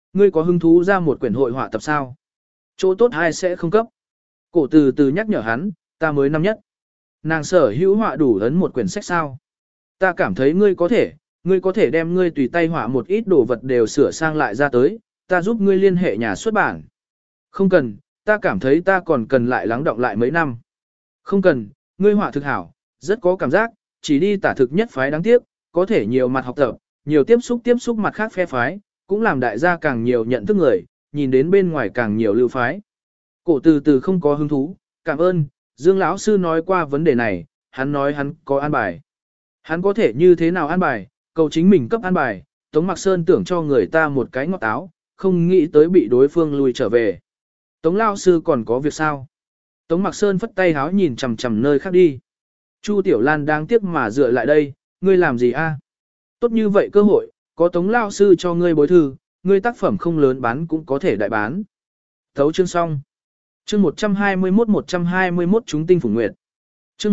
Ngươi có hứng thú ra một quyển hội họa tập sao? Chỗ tốt ai sẽ không cấp. Cổ từ từ nhắc nhở hắn, ta mới năm nhất. Nàng sở hữu họa đủ ấn một quyển sách sao? Ta cảm thấy ngươi có thể đem ngươi tùy tay họa một ít đồ vật đều sửa sang lại ra tới, ta giúp ngươi liên hệ nhà xuất bản. Không cần, ta cảm thấy ta còn cần lại lắng đọng lại mấy năm. Không cần, ngươi họa thực hảo, rất có cảm giác, chỉ đi tả thực nhất phái đáng tiếc, có thể nhiều mặt học tập, nhiều tiếp xúc mặt khác phe phái, cũng làm đại gia càng nhiều nhận thức người, nhìn đến bên ngoài càng nhiều lưu phái. Cổ từ từ không có hứng thú, cảm ơn, Dương lão sư nói qua vấn đề này, hắn nói hắn có an bài. Hắn có thể như thế nào an bài, cầu chính mình cấp an bài, Tống Mạc Sơn tưởng cho người ta một cái ngọt táo, không nghĩ tới bị đối phương lui trở về. Tống lão sư còn có việc sao? Tống Mạc Sơn phất tay háo nhìn chằm chằm nơi khác đi. Chu Tiểu Lan đáng tiếc mà dựa lại đây, ngươi làm gì a? Tốt như vậy cơ hội, có Tống lão sư cho ngươi bối thư, ngươi tác phẩm không lớn bán cũng có thể đại bán. Thấu chương xong. Chương 121 chúng tinh phủ nguyệt. Chương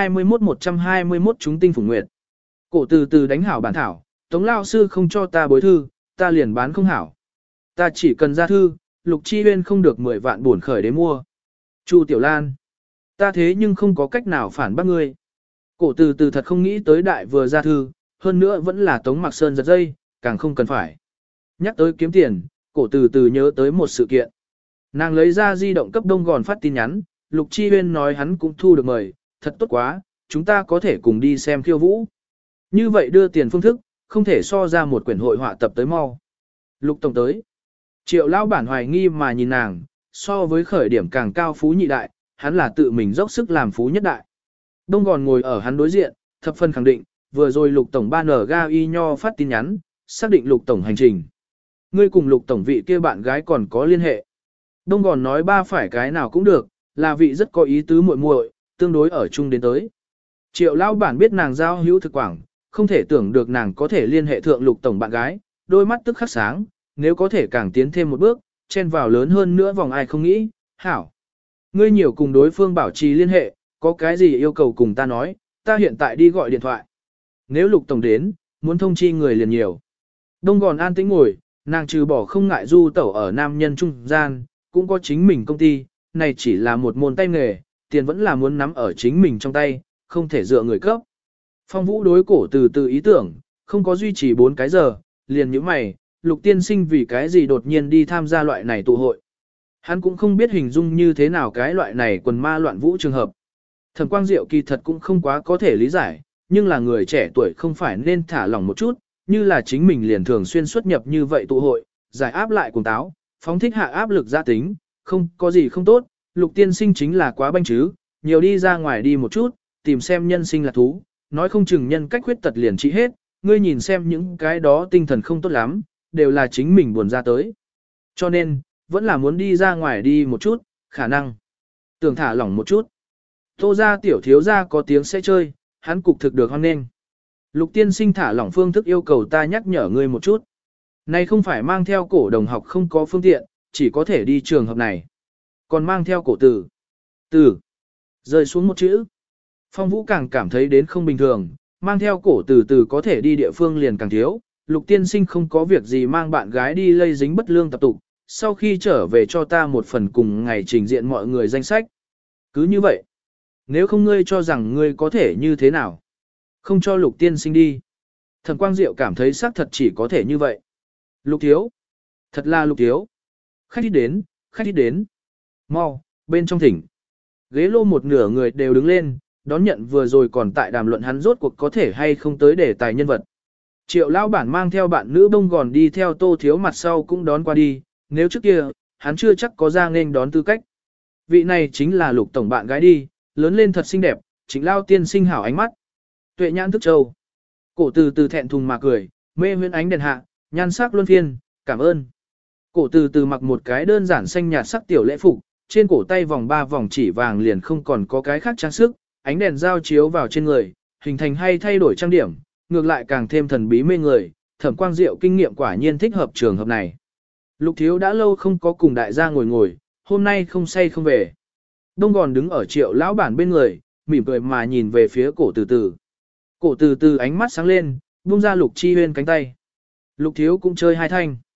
121 chúng tinh phủ nguyệt. Cổ từ từ đánh hảo bản thảo, Tống lão sư không cho ta bối thư, ta liền bán không hảo. Ta chỉ cần ra thư, Lục Chi Huyên không được 10 vạn buồn khởi để mua. Chu Tiểu Lan, ta thế nhưng không có cách nào phản bác ngươi. Cổ từ từ thật không nghĩ tới đại vừa ra thư, hơn nữa vẫn là Tống Mạc Sơn giật dây, càng không cần phải. Nhắc tới kiếm tiền, cổ từ từ nhớ tới một sự kiện. Nàng lấy ra di động cấp Đông Gòn phát tin nhắn, Lục Chi Huyên nói hắn cũng thu được mời, thật tốt quá, chúng ta có thể cùng đi xem khiêu vũ. Như vậy đưa tiền phương thức, không thể so ra một quyển hội họa tập tới mau. Lục Tổng tới. Triệu lão bản hoài nghi mà nhìn nàng, so với khởi điểm càng cao phú nhị đại, hắn là tự mình dốc sức làm phú nhất đại. Đông Gòn ngồi ở hắn đối diện, thập phân khẳng định, vừa rồi Lục Tổng ban ở ga y nho phát tin nhắn, xác định Lục Tổng hành trình. Ngươi cùng Lục Tổng vị kia bạn gái còn có liên hệ. Đông Gòn nói ba phải cái nào cũng được, là vị rất có ý tứ muội muội, tương đối ở chung đến tới. Triệu lão bản biết nàng giao hữu thực quảng, không thể tưởng được nàng có thể liên hệ thượng Lục Tổng bạn gái, đôi mắt tức khắc sáng, nếu có thể càng tiến thêm một bước, chen vào lớn hơn nữa vòng ai không nghĩ, hảo. Ngươi nhiều cùng đối phương bảo trì liên hệ, có cái gì yêu cầu cùng ta nói, ta hiện tại đi gọi điện thoại. Nếu Lục Tổng đến, muốn thông chi người liền nhiều. Đông Gòn an tĩnh ngồi, nàng trừ bỏ không ngại du tẩu ở nam nhân trung gian, cũng có chính mình công ty, này chỉ là một môn tay nghề, tiền vẫn là muốn nắm ở chính mình trong tay, không thể dựa người cấp. Phong Vũ đối cổ từ từ ý tưởng, không có duy trì 4 cái giờ, liền như mày, Lục tiên sinh vì cái gì đột nhiên đi tham gia loại này tụ hội. Hắn cũng không biết hình dung như thế nào cái loại này quần ma loạn vũ trường hợp. Thẩm Quang Diệu kỳ thật cũng không quá có thể lý giải, nhưng là người trẻ tuổi không phải nên thả lỏng một chút, như là chính mình liền thường xuyên xuất nhập như vậy tụ hội, giải áp lại cùng táo, phóng thích hạ áp lực gia tính, không có gì không tốt, Lục tiên sinh chính là quá banh chứ, nhiều đi ra ngoài đi một chút, tìm xem nhân sinh là thú, nói không chừng nhân cách khuyết tật liền trị hết, ngươi nhìn xem những cái đó tinh thần không tốt lắm, đều là chính mình buồn ra tới. Cho nên, vẫn là muốn đi ra ngoài đi một chút, khả năng. Tưởng thả lỏng một chút. Tô ra tiểu thiếu ra có tiếng sẽ chơi, hắn cục thực được hoan nghênh. Lục tiên sinh thả lỏng phương thức yêu cầu ta nhắc nhở ngươi một chút. Này không phải mang theo cổ đồng học không có phương tiện, chỉ có thể đi trường học này. Còn mang theo cổ tử. Tử. Rơi xuống một chữ. Phong Vũ càng cảm thấy đến không bình thường, mang theo cổ từ từ có thể đi địa phương liền càng thiếu. Lục tiên sinh không có việc gì mang bạn gái đi lây dính bất lương tập tục, sau khi trở về cho ta một phần cùng ngày trình diện mọi người danh sách. Cứ như vậy. Nếu không ngươi cho rằng ngươi có thể như thế nào? Không cho Lục tiên sinh đi. Thẩm Quang Diệu cảm thấy xác thật chỉ có thể như vậy. Lục thiếu. Thật là Lục thiếu. Khách đi đến. Mau, bên trong thỉnh. Ghế lô một nửa người đều đứng lên, đón nhận vừa rồi còn tại đàm luận hắn rốt cuộc có thể hay không tới đề tài nhân vật. Triệu lão bản mang theo bạn nữ bông gòn đi theo Tô thiếu mặt sau cũng đón qua đi, nếu trước kia, hắn chưa chắc có ra nên đón tư cách. Vị này chính là Lục tổng bạn gái đi, lớn lên thật xinh đẹp, chính lao tiên sinh hảo ánh mắt. Tuệ nhãn thức châu. Cổ từ từ thẹn thùng mà cười, mê huyễn ánh đèn hạ, nhan sắc luân phiên, cảm ơn. Cổ từ từ mặc một cái đơn giản xanh nhạt sắc tiểu lễ phục, trên cổ tay vòng 3 vòng chỉ vàng liền không còn có cái khác trang sức, ánh đèn giao chiếu vào trên người, hình thành hay thay đổi trang điểm, ngược lại càng thêm thần bí mê người, Thẩm Quang Diệu kinh nghiệm quả nhiên thích hợp trường hợp này. Lục thiếu đã lâu không có cùng đại gia ngồi, hôm nay không say không về. Đông Gòn đứng ở Triệu lão bản bên người, mỉm cười mà nhìn về phía cổ từ từ. Cổ từ từ ánh mắt sáng lên, buông ra Lục Chi Huyên cánh tay. Lục thiếu cũng chơi hai thanh.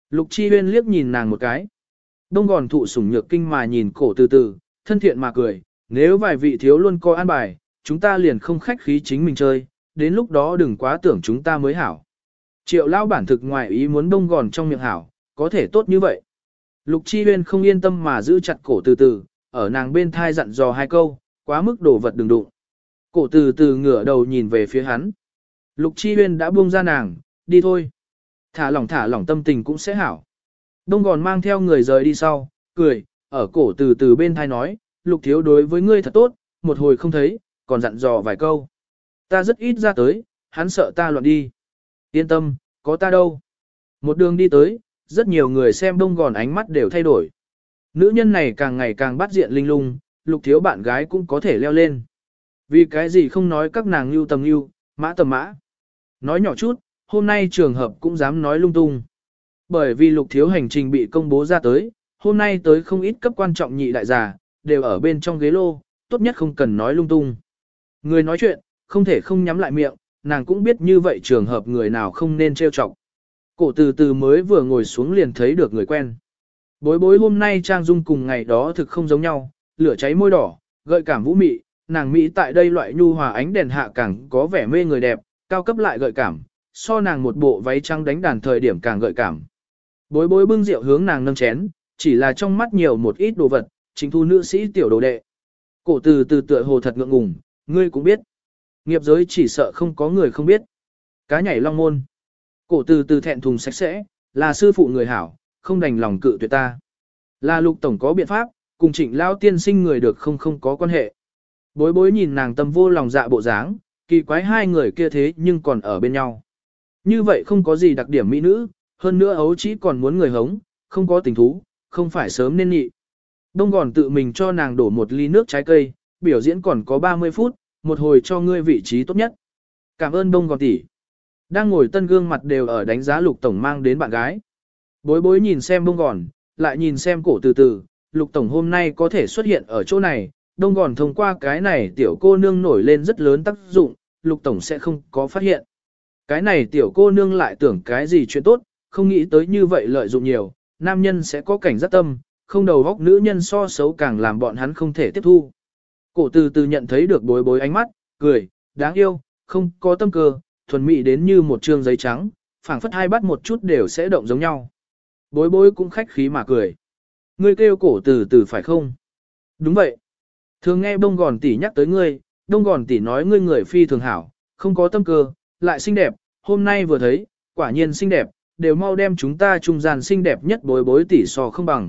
Lục Chi Huyên liếc nhìn nàng một cái. Đông Gòn thụ sủng nhược kinh mà nhìn cổ từ từ, thân thiện mà cười, nếu vài vị thiếu luôn coi an bài, chúng ta liền không khách khí chính mình chơi, đến lúc đó đừng quá tưởng chúng ta mới hảo. Triệu lão bản thực ngoài ý muốn Đông Gòn trong miệng hảo, có thể tốt như vậy. Lục Chi Huyên không yên tâm mà giữ chặt cổ từ từ, ở nàng bên thai dặn dò hai câu, quá mức đổ vật đừng đụng. Cổ từ từ ngửa đầu nhìn về phía hắn. Lục Chi Huyên đã buông ra nàng, đi thôi. Thả lỏng tâm tình cũng sẽ hảo. Đông Gòn mang theo người rời đi sau, cười, ở cổ từ từ bên thai nói, Lục thiếu đối với ngươi thật tốt, một hồi không thấy, còn dặn dò vài câu. Ta rất ít ra tới, hắn sợ ta loạn đi. Yên tâm, có ta đâu. Một đường đi tới, rất nhiều người xem Đông Gòn ánh mắt đều thay đổi. Nữ nhân này càng ngày càng bắt diện linh lung, Lục thiếu bạn gái cũng có thể leo lên. Vì cái gì không nói các nàng lưu tầm lưu, mã tầm mã. Nói nhỏ chút, hôm nay trường hợp cũng dám nói lung tung. Bởi vì Lục thiếu hành trình bị công bố ra tới, hôm nay tới không ít cấp quan trọng nhị đại giả, đều ở bên trong ghế lô, tốt nhất không cần nói lung tung. Người nói chuyện, không thể không nhắm lại miệng, nàng cũng biết như vậy trường hợp người nào không nên trêu chọc. Cổ từ từ mới vừa ngồi xuống liền thấy được người quen. Bối bối hôm nay trang dung cùng ngày đó thực không giống nhau, lửa cháy môi đỏ, gợi cảm vũ mị, nàng Mỹ tại đây loại nhu hòa ánh đèn hạ càng có vẻ mê người đẹp, cao cấp lại gợi cảm, so nàng một bộ váy trắng đánh đàn thời điểm càng gợi cảm. Bối bối bưng rượu hướng nàng nâng chén, chỉ là trong mắt nhiều một ít đồ vật, chính thu nữ sĩ tiểu đồ đệ. Cổ từ từ tựa hồ thật ngượng ngùng, ngươi cũng biết. Nghiệp giới chỉ sợ không có người không biết. Cá nhảy long môn. Cổ từ từ thẹn thùng sạch sẽ, là sư phụ người hảo, không đành lòng cự tuyệt ta. Là Lục tổng có biện pháp, cùng Trịnh lão tiên sinh người được không có quan hệ. Bối bối nhìn nàng tâm vô lòng dạ bộ dáng, kỳ quái hai người kia thế nhưng còn ở bên nhau. Như vậy không có gì đặc điểm mỹ nữ, hơn nữa ấu chỉ còn muốn người hống, không có tình thú, không phải sớm nên nhị. Đông Gòn tự mình cho nàng đổ một ly nước trái cây, biểu diễn còn có 30 phút, một hồi cho ngươi vị trí tốt nhất. Cảm ơn Đông Gòn tỷ. Đang ngồi tân gương mặt đều ở đánh giá Lục tổng mang đến bạn gái. Bối bối nhìn xem Đông Gòn, lại nhìn xem cổ từ từ, Lục tổng hôm nay có thể xuất hiện ở chỗ này, Đông Gòn thông qua cái này tiểu cô nương nổi lên rất lớn tác dụng, Lục tổng sẽ không có phát hiện. Cái này tiểu cô nương lại tưởng cái gì chuyện tốt, không nghĩ tới như vậy lợi dụng nhiều, nam nhân sẽ có cảnh giác tâm, không đầu góc nữ nhân so xấu càng làm bọn hắn không thể tiếp thu. Cổ từ từ nhận thấy được bối bối ánh mắt, cười, đáng yêu, không có tâm cơ, thuần mỹ đến như một trương giấy trắng, phảng phất hai bắt một chút đều sẽ động giống nhau. Bối bối cũng khách khí mà cười. Ngươi kêu cổ từ từ phải không? Đúng vậy. Thường nghe Đông Gòn tỷ nhắc tới ngươi, Đông Gòn tỷ nói ngươi người phi thường hảo, không có tâm cơ, lại xinh đẹp, hôm nay vừa thấy, quả nhiên xinh đẹp, đều mau đem chúng ta trung gian xinh đẹp nhất bối bối tỷ so không bằng.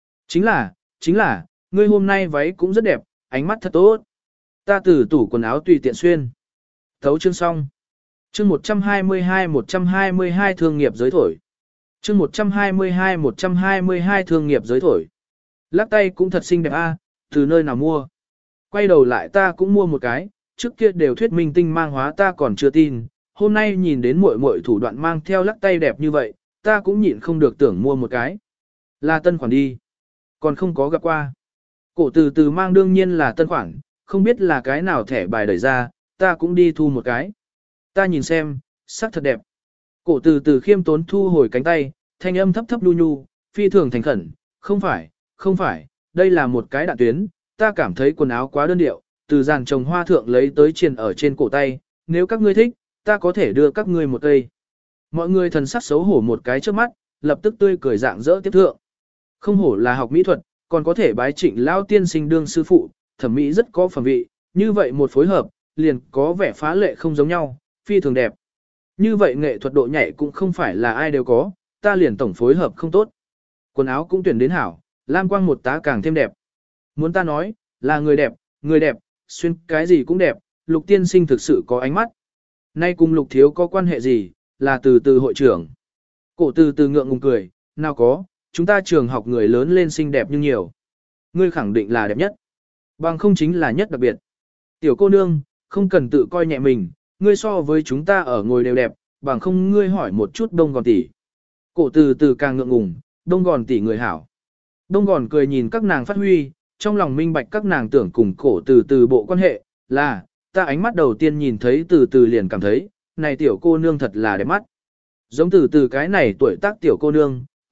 Chính là, ngươi hôm nay váy cũng rất đẹp, ánh mắt thật tốt. Ta từ tủ quần áo tùy tiện xuyên. Thấu chương xong. Chương 122 thương nghiệp giới thổi. Chương 122 thương nghiệp giới thổi. Lắc tay cũng thật xinh đẹp a, từ nơi nào mua? Quay đầu lại ta cũng mua một cái, trước kia đều thuyết minh tinh mang hóa ta còn chưa tin, hôm nay nhìn đến muội muội thủ đoạn mang theo lắc tay đẹp như vậy, ta cũng nhịn không được tưởng mua một cái. Là tân khoản đi. Còn không có gặp qua. Cổ từ từ mang đương nhiên là tân khoản, không biết là cái nào thẻ bài đẩy ra, ta cũng đi thu một cái. Ta nhìn xem, sắc thật đẹp. Cổ từ từ khiêm tốn thu hồi cánh tay, thanh âm thấp thấp nhu nhu, phi thường thành khẩn, không phải, đây là một cái đạn tuyến, ta cảm thấy quần áo quá đơn điệu, từ dàn trồng hoa thượng lấy tới triền ở trên cổ tay, nếu các ngươi thích, ta có thể đưa các ngươi một cây. Mọi người thần sắc xấu hổ một cái trước mắt, lập tức tươi cười rạng rỡ tiếp thượng. Không hổ là học mỹ thuật, còn có thể bái Trịnh lão tiên sinh đương sư phụ, thẩm mỹ rất có phẩm vị, như vậy một phối hợp, liền có vẻ phá lệ không giống nhau, phi thường đẹp. Như vậy nghệ thuật độ nhạy cũng không phải là ai đều có, ta liền tổng phối hợp không tốt. Quần áo cũng tuyển đến hảo, lam quang một tá càng thêm đẹp. Muốn ta nói, là người đẹp, xuyên cái gì cũng đẹp, Lục tiên sinh thực sự có ánh mắt. Nay cùng Lục thiếu có quan hệ gì, là từ từ hội trưởng. Cổ từ từ ngượng ngùng cười, nào có, chúng ta trường học người lớn lên xinh đẹp nhưng nhiều. Ngươi khẳng định là đẹp nhất. Bằng không chính là nhất đặc biệt. Tiểu cô nương, không cần tự coi nhẹ mình, ngươi so với chúng ta ở ngồi đều đẹp, bằng không ngươi hỏi một chút Đông Gòn tỷ. Cổ từ từ càng ngượng ngùng, Đông Gòn tỷ người hảo. Đông Gòn cười nhìn các nàng phát huy, trong lòng minh bạch các nàng tưởng cùng cổ từ từ bộ quan hệ, là, ta ánh mắt đầu tiên nhìn thấy từ từ liền cảm thấy, này tiểu cô nương thật là đẹp mắt. Giống từ từ cái này tuổi tác tiểu cô nương,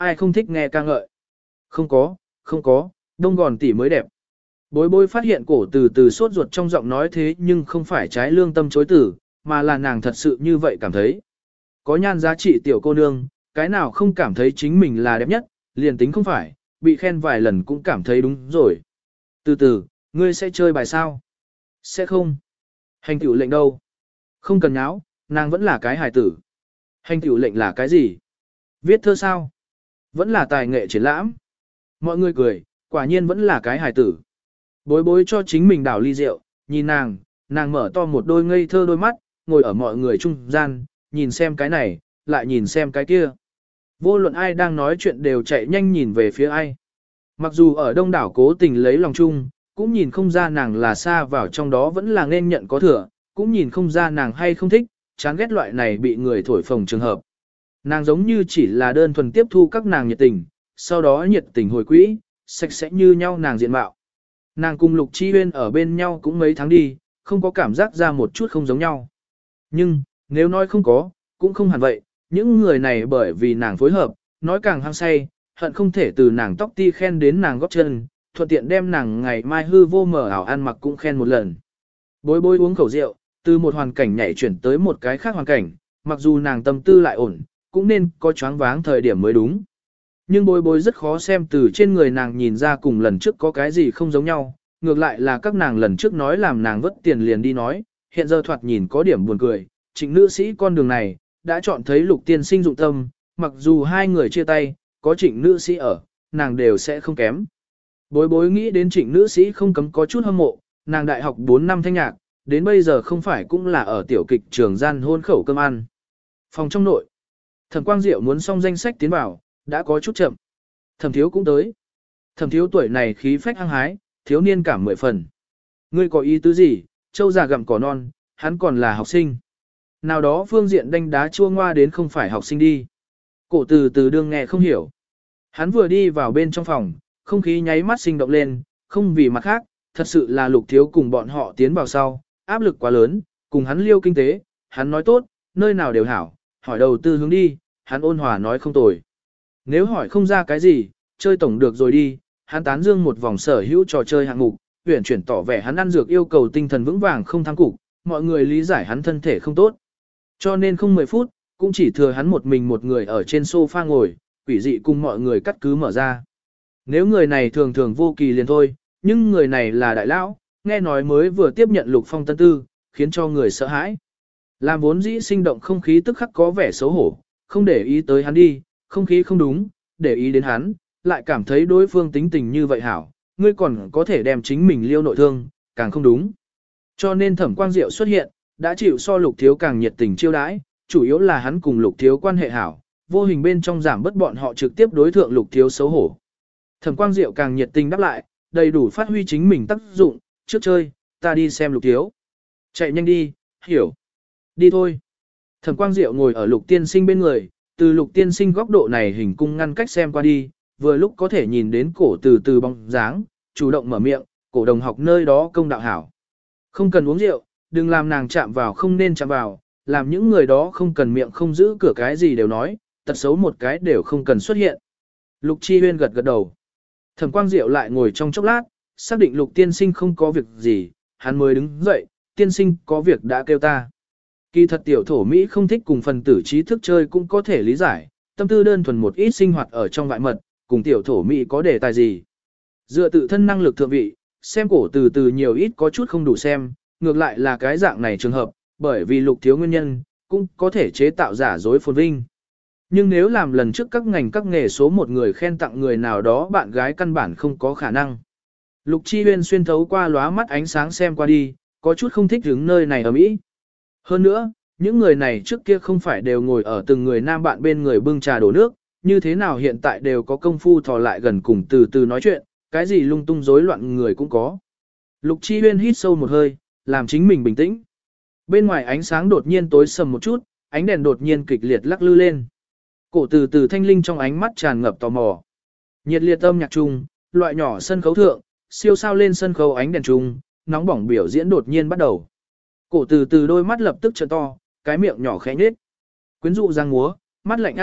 ai không thích nghe ca ngợi. Không có, không có, đông gòn tỷ mới đẹp. Bối bối phát hiện cổ từ từ sốt ruột trong giọng nói thế nhưng không phải trái lương tâm chối tử, mà là nàng thật sự như vậy cảm thấy. Có nhan giá trị tiểu cô nương, cái nào không cảm thấy chính mình là đẹp nhất, liền tính không phải, bị khen vài lần cũng cảm thấy đúng rồi. Từ từ, ngươi sẽ chơi bài sao? Sẽ không. Hành tiểu lệnh đâu? Không cần nháo, nàng vẫn là cái hài tử. Hành tiểu lệnh là cái gì? Viết thơ sao? Vẫn là tài nghệ triển lãm. Mọi người cười, quả nhiên vẫn là cái hài tử. Bối bối cho chính mình đảo ly rượu, nhìn nàng mở to một đôi ngây thơ đôi mắt, ngồi ở mọi người trung gian, nhìn xem cái này, lại nhìn xem cái kia. Vô luận ai đang nói chuyện đều chạy nhanh nhìn về phía ai. Mặc dù ở đông đảo cố tình lấy lòng chung, cũng nhìn không ra nàng là xa vào trong đó vẫn là nên nhận có thừa, cũng nhìn không ra nàng hay không thích, chán ghét loại này bị người thổi phồng trường hợp. Nàng giống như chỉ là đơn thuần tiếp thu các nàng nhiệt tình, sau đó nhiệt tình hồi quỹ, sạch sẽ như nhau nàng diện mạo. Nàng cùng Lục Chi Huyên ở bên nhau cũng mấy tháng đi, không có cảm giác ra một chút không giống nhau. Nhưng, nếu nói không có, cũng không hẳn vậy, những người này bởi vì nàng phối hợp, nói càng hăng say, hận không thể từ nàng tóc ti khen đến nàng gót chân, thuận tiện đem nàng ngày mai hư vô mở ảo ăn mặc cũng khen một lần. Bối bối uống khẩu rượu, từ một hoàn cảnh nhảy chuyển tới một cái khác hoàn cảnh, mặc dù nàng tâm tư lại ổn, cũng nên có choáng váng thời điểm mới đúng. Nhưng bối bối rất khó xem từ trên người nàng nhìn ra cùng lần trước có cái gì không giống nhau, ngược lại là các nàng lần trước nói làm nàng vất tiền liền đi nói, hiện giờ thoạt nhìn có điểm buồn cười, Trịnh nữ sĩ con đường này, đã chọn thấy Lục tiên sinh dụng tâm, mặc dù hai người chia tay, có Trịnh nữ sĩ ở, nàng đều sẽ không kém. Bối bối nghĩ đến Trịnh nữ sĩ không cấm có chút hâm mộ, nàng đại học 4 năm thanh nhạc, đến bây giờ không phải cũng là ở tiểu kịch trường gian hôn khẩu cơm ăn. Phòng trong nội, Thẩm Quang Diệu muốn xong danh sách tiến vào, đã có chút chậm. Thẩm Thiếu cũng tới. Thẩm Thiếu tuổi này khí phách hăng hái, thiếu niên cảm 10 phần. Ngươi có ý tứ gì, châu già gặm cỏ non, hắn còn là học sinh. Nào đó phương diện đánh đá chua ngoa đến không phải học sinh đi. Cổ từ từ đương nghe không hiểu. Hắn vừa đi vào bên trong phòng, không khí nháy mắt sinh động lên, không vì mặt khác, thật sự là Lục Thiếu cùng bọn họ tiến vào sau, áp lực quá lớn, cùng hắn liêu kinh tế, hắn nói tốt, nơi nào đều hảo, hỏi đầu tư hướng đi, hắn ôn hòa nói không tồi. Nếu hỏi không ra cái gì, chơi tổng được rồi đi, hắn tán dương một vòng sở hữu trò chơi hạng mục, tuyển chuyển tỏ vẻ hắn ăn dược yêu cầu tinh thần vững vàng không tham cục, mọi người lý giải hắn thân thể không tốt. Cho nên không 10 phút, cũng chỉ thừa hắn một mình một người ở trên sofa ngồi, quỷ dị cùng mọi người cắt cứ mở ra. Nếu người này thường thường vô kỳ liền thôi, nhưng người này là đại lão, nghe nói mới vừa tiếp nhận Lục Phong tân tư, khiến cho người sợ hãi. Làm vốn dĩ sinh động không khí tức khắc có vẻ xấu hổ, không để ý tới hắn đi, không khí không đúng, để ý đến hắn, lại cảm thấy đối phương tính tình như vậy hảo, ngươi còn có thể đem chính mình liêu nội thương, càng không đúng. Cho nên Thẩm Quang Diệu xuất hiện, đã chịu so Lục Thiếu càng nhiệt tình chiêu đãi, chủ yếu là hắn cùng Lục Thiếu quan hệ hảo, vô hình bên trong giảm bớt bọn họ trực tiếp đối thượng Lục Thiếu xấu hổ. Thẩm Quang Diệu càng nhiệt tình đáp lại, đầy đủ phát huy chính mình tác dụng, trước chơi, ta đi xem Lục Thiếu. Chạy nhanh đi, hiểu. Đi thôi. Thẩm Quang Diệu ngồi ở Lục Tiên Sinh bên người, từ Lục Tiên Sinh góc độ này hình cung ngăn cách xem qua đi, vừa lúc có thể nhìn đến cổ từ từ bóng dáng, chủ động mở miệng, cổ đồng học nơi đó công đạo hảo. Không cần uống rượu, đừng làm nàng chạm vào không nên chạm vào, làm những người đó không cần miệng không giữ cửa cái gì đều nói, tật xấu một cái đều không cần xuất hiện. Lục Chi Huyên gật gật đầu. Thẩm Quang Diệu lại ngồi trong chốc lát, xác định Lục Tiên Sinh không có việc gì, hắn mới đứng dậy, Tiên Sinh có việc đã kêu ta. Kỳ thật tiểu thổ Mỹ không thích cùng phần tử trí thức chơi cũng có thể lý giải, tâm tư đơn thuần một ít sinh hoạt ở trong vại mật, cùng tiểu thổ Mỹ có đề tài gì. Dựa tự thân năng lực thượng vị, xem cổ từ từ nhiều ít có chút không đủ xem, ngược lại là cái dạng này trường hợp, bởi vì Lục Thiếu nguyên nhân, cũng có thể chế tạo giả dối phồn vinh. Nhưng nếu làm lần trước các ngành các nghề số một người khen tặng người nào đó bạn gái căn bản không có khả năng. Lục Chi Huyên xuyên thấu qua lóa mắt ánh sáng xem qua đi, có chút không thích đứng nơi này ở Mỹ. Hơn nữa, những người này trước kia không phải đều ngồi ở từng người nam bạn bên người bưng trà đổ nước, như thế nào hiện tại đều có công phu thò lại gần cùng từ từ nói chuyện, cái gì lung tung rối loạn người cũng có. Lục Chi Huyên hít sâu một hơi, làm chính mình bình tĩnh. Bên ngoài ánh sáng đột nhiên tối sầm một chút, ánh đèn đột nhiên kịch liệt lắc lư lên. Cổ từ từ thanh linh trong ánh mắt tràn ngập tò mò. Nhiệt liệt âm nhạc chung, loại nhỏ sân khấu thượng, siêu sao lên sân khấu ánh đèn chung, nóng bỏng biểu diễn đột nhiên bắt đầu. Cổ từ từ đôi mắt lập tức trợn to, cái miệng nhỏ khẽ nhếch. Quyến rũ giang múa, mắt lạnh ăn mặc,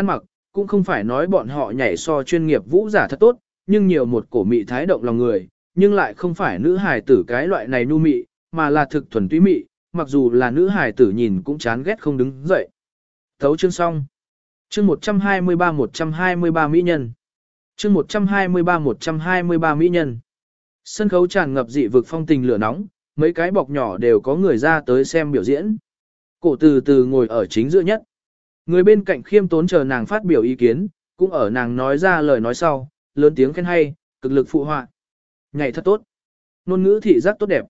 cũng không phải nói bọn họ nhảy so chuyên nghiệp vũ giả thật tốt, nhưng nhiều một cổ mị thái động lòng người, nhưng lại không phải nữ hài tử cái loại này nhu mị, mà là thực thuần túy mị, mặc dù là nữ hài tử nhìn cũng chán ghét không đứng dậy. Thấu chương xong. Chương 123 mỹ nhân. Chương 123 mỹ nhân. Sân khấu tràn ngập dị vực phong tình lửa nóng, mấy cái bọc nhỏ đều có người ra tới xem biểu diễn. Cổ từ từ ngồi ở chính giữa nhất. Người bên cạnh khiêm tốn chờ nàng phát biểu ý kiến, cũng ở nàng nói ra lời nói sau, lớn tiếng khen hay, cực lực phụ họa. Nhảy thật tốt. Ngôn ngữ thị giác tốt đẹp.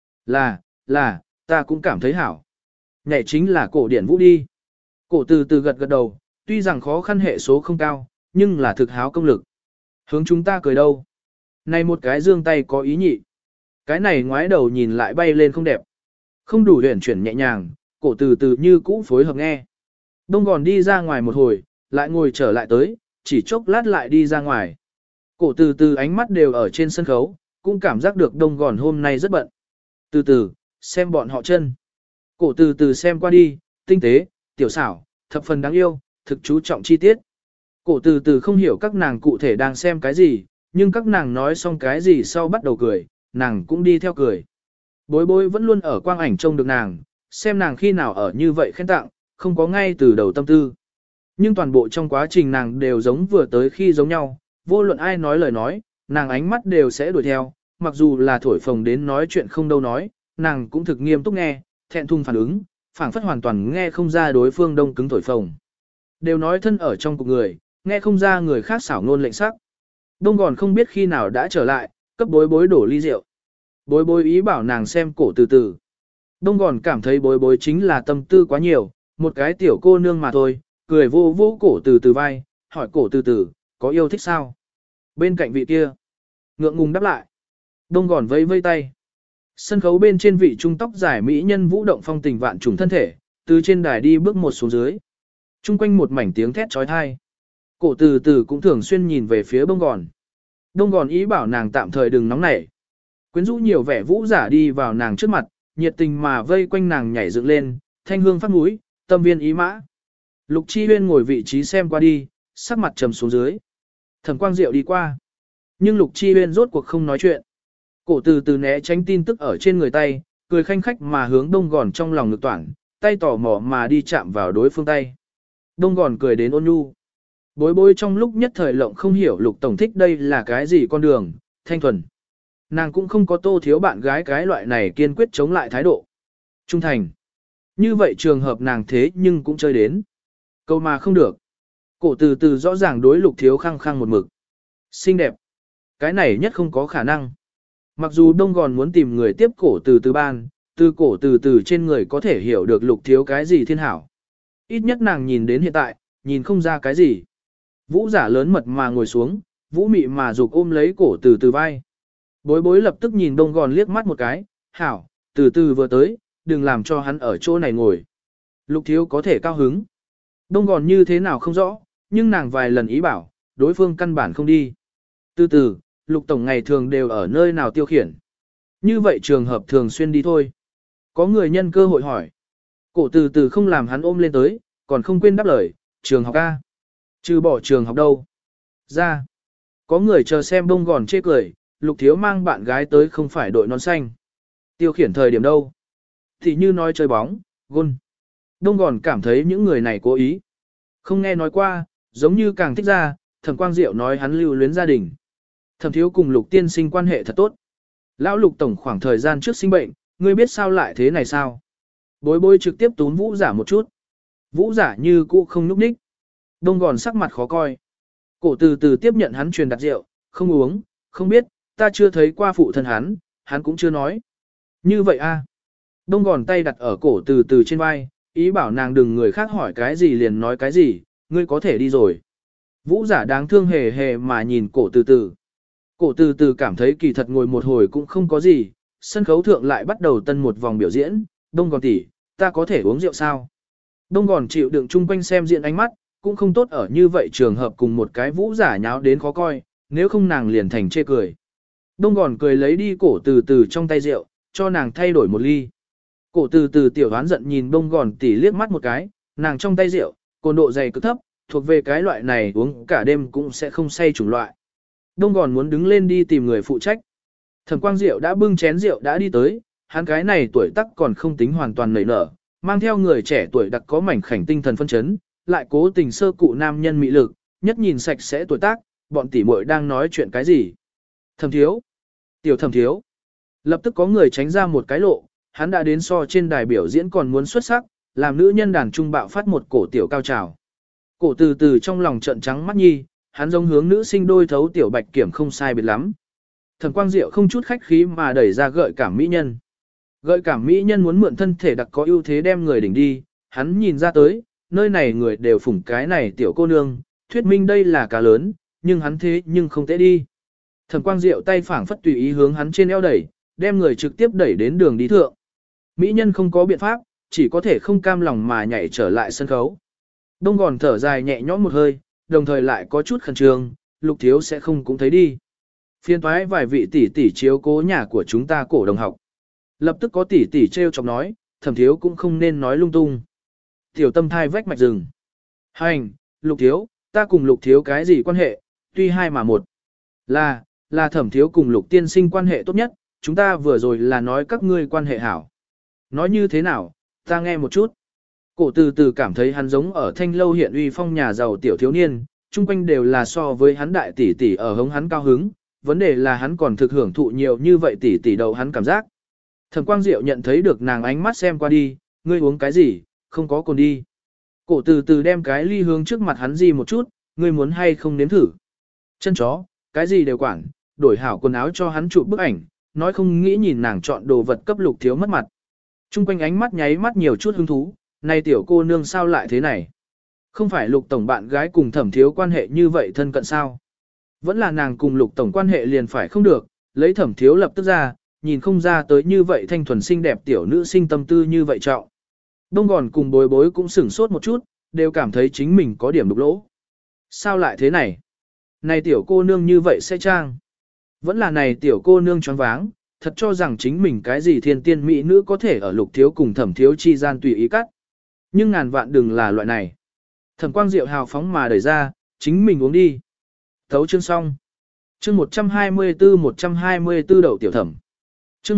Là, ta cũng cảm thấy hảo. Nhảy chính là cổ điển vũ đi. Cổ từ từ gật gật đầu, tuy rằng khó khăn hệ số không cao, nhưng là thực háo công lực. Hướng chúng ta cười đâu. Này một cái dương tay có ý nhị. Cái này ngoái đầu nhìn lại bay lên không đẹp. Không đủ huyền chuyển nhẹ nhàng, cổ từ từ như cũ phối hợp nghe. Đông gòn đi ra ngoài một hồi, lại ngồi trở lại tới, chỉ chốc lát lại đi ra ngoài. Cổ từ từ ánh mắt đều ở trên sân khấu, cũng cảm giác được đông gòn hôm nay rất bận. Từ từ, xem bọn họ chân. Cổ từ từ xem qua đi, tinh tế, tiểu xảo, thập phần đáng yêu, thực chú trọng chi tiết. Cổ từ từ không hiểu các nàng cụ thể đang xem cái gì, nhưng các nàng nói xong cái gì sau bắt đầu cười, nàng cũng đi theo cười. Bối bối vẫn luôn ở quang ảnh trông được nàng, xem nàng khi nào ở như vậy khen tặng, không có ngay từ đầu tâm tư. Nhưng toàn bộ trong quá trình nàng đều giống vừa tới khi giống nhau, vô luận ai nói lời nói, nàng ánh mắt đều sẽ đuổi theo, mặc dù là thổi phồng đến nói chuyện không đâu nói, nàng cũng thực nghiêm túc nghe, thẹn thùng phản ứng, phảng phất hoàn toàn nghe không ra đối phương đông cứng thổi phồng. Đều nói thân ở trong cục người, nghe không ra người khác xảo ngôn lệnh sắc. Đông gòn không biết khi nào đã trở lại, cấp bối bối đổ ly rượu. Bối bối ý bảo nàng xem cổ từ từ. Đông gòn cảm thấy bối bối chính là tâm tư quá nhiều, một cái tiểu cô nương mà thôi, cười vô vô cổ từ từ vai, hỏi cổ từ từ, có yêu thích sao? Bên cạnh vị kia, ngượng ngùng đáp lại. Đông gòn vây vây tay. Sân khấu bên trên vị trung tóc dài mỹ nhân vũ động phong tình vạn trùng thân thể, từ trên đài đi bước một xuống dưới. Trung quanh một mảnh tiếng thét trói thai. Cổ từ từ cũng thường xuyên nhìn về phía đông gòn. Đông gòn ý bảo nàng tạm thời đừng nóng nảy. Quyến rũ nhiều vẻ vũ giả đi vào nàng trước mặt, nhiệt tình mà vây quanh nàng nhảy dựng lên, thanh hương phát mũi, tâm viên ý mã. Lục Chi Huyên ngồi vị trí xem qua đi, sắc mặt trầm xuống dưới. Thẩm Quang Diệu đi qua. Nhưng Lục Chi Huyên rốt cuộc không nói chuyện. Cổ từ từ né tránh tin tức ở trên người tay, cười khanh khách mà hướng đông gòn trong lòng ngực toản, tay tỏ mỏ mà đi chạm vào đối phương tay. Đông gòn cười đến ôn nhu. Bối bối trong lúc nhất thời lộng không hiểu Lục Tổng thích đây là cái gì con đường, thanh thuần. Nàng cũng không có tô thiếu bạn gái cái loại này kiên quyết chống lại thái độ. Trung thành. Như vậy trường hợp nàng thế nhưng cũng chơi đến. Câu mà không được. Cổ từ từ rõ ràng đối Lục thiếu khăng khăng một mực. Xinh đẹp. Cái này nhất không có khả năng. Mặc dù đông gòn muốn tìm người tiếp cổ từ từ ban, từ cổ từ từ trên người có thể hiểu được Lục thiếu cái gì thiên hảo. Ít nhất nàng nhìn đến hiện tại, nhìn không ra cái gì. Vũ giả lớn mật mà ngồi xuống, vũ mị mà dục ôm lấy cổ từ từ vai. Bối bối lập tức nhìn đông gòn liếc mắt một cái, hảo, từ từ vừa tới, đừng làm cho hắn ở chỗ này ngồi. Lục thiếu có thể cao hứng. Đông gòn như thế nào không rõ, nhưng nàng vài lần ý bảo, đối phương căn bản không đi. Từ từ, Lục Tổng ngày thường đều ở nơi nào tiêu khiển. Như vậy trường hợp thường xuyên đi thôi. Có người nhân cơ hội hỏi. Cổ từ từ không làm hắn ôm lên tới, còn không quên đáp lời, trường học A. Trừ bỏ trường học đâu. Ra. Có người chờ xem đông gòn chê cười, Lục thiếu mang bạn gái tới không phải đội nón xanh. Tiêu khiển thời điểm đâu. Thì như nói chơi bóng, gôn. Đông gòn cảm thấy những người này cố ý. Không nghe nói qua, giống như càng thích ra, Thẩm Quang Diệu nói hắn lưu luyến gia đình. Thẩm thiếu cùng Lục tiên sinh quan hệ thật tốt. Lão Lục tổng khoảng thời gian trước sinh bệnh, ngươi biết sao lại thế này sao? Bối bối trực tiếp tún vũ giả một chút. Vũ giả như cũ không nhúc nhích. Đông gòn sắc mặt khó coi. Cổ từ từ tiếp nhận hắn truyền đặt rượu, không uống, không biết, ta chưa thấy qua phụ thân hắn cũng chưa nói. Như vậy a. Đông gòn tay đặt ở cổ từ từ trên vai, ý bảo nàng đừng người khác hỏi cái gì liền nói cái gì, ngươi có thể đi rồi. Vũ giả đáng thương hề hề mà nhìn cổ từ từ. Cổ từ từ cảm thấy kỳ thật ngồi một hồi cũng không có gì, sân khấu thượng lại bắt đầu tân một vòng biểu diễn, đông gòn tỷ, ta có thể uống rượu sao? Đông gòn chịu đựng chung quanh xem diện ánh mắt, cũng không tốt ở như vậy trường hợp cùng một cái vũ giả nháo đến khó coi, nếu không nàng liền thành chê cười. Đông gòn cười lấy đi cổ từ từ trong tay rượu, cho nàng thay đổi một ly. Cổ từ từ tiểu đoán giận nhìn đông gòn tỉ liếc mắt một cái, nàng trong tay rượu, cồn độ dày cực thấp, thuộc về cái loại này uống cả đêm cũng sẽ không say chủng loại. Đông Gòn muốn đứng lên đi tìm người phụ trách. Thẩm Quang Diệu đã bưng chén rượu đã đi tới, hắn cái này tuổi tác còn không tính hoàn toàn nảy nở, mang theo người trẻ tuổi đặc có mảnh khảnh tinh thần phân chấn, lại cố tình sơ cụ nam nhân mị lực, nhất nhìn sạch sẽ tuổi tác, bọn tỷ muội đang nói chuyện cái gì. Thẩm thiếu, tiểu Thẩm thiếu. Lập tức có người tránh ra một cái lộ, hắn đã đến so trên đài biểu diễn còn muốn xuất sắc, làm nữ nhân đàn trung bạo phát một cổ tiểu cao trào. Cổ từ từ trong lòng trợn trắng mắt nhi, hắn giống hướng nữ sinh đôi thấu tiểu bạch kiểm không sai biệt lắm. Thẩm Quang Diệu không chút khách khí mà đẩy ra gợi cảm mỹ nhân. Gợi cảm mỹ nhân muốn mượn thân thể đặc có ưu thế đem người đỉnh đi, hắn nhìn ra tới, nơi này người đều phủng cái này tiểu cô nương, thuyết minh đây là cá lớn, nhưng hắn thế nhưng không thể đi. Thẩm Quang Diệu tay phảng phất tùy ý hướng hắn trên eo đẩy, đem người trực tiếp đẩy đến đường đi thượng. Mỹ nhân không có biện pháp, chỉ có thể không cam lòng mà nhảy trở lại sân khấu. Đông Gòn thở dài nhẹ nhõm một hơi, đồng thời lại có chút khẩn trương, Lục thiếu sẽ không cũng thấy đi. Phiên toái vài vị tỷ tỷ chiếu cố nhà của chúng ta cổ đồng học. Lập tức có tỷ tỷ treo chọc nói, Thẩm thiếu cũng không nên nói lung tung. Tiểu Tâm thai vách mạch rừng. Hành, Lục thiếu, ta cùng Lục thiếu cái gì quan hệ, tuy hai mà một. Là Thẩm thiếu cùng Lục tiên sinh quan hệ tốt nhất, chúng ta vừa rồi là nói các ngươi quan hệ hảo. Nói như thế nào, ta nghe một chút. Cổ từ từ cảm thấy hắn giống ở thanh lâu hiện uy phong nhà giàu tiểu thiếu niên, chung quanh đều là so với hắn đại tỷ tỷ ở hống hắn cao hứng, vấn đề là hắn còn thực hưởng thụ nhiều như vậy tỷ tỷ đầu hắn cảm giác. Thẩm Quang Diệu nhận thấy được nàng ánh mắt xem qua đi, ngươi uống cái gì, không có còn đi. Cổ từ từ đem cái ly hướng trước mặt hắn gì một chút, ngươi muốn hay không nếm thử. Chân chó, cái gì đều quản, đổi hảo quần áo cho hắn chụp bức ảnh, nói không nghĩ nhìn nàng chọn đồ vật cấp Lục thiếu mất mặt. Chung quanh ánh mắt nháy mắt nhiều chút hứng thú, này tiểu cô nương sao lại thế này? Không phải Lục tổng bạn gái cùng Thẩm thiếu quan hệ như vậy thân cận sao? Vẫn là nàng cùng Lục tổng quan hệ liền phải không được, lấy Thẩm thiếu lập tức ra, nhìn không ra tới như vậy thanh thuần xinh đẹp tiểu nữ sinh tâm tư như vậy trọng. Đông Gòn cùng bối bối cũng sửng sốt một chút, đều cảm thấy chính mình có điểm đục lỗ. Sao lại thế này? Này tiểu cô nương như vậy sẽ trang? Vẫn là này tiểu cô nương choáng váng, thật cho rằng chính mình cái gì thiên tiên mỹ nữ có thể ở Lục thiếu cùng Thẩm thiếu chi gian tùy ý cắt. Nhưng ngàn vạn đừng là loại này. Thẩm Quang Diệu hào phóng mà đẩy ra, chính mình uống đi. Thấu chương xong. Chương 124 đậu tiểu thẩm. Chương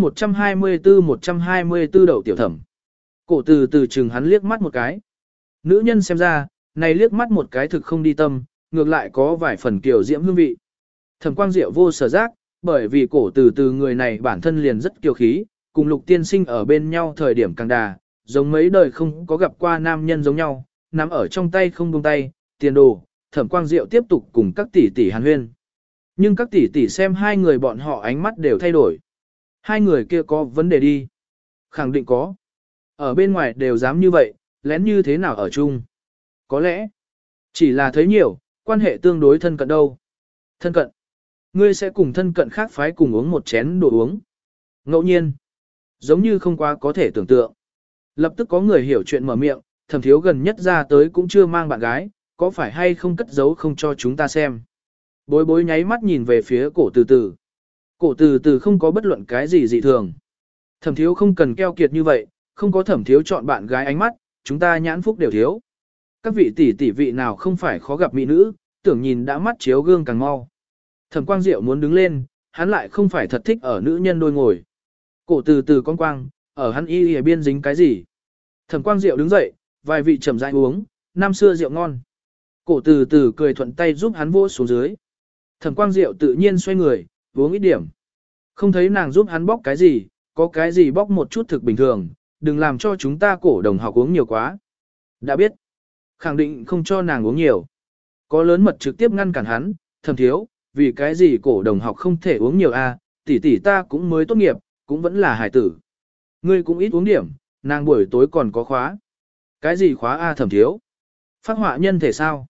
124 đậu tiểu thẩm. Cổ từ từ chừng hắn liếc mắt một cái. Nữ nhân xem ra, này liếc mắt một cái thực không đi tâm, ngược lại có vài phần kiều diễm hương vị. Thẩm Quang Diệu vô sở giác, bởi vì cổ từ từ người này bản thân liền rất kiêu khí, cùng Lục tiên sinh ở bên nhau thời điểm càng đà, giống mấy đời không có gặp qua nam nhân giống nhau, nắm ở trong tay không buông tay, tiền đồ, Thẩm Quang Diệu tiếp tục cùng các tỷ tỷ hàn huyên. Nhưng các tỷ tỷ xem hai người bọn họ ánh mắt đều thay đổi. Hai người kia có vấn đề đi. Khẳng định có. Ở bên ngoài đều dám như vậy, lén như thế nào ở chung. Có lẽ, chỉ là thấy nhiều, quan hệ tương đối thân cận đâu. Thân cận. Ngươi sẽ cùng thân cận khác phái cùng uống một chén đồ uống. Ngẫu nhiên. Giống như không quá có thể tưởng tượng. Lập tức có người hiểu chuyện mở miệng, Thẩm thiếu gần nhất ra tới cũng chưa mang bạn gái, có phải hay không cất giấu không cho chúng ta xem. Bối bối nháy mắt nhìn về phía cổ từ từ. Cổ từ từ không có bất luận cái gì dị thường. Thẩm thiếu không cần keo kiệt như vậy, không có Thẩm thiếu chọn bạn gái ánh mắt, chúng ta nhãn phúc đều thiếu. Các vị tỷ vị nào không phải khó gặp mỹ nữ, tưởng nhìn đã mắt chiếu gương càng mau. Thẩm Quang Diệu muốn đứng lên, hắn lại không phải thật thích ở nữ nhân đôi ngồi. Cổ từ từ con quang, ở hắn y biên dính cái gì. Thẩm Quang Diệu đứng dậy, vài vị chậm rãi uống, năm xưa rượu ngon. Cổ từ từ cười thuận tay giúp hắn vỗ xuống dưới. Thẩm Quang Diệu tự nhiên xoay người, uống ít điểm. Không thấy nàng giúp hắn bóc cái gì, có cái gì bóc một chút thực bình thường, đừng làm cho chúng ta cổ đồng học uống nhiều quá. Đã biết, khẳng định không cho nàng uống nhiều. Có lớn mật trực tiếp ngăn cản hắn, Thẩm thiếu, vì cái gì cổ đồng học không thể uống nhiều a? Tỷ tỷ ta cũng mới tốt nghiệp, cũng vẫn là hải tử. Ngươi cũng ít uống điểm, nàng buổi tối còn có khóa. Cái gì khóa a Thẩm thiếu? Phát họa nhân thể sao?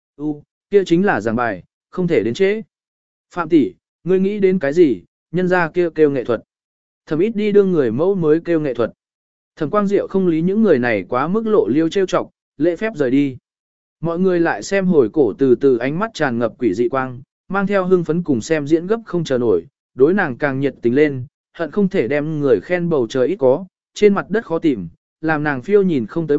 Kia chính là giảng bài, không thể đến trễ. Phạm tỷ, ngươi nghĩ đến cái gì, nhân ra kia kêu nghệ thuật. Thẩm ít đi đương người mẫu mới kêu nghệ thuật. Thẩm Quang Diệu không lý những người này quá mức lộ liêu trêu chọc, lễ phép rời đi. Mọi người lại xem hồi cổ từ từ ánh mắt tràn ngập quỷ dị quang, mang theo hưng phấn cùng xem diễn gấp không chờ nổi, đối nàng càng nhiệt tình lên, hận không thể đem người khen bầu trời ít có, trên mặt đất khó tìm, làm nàng phiêu nhìn không tới bắc,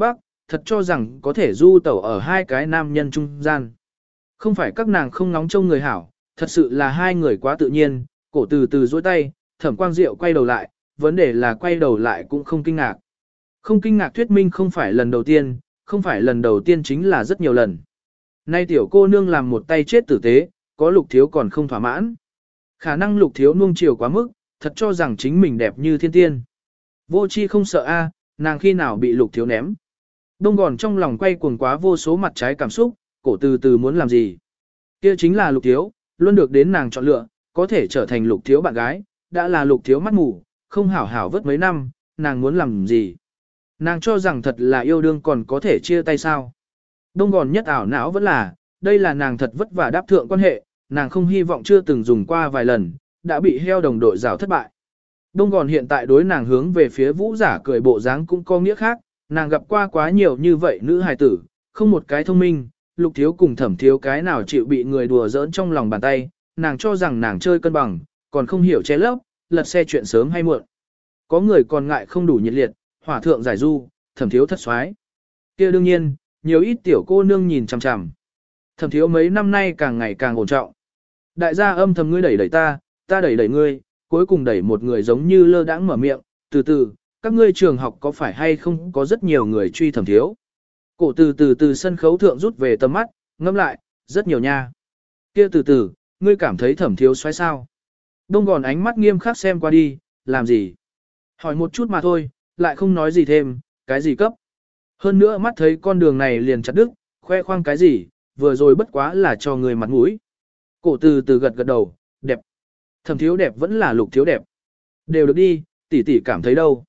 thật cho rằng có thể du tẩu ở hai cái nam nhân trung gian. Không phải các nàng không nóng trông người hảo, thật sự là hai người quá tự nhiên, cổ từ từ dối tay, Thẩm Quang Diệu quay đầu lại, vấn đề là quay đầu lại cũng không kinh ngạc. Không kinh ngạc thuyết minh không phải lần đầu tiên, không phải lần đầu tiên chính là rất nhiều lần. Nay tiểu cô nương làm một tay chết tử tế, có Lục Thiếu còn không thỏa mãn. Khả năng Lục Thiếu nuông chiều quá mức, thật cho rằng chính mình đẹp như thiên tiên. Vô chi không sợ a, nàng khi nào bị Lục Thiếu ném. Đông Gòn trong lòng quay cuồng quá vô số mặt trái cảm xúc, cổ từ từ muốn làm gì. Kia chính là Lục Thiếu, luôn được đến nàng chọn lựa, có thể trở thành Lục Thiếu bạn gái, đã là Lục Thiếu mắt mù, không hảo hảo vất mấy năm, nàng muốn làm gì. Nàng cho rằng thật là yêu đương còn có thể chia tay sao. Đông Gòn nhất ảo não vẫn là, đây là nàng thật vất vả đáp thượng quan hệ, nàng không hy vọng chưa từng dùng qua vài lần, đã bị heo đồng đội rào thất bại. Đông Gòn hiện tại đối nàng hướng về phía Vũ Giả cười bộ dáng cũng có nghĩa khác, nàng gặp qua quá nhiều như vậy nữ hài tử, không một cái thông minh, Lục Thiếu cùng Thẩm Thiếu cái nào chịu bị người đùa giỡn trong lòng bàn tay, nàng cho rằng nàng chơi cân bằng, còn không hiểu che lấp, lật xe chuyện sớm hay muộn. Có người còn ngại không đủ nhiệt liệt, hỏa thượng giải du, Thẩm Thiếu thất xoái. Kia đương nhiên, nhiều ít tiểu cô nương nhìn chằm chằm. Thẩm Thiếu mấy năm nay càng ngày càng ổn trọng. Đại gia âm thầm ngươi đẩy đẩy ta đẩy đẩy ngươi, cuối cùng đẩy một người giống như lơ đãng mở miệng, từ từ, các ngươi trường học có phải hay không có rất nhiều người truy Thẩm Thiếu. Cổ từ từ từ sân khấu thượng rút về tầm mắt, ngâm lại, rất nhiều nha. Kia từ từ, ngươi cảm thấy Thẩm Thiếu xoáy sao? Đông Gòn ánh mắt nghiêm khắc xem qua đi, làm gì? Hỏi một chút mà thôi, lại không nói gì thêm, cái gì cấp. Hơn nữa mắt thấy con đường này liền chặt đứt, khoe khoang cái gì, vừa rồi bất quá là cho người mặt mũi. Cổ từ từ gật gật đầu, đẹp. Thẩm Thiếu đẹp vẫn là Lục Thiếu đẹp. Đều được đi, tỷ tỷ cảm thấy đâu.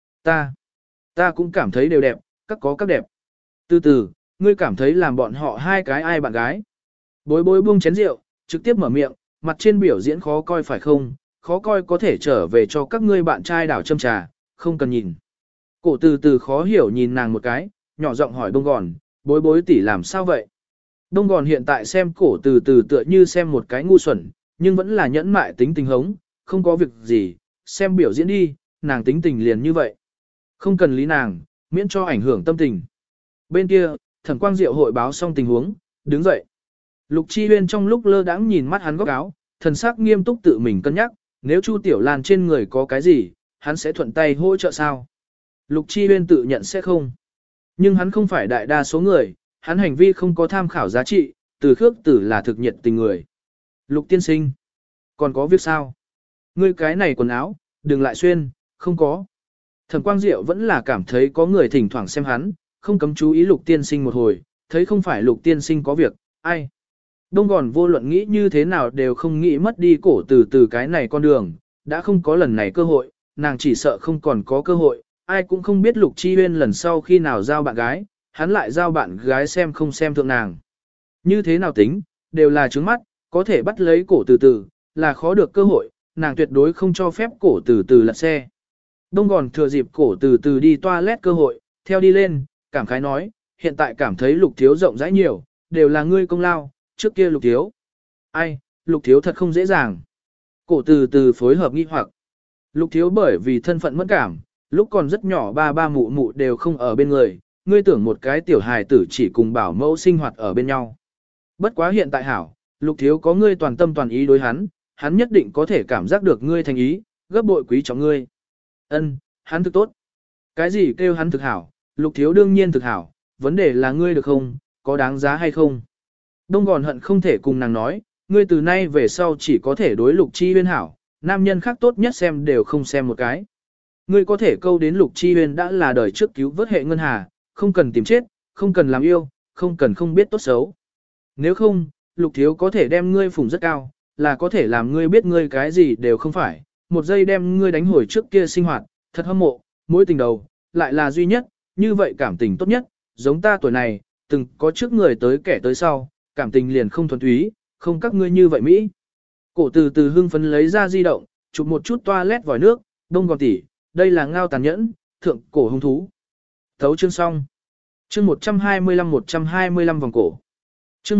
Ta cũng cảm thấy đều đẹp, các có các đẹp. Từ từ, ngươi cảm thấy làm bọn họ hai cái ai bạn gái. Bối bối buông chén rượu, trực tiếp mở miệng, mặt trên biểu diễn khó coi phải không, khó coi có thể trở về cho các ngươi bạn trai đảo châm trà, không cần nhìn. Cổ từ từ khó hiểu nhìn nàng một cái, nhỏ giọng hỏi Đông Gòn, bối bối tỷ làm sao vậy? Đông Gòn hiện tại xem cổ từ từ tựa như xem một cái ngu xuẩn, nhưng vẫn là nhẫn mại tính tình hống, không có việc gì, xem biểu diễn đi, nàng tính tình liền như vậy. Không cần lý nàng, miễn cho ảnh hưởng tâm tình. Bên kia, Thẩm Quang Diệu hội báo xong tình huống, đứng dậy. Lục Chi Huyên trong lúc lơ đãng nhìn mắt hắn góc áo, thần sắc nghiêm túc tự mình cân nhắc, nếu Chu Tiểu Lan trên người có cái gì, hắn sẽ thuận tay hỗ trợ sao? Lục Chi Huyên tự nhận sẽ không. Nhưng hắn không phải đại đa số người, hắn hành vi không có tham khảo giá trị, từ khước tử là thực nhiệt tình người. Lục tiên sinh, còn có việc sao? Ngươi cái này quần áo, đừng lại xuyên, không có. Thẩm Quang Diệu vẫn là cảm thấy có người thỉnh thoảng xem hắn, không cấm chú ý Lục tiên sinh một hồi, thấy không phải Lục tiên sinh có việc, ai? Đông Gòn vô luận nghĩ như thế nào đều không nghĩ mất đi cổ từ từ cái này con đường, đã không có lần này cơ hội, nàng chỉ sợ không còn có cơ hội, ai cũng không biết Lục Chi Huyên lần sau khi nào giao bạn gái, hắn lại giao bạn gái xem không xem thượng nàng. Như thế nào tính, đều là trướng mắt, có thể bắt lấy cổ từ từ, là khó được cơ hội, nàng tuyệt đối không cho phép cổ từ từ lật xe. Đông Gòn thừa dịp cổ từ từ đi toilet cơ hội, theo đi lên, cảm khái nói, hiện tại cảm thấy Lục Thiếu rộng rãi nhiều, đều là ngươi công lao, trước kia Lục Thiếu. Ai, Lục Thiếu thật không dễ dàng. Cổ từ từ phối hợp nghi hoặc. Lục Thiếu bởi vì thân phận mẫn cảm, lúc còn rất nhỏ ba ba mụ mụ đều không ở bên người, ngươi tưởng một cái tiểu hài tử chỉ cùng bảo mẫu sinh hoạt ở bên nhau. Bất quá hiện tại hảo, Lục Thiếu có ngươi toàn tâm toàn ý đối hắn, hắn nhất định có thể cảm giác được ngươi thành ý, gấp bội quý trọng ngươi. Ân, hắn thực tốt. Cái gì kêu hắn thực hảo, Lục Thiếu đương nhiên thực hảo, vấn đề là ngươi được không, có đáng giá hay không. Đông Gòn hận không thể cùng nàng nói, ngươi từ nay về sau chỉ có thể đối Lục Chi Huyên hảo, nam nhân khác tốt nhất xem đều không xem một cái. Ngươi có thể câu đến Lục Chi Huyên đã là đời trước cứu vớt hệ ngân hà, không cần tìm chết, không cần làm yêu, không cần không biết tốt xấu. Nếu không, Lục Thiếu có thể đem ngươi phủng rất cao, là có thể làm ngươi biết ngươi cái gì đều không phải, một giây đem ngươi đánh hồi trước kia sinh hoạt, thật hâm mộ, mối tình đầu, lại là duy nhất, như vậy cảm tình tốt nhất, giống ta tuổi này, từng có trước người tới kẻ tới sau, cảm tình liền không thuần túy, không các ngươi như vậy Mỹ. Cổ từ từ hưng phấn lấy ra di động, chụp một chút toilet vòi nước, Đông Gòn tỷ, đây là ngao tàn nhẫn, thượng cổ hung thú. Thấu chương xong. Chương 125 vòng cổ. Chương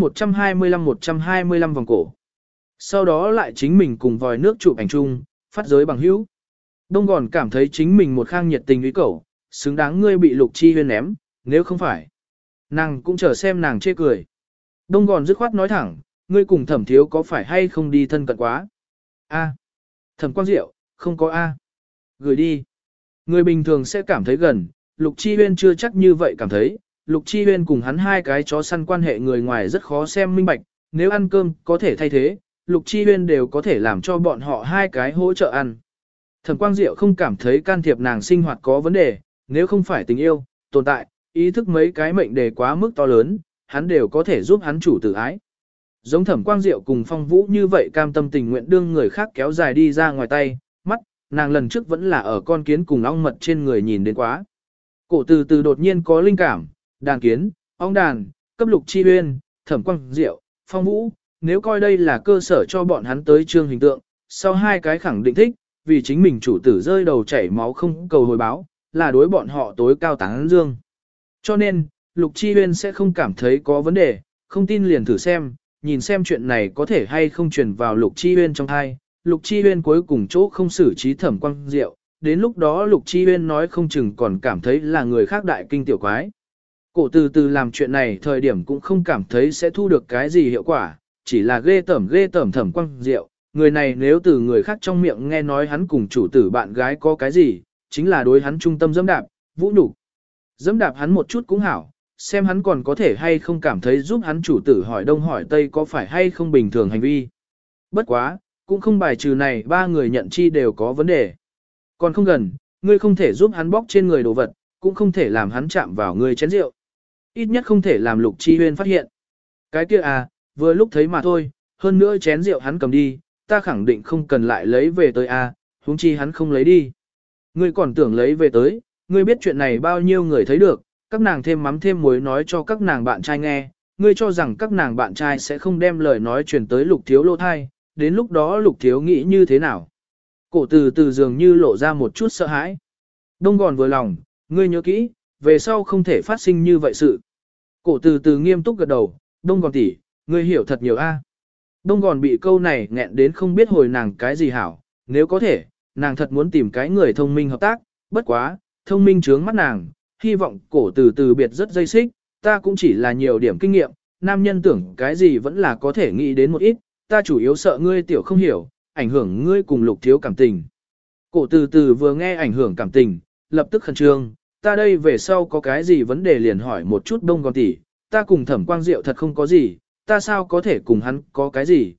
125 vòng cổ. Sau đó lại chính mình cùng vòi nước chụp ảnh chung, phát giới bằng hữu. Đông Gòn cảm thấy chính mình một khang nhiệt tình ý cẩu, xứng đáng ngươi bị Lục Chi Huyên ném, nếu không phải, nàng cũng chờ xem nàng chê cười. Đông Gòn dứt khoát nói thẳng, ngươi cùng Thẩm thiếu có phải hay không đi thân cận quá? A. Thẩm Quang Diệu, không có A. Gửi đi. Người bình thường sẽ cảm thấy gần, Lục Chi Huyên chưa chắc như vậy cảm thấy. Lục Chi Huyên cùng hắn hai cái chó săn quan hệ người ngoài rất khó xem minh bạch, nếu ăn cơm có thể thay thế, Lục Chi Huyên đều có thể làm cho bọn họ hai cái hỗ trợ ăn. Thẩm Quang Diệu không cảm thấy can thiệp nàng sinh hoạt có vấn đề, nếu không phải tình yêu, tồn tại, ý thức mấy cái mệnh đề quá mức to lớn, hắn đều có thể giúp hắn chủ tử ái. Giống Thẩm Quang Diệu cùng Phong Vũ như vậy cam tâm tình nguyện đương người khác kéo dài đi ra ngoài tay, mắt, nàng lần trước vẫn là ở con kiến cùng ong mật trên người nhìn đến quá. Cổ từ từ đột nhiên có linh cảm, đàn kiến, ong đàn, cấp Lục Chi Huyên, Thẩm Quang Diệu, Phong Vũ, nếu coi đây là cơ sở cho bọn hắn tới trương hình tượng, sau hai cái khẳng định thích, vì chính mình chủ tử rơi đầu chảy máu không cầu hồi báo, là đối bọn họ tối cao tán dương. Cho nên, Lục Chi Huyên sẽ không cảm thấy có vấn đề, không tin liền thử xem, nhìn xem chuyện này có thể hay không truyền vào Lục Chi Huyên trong thai. Lục Chi Huyên cuối cùng chỗ không xử trí Thẩm Quang Diệu, đến lúc đó Lục Chi Huyên nói không chừng còn cảm thấy là người khác đại kinh tiểu quái. Cổ từ từ làm chuyện này thời điểm cũng không cảm thấy sẽ thu được cái gì hiệu quả, chỉ là ghê tởm Thẩm Quang Diệu. Người này nếu từ người khác trong miệng nghe nói hắn cùng chủ tử bạn gái có cái gì, chính là đối hắn trung tâm dẫm đạp, vũ nhục. Dẫm đạp hắn một chút cũng hảo, xem hắn còn có thể hay không cảm thấy giúp hắn chủ tử hỏi đông hỏi tây có phải hay không bình thường hành vi. Bất quá, cũng không bài trừ này ba người nhận chi đều có vấn đề. Còn không gần, ngươi không thể giúp hắn bóc trên người đồ vật, cũng không thể làm hắn chạm vào người chén rượu. Ít nhất không thể làm Lục Chi Huyên phát hiện. Cái kia à, vừa lúc thấy mà thôi, hơn nữa chén rượu hắn cầm đi, ta khẳng định không cần lại lấy về tới a, huống chi hắn không lấy đi. Ngươi còn tưởng lấy về tới, ngươi biết chuyện này bao nhiêu người thấy được, các nàng thêm mắm thêm muối nói cho các nàng bạn trai nghe, ngươi cho rằng các nàng bạn trai sẽ không đem lời nói truyền tới Lục Thiếu lô thai, đến lúc đó Lục Thiếu nghĩ như thế nào. Cổ từ từ dường như lộ ra một chút sợ hãi. Đông Gòn vừa lòng, ngươi nhớ kỹ, về sau không thể phát sinh như vậy sự. Cổ từ từ nghiêm túc gật đầu, Đông Gòn tỷ, ngươi hiểu thật nhiều a. Đông Gòn bị câu này nghẹn đến không biết hồi nàng cái gì hảo, nếu có thể, nàng thật muốn tìm cái người thông minh hợp tác, bất quá, thông minh trướng mắt nàng, hy vọng cổ từ từ biệt rất dây xích, ta cũng chỉ là nhiều điểm kinh nghiệm, nam nhân tưởng cái gì vẫn là có thể nghĩ đến một ít, ta chủ yếu sợ ngươi tiểu không hiểu, ảnh hưởng ngươi cùng Lục Thiếu cảm tình. Cổ từ từ vừa nghe ảnh hưởng cảm tình, lập tức khẩn trương, ta đây về sau có cái gì vấn đề liền hỏi một chút Đông Gòn tỷ, ta cùng Thẩm Quang Diệu thật không có gì, ta sao có thể cùng hắn có cái gì,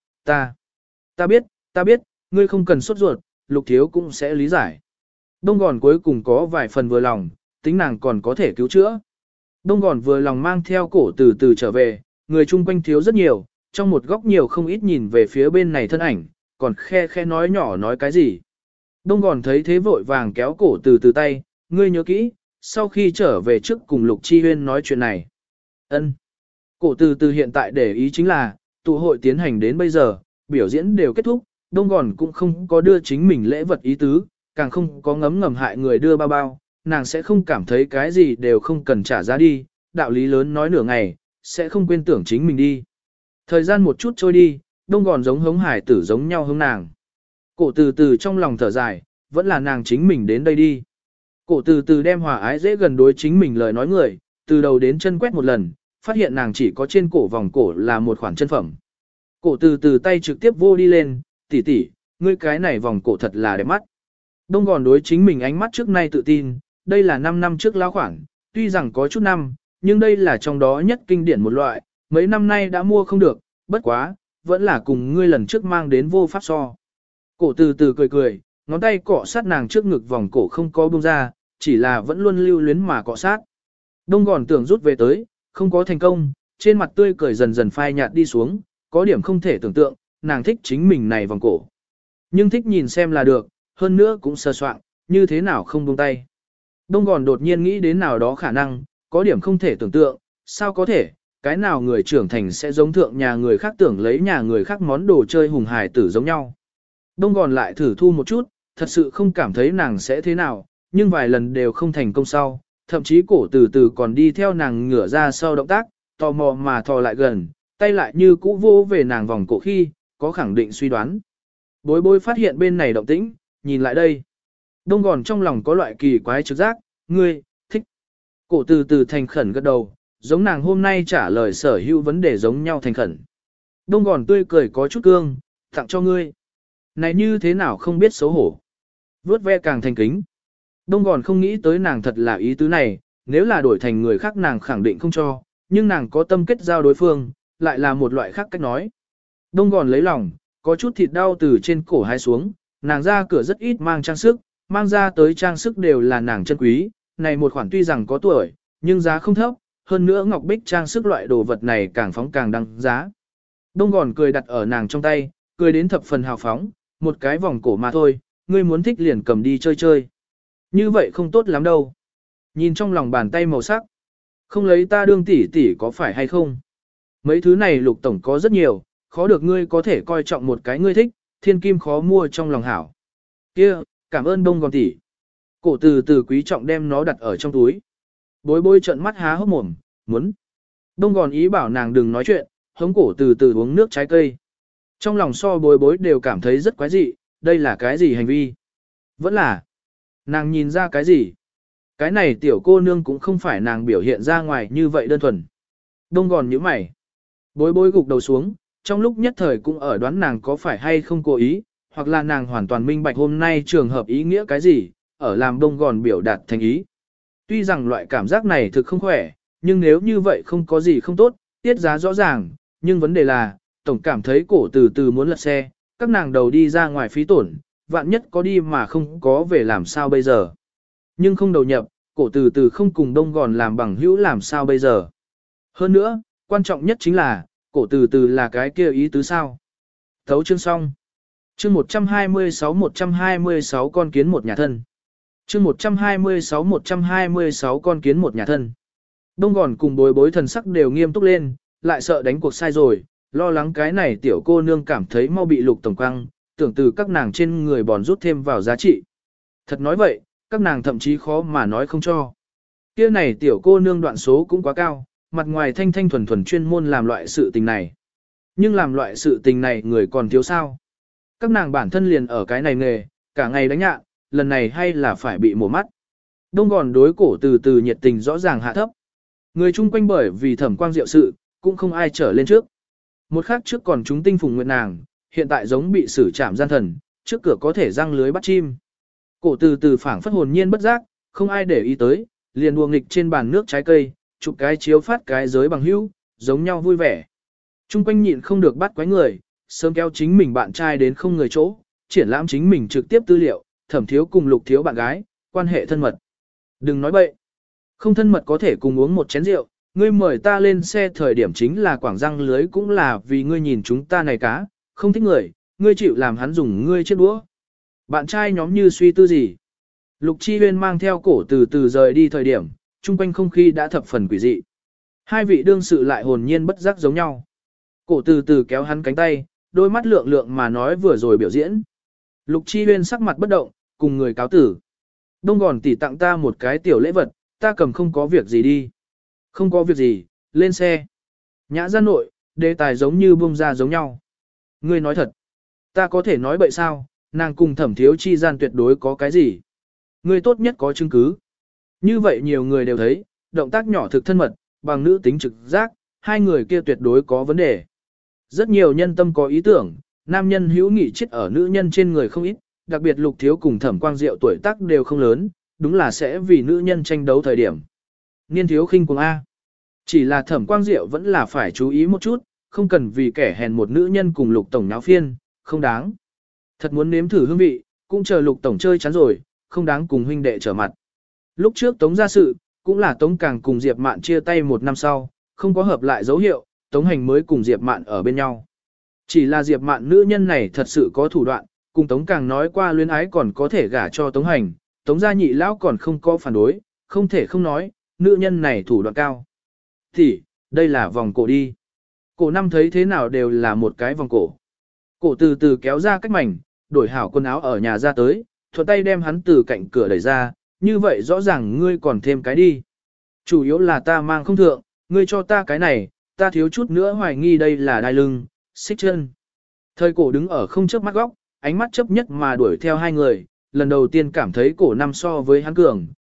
ta biết, ngươi không cần sốt ruột, Lục Thiếu cũng sẽ lý giải. Đông Gòn cuối cùng có vài phần vừa lòng, tính nàng còn có thể cứu chữa. Đông Gòn vừa lòng mang theo cổ từ từ trở về, người chung quanh thiếu rất nhiều, trong một góc nhiều không ít nhìn về phía bên này thân ảnh, còn khe khe nói nhỏ nói cái gì. Đông Gòn thấy thế vội vàng kéo cổ từ từ tay, ngươi nhớ kỹ, sau khi trở về trước cùng Lục Chi Huyên nói chuyện này. Ân. Cổ từ từ hiện tại để ý chính là, tụ hội tiến hành đến bây giờ, biểu diễn đều kết thúc, Đông Gòn cũng không có đưa chính mình lễ vật ý tứ, càng không có ngấm ngầm hại người đưa bao bao, nàng sẽ không cảm thấy cái gì đều không cần trả giá đi, đạo lý lớn nói nửa ngày, sẽ không quên tưởng chính mình đi. Thời gian một chút trôi đi, Đông Gòn giống hống hải tử giống nhau hướng nàng. Cổ từ từ trong lòng thở dài, vẫn là nàng chính mình đến đây đi. Cổ từ từ đem hòa ái dễ gần đối chính mình lời nói người, từ đầu đến chân quét một lần, phát hiện nàng chỉ có trên cổ vòng cổ là một khoản chân phẩm. Cổ từ từ tay trực tiếp vô đi lên, tỷ tỷ, ngươi cái này vòng cổ thật là đẹp mắt. Đông Gòn đối chính mình ánh mắt trước nay tự tin, đây là 5 năm trước lão khoản, tuy rằng có chút năm, nhưng đây là trong đó nhất kinh điển một loại, mấy năm nay đã mua không được, bất quá, vẫn là cùng ngươi lần trước mang đến vô pháp so. Cổ từ từ cười cười, ngón tay cọ sát nàng trước ngực vòng cổ không có buông ra, chỉ là vẫn luôn lưu luyến mà cọ sát. Đông Gòn tưởng rút về tới, không có thành công, trên mặt tươi cười dần dần phai nhạt đi xuống, có điểm không thể tưởng tượng, nàng thích chính mình này vòng cổ. Nhưng thích nhìn xem là được, hơn nữa cũng sơ soạn, như thế nào không buông tay. Đông Gòn đột nhiên nghĩ đến nào đó khả năng, có điểm không thể tưởng tượng, sao có thể, cái nào người trưởng thành sẽ giống thượng nhà người khác tưởng lấy nhà người khác món đồ chơi hùng hài tử giống nhau. Đông Gòn lại thử thu một chút, thật sự không cảm thấy nàng sẽ thế nào, nhưng vài lần đều không thành công sau, thậm chí cổ từ từ còn đi theo nàng ngửa ra sau động tác, tò mò mà thò lại gần, tay lại như cũ vô về nàng vòng cổ khi, có khẳng định suy đoán. Bối bối phát hiện bên này động tĩnh, nhìn lại đây. Đông Gòn trong lòng có loại kỳ quái trực giác, ngươi, thích. Cổ từ từ thành khẩn gật đầu, giống nàng hôm nay trả lời sở hữu vấn đề giống nhau thành khẩn. Đông Gòn tươi cười có chút cương, tặng cho ngươi. Này như thế nào không biết xấu hổ. Vướt ve càng thành kính. Đông Gòn không nghĩ tới nàng thật là ý tứ này, nếu là đổi thành người khác nàng khẳng định không cho, nhưng nàng có tâm kết giao đối phương, lại là một loại khác cách nói. Đông Gòn lấy lòng, có chút thịt đau từ trên cổ hai xuống, nàng ra cửa rất ít mang trang sức, mang ra tới trang sức đều là nàng chân quý, này một khoản tuy rằng có tuổi, nhưng giá không thấp, hơn nữa ngọc bích trang sức loại đồ vật này càng phóng càng đăng giá. Đông Gòn cười đặt ở nàng trong tay, cười đến thập phần hào phóng, một cái vòng cổ mà thôi, ngươi muốn thích liền cầm đi chơi chơi. Như vậy không tốt lắm đâu. Nhìn trong lòng bàn tay màu sắc, không lấy ta đương tỷ tỷ có phải hay không? Mấy thứ này Lục tổng có rất nhiều, khó được ngươi có thể coi trọng một cái ngươi thích, thiên kim khó mua trong lòng hảo. Kia, cảm ơn Đông Gòn tỷ. Cổ từ từ quý trọng đem nó đặt ở trong túi. Bối bối trợn mắt há hốc mồm, muốn. Đông Gòn ý bảo nàng đừng nói chuyện, hống cổ từ từ uống nước trái cây. Trong lòng so bối bối đều cảm thấy rất quái dị, đây là cái gì hành vi? Vẫn là, nàng nhìn ra cái gì? Cái này tiểu cô nương cũng không phải nàng biểu hiện ra ngoài như vậy đơn thuần. Đông Gòn nhíu mày. Bối bối gục đầu xuống, trong lúc nhất thời cũng ở đoán nàng có phải hay không cố ý, hoặc là nàng hoàn toàn minh bạch hôm nay trường hợp ý nghĩa cái gì, ở làm Đông Gòn biểu đạt thành ý. Tuy rằng loại cảm giác này thực không khỏe, nhưng nếu như vậy không có gì không tốt, tiết giá rõ ràng, nhưng vấn đề là, tổng cảm thấy cổ từ từ muốn lật xe, các nàng đầu đi ra ngoài phí tổn, vạn nhất có đi mà không có về làm sao bây giờ. Nhưng không đầu nhập, cổ từ từ không cùng Đông Gòn làm bằng hữu làm sao bây giờ. Hơn nữa, quan trọng nhất chính là, cổ từ từ là cái kia ý tứ sao. Thấu chương xong. Chương 126 con kiến một nhà thân. Chương 126 con kiến một nhà thân. Đông Gòn cùng bối bối thần sắc đều nghiêm túc lên, lại sợ đánh cuộc sai rồi, lo lắng cái này tiểu cô nương cảm thấy mau bị Lục tổng quăng, tưởng từ các nàng trên người bòn rút thêm vào giá trị. Thật nói vậy, các nàng thậm chí khó mà nói không cho. Kia này tiểu cô nương đoạn số cũng quá cao, mặt ngoài thanh thanh thuần thuần chuyên môn làm loại sự tình này. Nhưng làm loại sự tình này người còn thiếu sao. Các nàng bản thân liền ở cái này nghề, cả ngày đánh nhạn, lần này hay là phải bị mổ mắt. Đông Gòn đối cổ từ từ nhiệt tình rõ ràng hạ thấp. Người chung quanh bởi vì Thẩm Quang Diệu sự, cũng không ai trở lên trước. Một khắc trước còn chúng tinh phùng nguyện nàng, hiện tại giống bị xử trảm gian thần, trước cửa có thể răng lưới bắt chim. Cổ từ từ phảng phất hồn nhiên bất giác, không ai để ý tới, liền đùa nghịch trên bàn nước trái cây, chụp cái chiếu phát cái giới bằng hữu, giống nhau vui vẻ. Chung quanh nhịn không được bắt quái người, sớm kéo chính mình bạn trai đến không người chỗ, triển lãm chính mình trực tiếp tư liệu, Thẩm thiếu cùng Lục thiếu bạn gái, quan hệ thân mật. Đừng nói bậy. Không thân mật có thể cùng uống một chén rượu, ngươi mời ta lên xe thời điểm chính là quảng răng lưới cũng là vì ngươi nhìn chúng ta này cá, không thích người, ngươi chịu làm hắn dùng ngươi chiếc đũa. Bạn trai nhóm như suy tư gì? Lục Chi Huyên mang theo cổ từ từ rời đi thời điểm, chung quanh không khí đã thập phần quỷ dị. Hai vị đương sự lại hồn nhiên bất giác giống nhau. Cổ từ từ kéo hắn cánh tay, đôi mắt lượng lượng mà nói vừa rồi biểu diễn. Lục Chi Huyên sắc mặt bất động, cùng người cáo tử. Đông Gòn tỷ tặng ta một cái tiểu lễ vật, ta cầm không có việc gì đi. Không có việc gì, lên xe. Nhã ra nội, đề tài giống như bông ra giống nhau. Ngươi nói thật. Ta có thể nói bậy sao, nàng cùng Thẩm thiếu chi gian tuyệt đối có cái gì. Ngươi tốt nhất có chứng cứ. Như vậy nhiều người đều thấy, động tác nhỏ thực thân mật, bằng nữ tính trực giác, hai người kia tuyệt đối có vấn đề. Rất nhiều nhân tâm có ý tưởng, nam nhân hữu nghị chết ở nữ nhân trên người không ít, đặc biệt Lục thiếu cùng Thẩm Quang Diệu tuổi tác đều không lớn, đúng là sẽ vì nữ nhân tranh đấu thời điểm. Niên thiếu khinh cuồng A. Chỉ là Thẩm Quang Diệu vẫn là phải chú ý một chút, không cần vì kẻ hèn một nữ nhân cùng Lục tổng náo phiên, không đáng. Thật muốn nếm thử hương vị, cũng chờ Lục tổng chơi chán rồi, không đáng cùng huynh đệ trở mặt. Lúc trước Tống ra sự, cũng là Tống Càng cùng Diệp Mạn chia tay một năm sau, không có hợp lại dấu hiệu, Tống Hành mới cùng Diệp Mạn ở bên nhau. Chỉ là Diệp Mạn nữ nhân này thật sự có thủ đoạn, cùng Tống Càng nói qua luyến ái còn có thể gả cho Tống Hành, Tống gia nhị lão còn không có phản đối, không thể không nói, nữ nhân này thủ đoạn cao. Thì, đây là vòng cổ đi. Cổ năm thấy thế nào đều là một cái vòng cổ. Cổ từ từ kéo ra cách mảnh, đổi hảo quần áo ở nhà ra tới, thuận tay đem hắn từ cạnh cửa đẩy ra, như vậy rõ ràng ngươi còn thêm cái đi. Chủ yếu là ta mang không thượng, ngươi cho ta cái này, ta thiếu chút nữa hoài nghi đây là đai lưng, xích chân. Thời cổ đứng ở không chớp mắt góc, ánh mắt chấp nhất mà đuổi theo hai người, lần đầu tiên cảm thấy cổ năm so với hắn cường,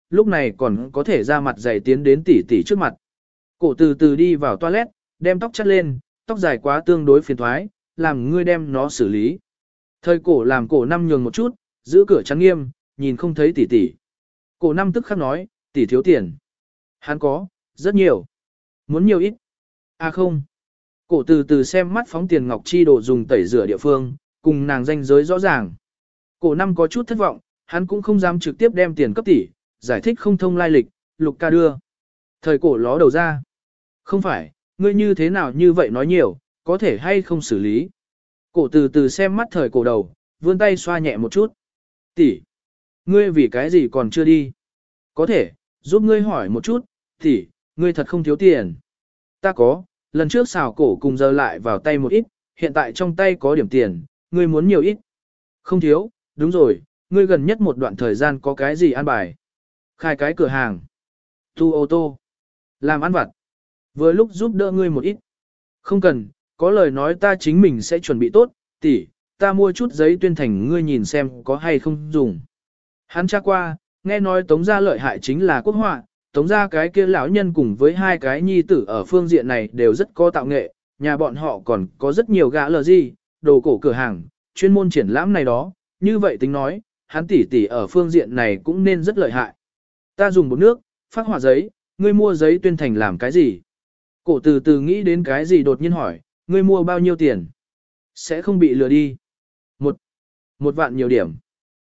lúc này còn có thể ra mặt dày tiến đến tỷ tỷ trước mặt. Cổ từ từ đi vào toilet, đem tóc chắt lên, tóc dài quá tương đối phiền thoái, làm ngươi đem nó xử lý. Thời cổ làm cổ năm nhường một chút, giữ cửa chắn nghiêm, nhìn không thấy tỷ tỷ. Cổ năm tức khắc nói, tỷ thiếu tiền. Hắn có, rất nhiều. Muốn nhiều ít. À không. Cổ từ từ xem mắt phóng tiền ngọc chi đồ dùng tẩy rửa địa phương, cùng nàng danh giới rõ ràng. Cổ năm có chút thất vọng, hắn cũng không dám trực tiếp đem tiền cấp tỷ, giải thích không thông lai lịch, Lục ca đưa. Thời cổ ló đầu ra. Không phải, ngươi như thế nào như vậy nói nhiều, có thể hay không xử lý. Cổ từ từ xem mắt thời cổ đầu, vươn tay xoa nhẹ một chút. Tỷ, ngươi vì cái gì còn chưa đi? Có thể, giúp ngươi hỏi một chút, tỷ, ngươi thật không thiếu tiền. Ta có, lần trước xào cổ cùng giờ lại vào tay một ít, hiện tại trong tay có điểm tiền, ngươi muốn nhiều ít. Không thiếu, đúng rồi, ngươi gần nhất một đoạn thời gian có cái gì ăn bài. Khai cái cửa hàng. Tu ô tô. Làm ăn vặt. Vừa lúc giúp đỡ ngươi một ít. Không cần, có lời nói ta chính mình sẽ chuẩn bị tốt, tỷ, ta mua chút giấy tuyên thành ngươi nhìn xem có hay không dùng. Hắn tra qua, nghe nói Tống gia lợi hại chính là quốc họa, Tống gia cái kia lão nhân cùng với hai cái nhi tử ở phương diện này đều rất có tạo nghệ, nhà bọn họ còn có rất nhiều gã lờ gì, đồ cổ cửa hàng, chuyên môn triển lãm này đó, như vậy tính nói, hắn tỷ ở phương diện này cũng nên rất lợi hại. Ta dùng bột nước, phát họa giấy, ngươi mua giấy tuyên thành làm cái gì? Cổ từ từ nghĩ đến cái gì đột nhiên hỏi, ngươi mua bao nhiêu tiền? Sẽ không bị lừa đi. Một vạn nhiều điểm.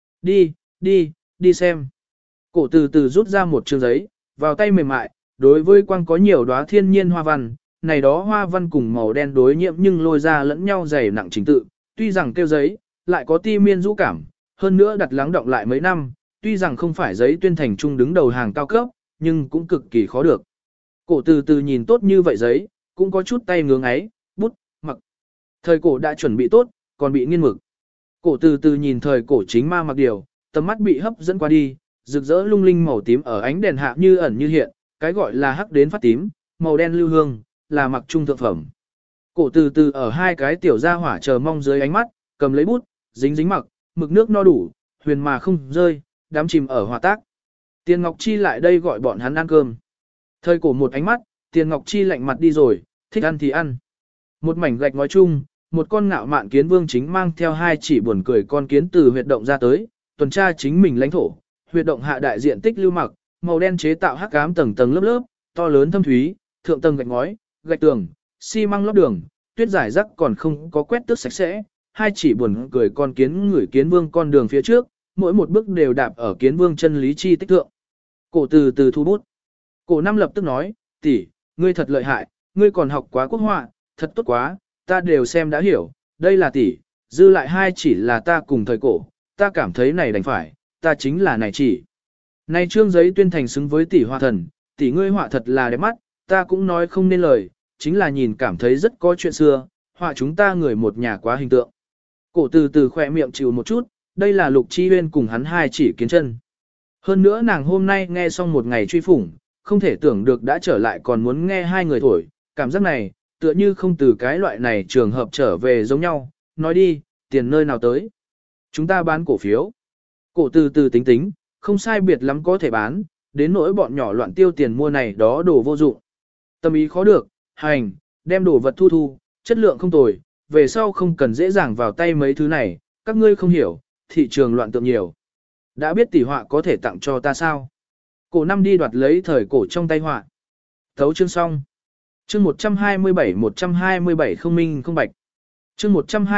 Đi xem. Cổ từ từ rút ra một chương giấy, vào tay mềm mại, đối với quang có nhiều đóa thiên nhiên hoa văn, này đó hoa văn cùng màu đen đối nhiễm nhưng lôi ra lẫn nhau dày nặng trình tự, tuy rằng kêu giấy, lại có ti miên rũ cảm, hơn nữa đặt lắng động lại mấy năm, tuy rằng không phải giấy tuyên thành trung đứng đầu hàng cao cấp, nhưng cũng cực kỳ khó được. Cổ từ từ nhìn tốt như vậy giấy, cũng có chút tay ngưỡng ấy, bút, mặc. Thời cổ đã chuẩn bị tốt, còn bị nghiên mực. Cổ từ từ nhìn thời cổ chính ma mặc điều, tầm mắt bị hấp dẫn qua đi, rực rỡ lung linh màu tím ở ánh đèn hạ như ẩn như hiện, cái gọi là hắc đến phát tím, màu đen lưu hương, là mặc trung thượng phẩm. Cổ từ từ ở hai cái tiểu gia hỏa chờ mong dưới ánh mắt, cầm lấy bút, dính dính mặc, mực nước no đủ, huyền mà không rơi, đám chìm ở hòa tác. Tiền Ngọc Chi lại đây gọi bọn hắn ăn cơm. Thời cổ một ánh mắt, Tiền Ngọc Chi lạnh mặt đi rồi, thích ăn thì ăn. Một mảnh gạch ngói chung, một con ngạo mạn kiến vương chính mang theo hai chỉ buồn cười con kiến từ huyệt động ra tới, tuần tra chính mình lãnh thổ. Huyệt động hạ đại diện tích lưu mặc, màu đen chế tạo hắc ám tầng tầng lớp lớp, to lớn thâm thúy, thượng tầng gạch ngói, gạch tường, xi măng lót đường, tuyết giải rác còn không có quét tước sạch sẽ. Hai chỉ buồn cười con kiến ngửi kiến vương con đường phía trước, mỗi một bước đều đạp ở kiến vương chân lý chi tích thượng. Cổ từ từ thu bút. Cổ năm lập tức nói, tỷ, ngươi thật lợi hại, ngươi còn học quá quốc họa, thật tốt quá, ta đều xem đã hiểu, đây là tỷ, dư lại hai chỉ là ta cùng thời cổ, ta cảm thấy này đành phải, ta chính là này chỉ. Này trương giấy tuyên thành xứng với tỷ họa thần, tỷ ngươi họa thật là đẹp mắt, ta cũng nói không nên lời, chính là nhìn cảm thấy rất có chuyện xưa, họa chúng ta người một nhà quá hình tượng. Cổ từ từ khỏe miệng chịu một chút, đây là Lục Chi Huyên cùng hắn hai chỉ kiến chân. Hơn nữa nàng hôm nay nghe xong một ngày truy phủng, không thể tưởng được đã trở lại còn muốn nghe hai người thổi, cảm giác này, tựa như không từ cái loại này trường hợp trở về giống nhau, nói đi, tiền nơi nào tới. Chúng ta bán cổ phiếu. Cổ từ từ tính tính, không sai biệt lắm có thể bán, đến nỗi bọn nhỏ loạn tiêu tiền mua này đó đồ vô dụng. Tâm ý khó được, hành, đem đồ vật thu thu, chất lượng không tồi, về sau không cần dễ dàng vào tay mấy thứ này, các ngươi không hiểu, thị trường loạn tượng nhiều. Đã biết tỷ họa có thể tặng cho ta sao? Cổ năm đi đoạt lấy thời cổ trong tay họa. Thấu chương xong. Chương 127 không minh không bạch. Chương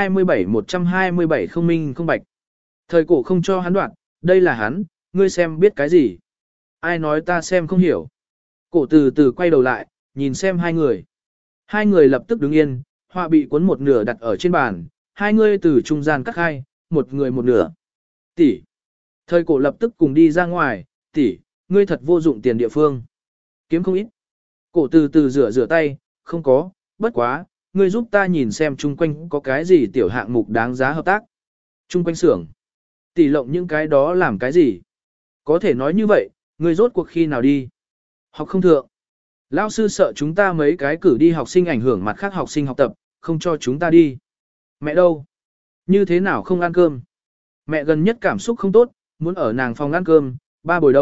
127 không minh không bạch. Thời cổ không cho hắn đoạt, đây là hắn, ngươi xem biết cái gì? Ai nói ta xem không hiểu? Cổ từ từ quay đầu lại, nhìn xem hai người. Hai người lập tức đứng yên, họa bị cuốn một nửa đặt ở trên bàn, hai người từ trung gian cắt hai, một người một nửa. Tỷ. Thời cổ lập tức cùng đi ra ngoài, tỷ, ngươi thật vô dụng tiền địa phương. Kiếm không ít. Cổ từ từ rửa tay, không có, bất quá, ngươi giúp ta nhìn xem chung quanh có cái gì tiểu hạng mục đáng giá hợp tác. Chung quanh xưởng. Tỷ lộng những cái đó làm cái gì? Có thể nói như vậy, ngươi rốt cuộc khi nào đi? Học không thượng. Lão sư sợ chúng ta mấy cái cử đi học sinh ảnh hưởng mặt khác học sinh học tập, không cho chúng ta đi. Mẹ đâu? Như thế nào không ăn cơm? Mẹ gần nhất cảm xúc không tốt, muốn ở nàng phòng ăn cơm, ba bồi đâu,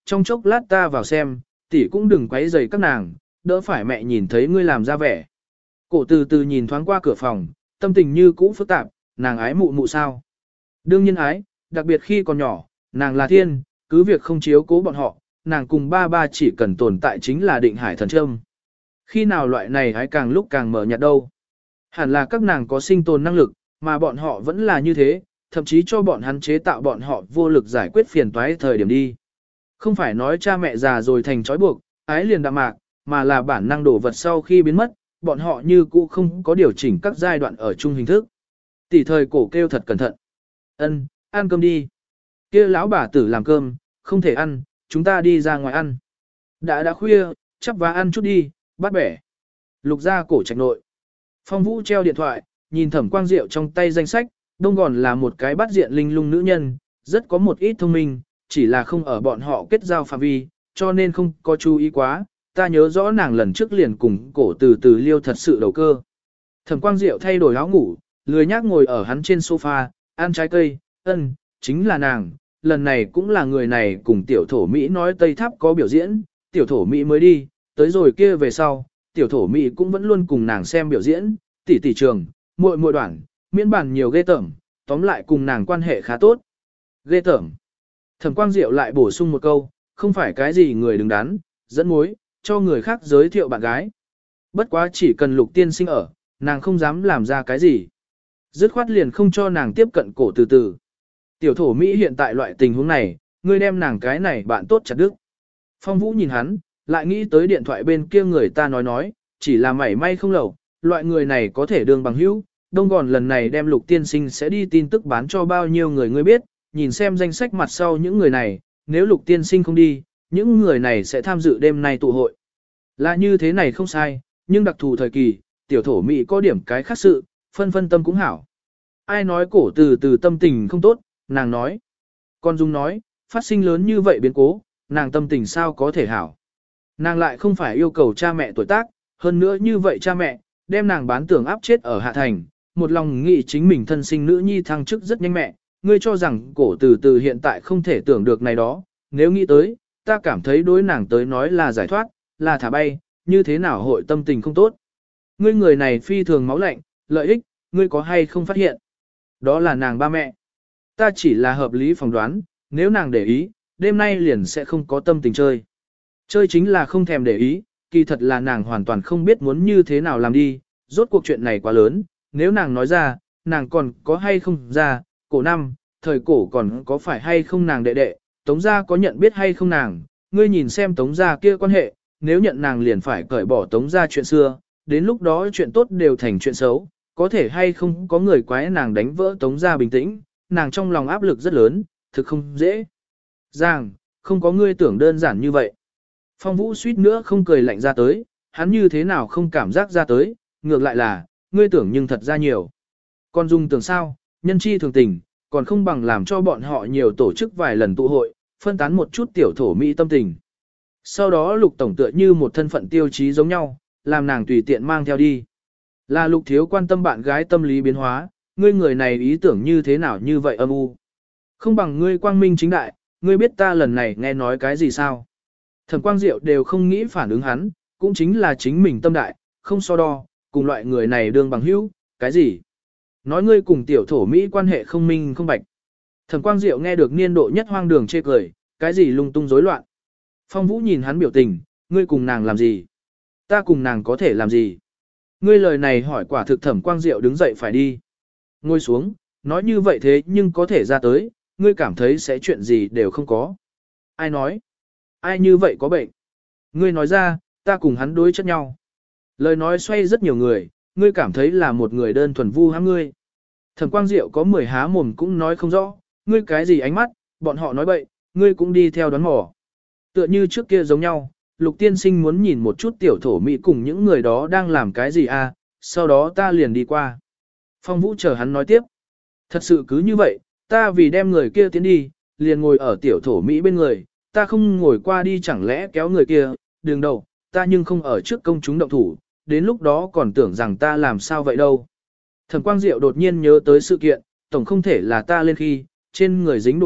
trong chốc lát ta vào xem, tỷ cũng đừng quấy rầy các nàng, đỡ phải mẹ nhìn thấy ngươi làm ra vẻ. Cổ từ từ nhìn thoáng qua cửa phòng, tâm tình như cũ phức tạp, nàng ái mụ mụ sao? Đương nhiên ái, đặc biệt khi còn nhỏ, nàng là thiên, cứ việc không chiếu cố bọn họ, nàng cùng ba ba chỉ cần tồn tại chính là định hải thần trâm. Khi nào loại này ái càng lúc càng mở nhạt đâu? Hẳn là các nàng có sinh tồn năng lực, mà bọn họ vẫn là như thế, thậm chí cho bọn hắn chế tạo bọn họ vô lực giải quyết phiền toái thời điểm đi. Không phải nói cha mẹ già rồi thành trói buộc, ái liền đạm mạc, mà là bản năng đổ vật sau khi biến mất, bọn họ như cũ không có điều chỉnh các giai đoạn ở chung hình thức. Tỷ thời cổ kêu thật cẩn thận. Ân, ăn cơm đi. Kia lão bà tử làm cơm, không thể ăn, chúng ta đi ra ngoài ăn. Đã khuya, chắp vá ăn chút đi, bắt bẻ. Lục ra cổ trạch nội. Phong Vũ treo điện thoại, nhìn Thẩm Quang Diệu trong tay danh sách, đông gòn là một cái bắt diện linh lung nữ nhân, rất có một ít thông minh, chỉ là không ở bọn họ kết giao phạm vi, cho nên không có chú ý quá. Ta nhớ rõ nàng lần trước liền cùng cổ từ từ liêu thật sự đầu cơ. Thẩm Quang Diệu thay đổi áo ngủ, lười nhác ngồi ở hắn trên sofa, ăn trái cây, chính là nàng, lần này cũng là người này cùng tiểu thổ Mỹ nói Tây Tháp có biểu diễn, tiểu thổ Mỹ mới đi, tới rồi kia về sau, tiểu thổ Mỹ cũng vẫn luôn cùng nàng xem biểu diễn, tỷ trường, muội đoạn, miễn bản nhiều ghê tởm, tóm lại cùng nàng quan hệ khá tốt. Ghê tởm. Thẩm Quang Diệu lại bổ sung một câu, không phải cái gì người đứng đắn, dẫn mối, cho người khác giới thiệu bạn gái. Bất quá chỉ cần Lục tiên sinh ở, nàng không dám làm ra cái gì. Dứt khoát liền không cho nàng tiếp cận cổ từ từ. Tiểu thổ Mỹ hiện tại loại tình huống này, ngươi đem nàng cái này bạn tốt chặt đức. Phong Vũ nhìn hắn, lại nghĩ tới điện thoại bên kia người ta nói, chỉ là mảy may không lẩu, loại người này có thể đương bằng hữu. Đông gòn lần này đem Lục tiên sinh sẽ đi tin tức bán cho bao nhiêu người ngươi biết, nhìn xem danh sách mặt sau những người này, nếu Lục tiên sinh không đi, những người này sẽ tham dự đêm nay tụ hội. Là như thế này không sai, nhưng đặc thù thời kỳ, tiểu thổ Mỹ có điểm cái khác sự, phân tâm cũng hảo. Ai nói cổ từ từ tâm tình không tốt, nàng nói. Con Dung nói, phát sinh lớn như vậy biến cố, nàng tâm tình sao có thể hảo. Nàng lại không phải yêu cầu cha mẹ tuổi tác, hơn nữa như vậy cha mẹ, đem nàng bán tưởng áp chết ở Hạ Thành, một lòng nghĩ chính mình thân sinh nữ nhi thăng chức rất nhanh mẹ, ngươi cho rằng cổ từ từ hiện tại không thể tưởng được này đó, nếu nghĩ tới, ta cảm thấy đối nàng tới nói là giải thoát, là thả bay, như thế nào hội tâm tình không tốt. Ngươi người này phi thường máu lạnh, lợi ích, ngươi có hay không phát hiện? Đó là nàng ba mẹ. Ta chỉ là hợp lý phỏng đoán, nếu nàng để ý, đêm nay liền sẽ không có tâm tình chơi. Chơi chính là không thèm để ý, kỳ thật là nàng hoàn toàn không biết muốn như thế nào làm đi, rốt cuộc chuyện này quá lớn, nếu nàng nói ra, nàng còn có hay không ra, cổ năm, thời cổ còn có phải hay không nàng đệ đệ, Tống gia có nhận biết hay không nàng, ngươi nhìn xem Tống gia kia quan hệ, nếu nhận nàng liền phải cởi bỏ Tống gia chuyện xưa, đến lúc đó chuyện tốt đều thành chuyện xấu, có thể hay không có người quái nàng đánh vỡ Tống gia bình tĩnh, nàng trong lòng áp lực rất lớn, thực không dễ. Giang, không có ngươi tưởng đơn giản như vậy. Phong Vũ suýt nữa không cười lạnh ra tới, hắn như thế nào không cảm giác ra tới, ngược lại là, ngươi tưởng nhưng thật ra nhiều. Con Dung tưởng sao, nhân chi thường tình, còn không bằng làm cho bọn họ nhiều tổ chức vài lần tụ hội, phân tán một chút tiểu thổ mỹ tâm tình. Sau đó Lục tổng tựa như một thân phận tiêu chí giống nhau, làm nàng tùy tiện mang theo đi. Là Lục thiếu quan tâm bạn gái tâm lý biến hóa, ngươi người này ý tưởng như thế nào như vậy âm u. Không bằng ngươi quang minh chính đại, ngươi biết ta lần này nghe nói cái gì sao. Thẩm Quang Diệu đều không nghĩ phản ứng hắn, cũng chính là chính mình tâm đại, không so đo, cùng loại người này đương bằng hữu, cái gì. Nói ngươi cùng tiểu thổ Mỹ quan hệ không minh không bạch. Thẩm Quang Diệu nghe được niên độ nhất hoang đường chê cười, cái gì lung tung rối loạn. Phong Vũ nhìn hắn biểu tình, ngươi cùng nàng làm gì? Ta cùng nàng có thể làm gì? Ngươi lời này hỏi quả thực Thẩm Quang Diệu đứng dậy phải đi. Ngồi xuống, nói như vậy thế nhưng có thể ra tới, ngươi cảm thấy sẽ chuyện gì đều không có. Ai nói? Ai như vậy có bệnh? Ngươi nói ra, ta cùng hắn đối chất nhau. Lời nói xoay rất nhiều người, ngươi cảm thấy là một người đơn thuần vu hãm ngươi. Thẩm Quang Diệu có 10 há mồm cũng nói không rõ, ngươi cái gì ánh mắt, bọn họ nói bậy, ngươi cũng đi theo đoán mò. Tựa như trước kia giống nhau, Lục tiên sinh muốn nhìn một chút tiểu thổ Mỹ cùng những người đó đang làm cái gì à, sau đó ta liền đi qua. Phong Vũ chờ hắn nói tiếp. Thật sự cứ như vậy, ta vì đem người kia tiến đi, liền ngồi ở tiểu thổ Mỹ bên người, ta không ngồi qua đi chẳng lẽ kéo người kia, đường đầu, ta nhưng không ở trước công chúng động thủ, đến lúc đó còn tưởng rằng ta làm sao vậy đâu. Thẩm Quang Diệu đột nhiên nhớ tới sự kiện, tổng không thể là ta lên khi, trên người dính đồ vật,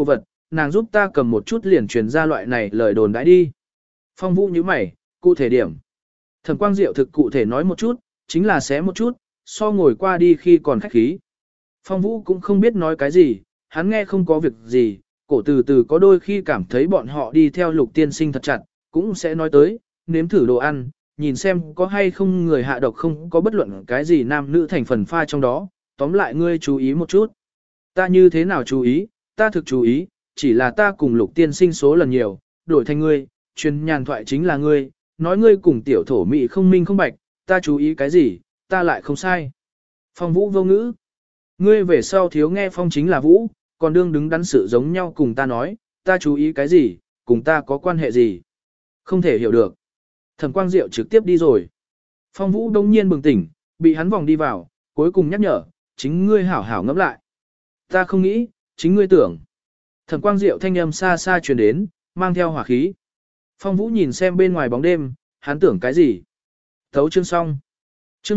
nàng giúp ta cầm một chút liền truyền ra loại này lời đồn đãi đi. Phong Vũ như mày, cụ thể điểm. Thẩm Quang Diệu thực cụ thể nói một chút, chính là xé một chút, so ngồi qua đi khi còn khách khí. Phong Vũ cũng không biết nói cái gì, hắn nghe không có việc gì, cổ từ từ có đôi khi cảm thấy bọn họ đi theo Lục tiên sinh thật chặt, cũng sẽ nói tới, nếm thử đồ ăn, nhìn xem có hay không người hạ độc, không có bất luận cái gì nam nữ thành phần pha trong đó, tóm lại ngươi chú ý một chút. Ta như thế nào chú ý, ta thực chú ý, chỉ là ta cùng Lục tiên sinh số lần nhiều, đổi thành ngươi, truyền nhàn thoại chính là ngươi, nói ngươi cùng tiểu thổ mị không minh không bạch, ta chú ý cái gì, ta lại không sai. Phong Vũ vô ngữ. Ngươi về sau thiếu nghe Phong chính là Vũ, còn đương đứng đắn sự giống nhau cùng ta nói, ta chú ý cái gì, cùng ta có quan hệ gì. Không thể hiểu được. Thẩm Quang Diệu trực tiếp đi rồi. Phong Vũ đông nhiên bừng tỉnh, bị hắn vòng đi vào, cuối cùng nhắc nhở, chính ngươi hảo hảo ngẫm lại. Ta không nghĩ, chính ngươi tưởng. Thẩm Quang Diệu thanh âm xa xa truyền đến, mang theo hỏa khí. Phong Vũ nhìn xem bên ngoài bóng đêm, hắn tưởng cái gì? Thấu chương xong. Chương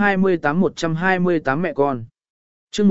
128 mẹ con. Chương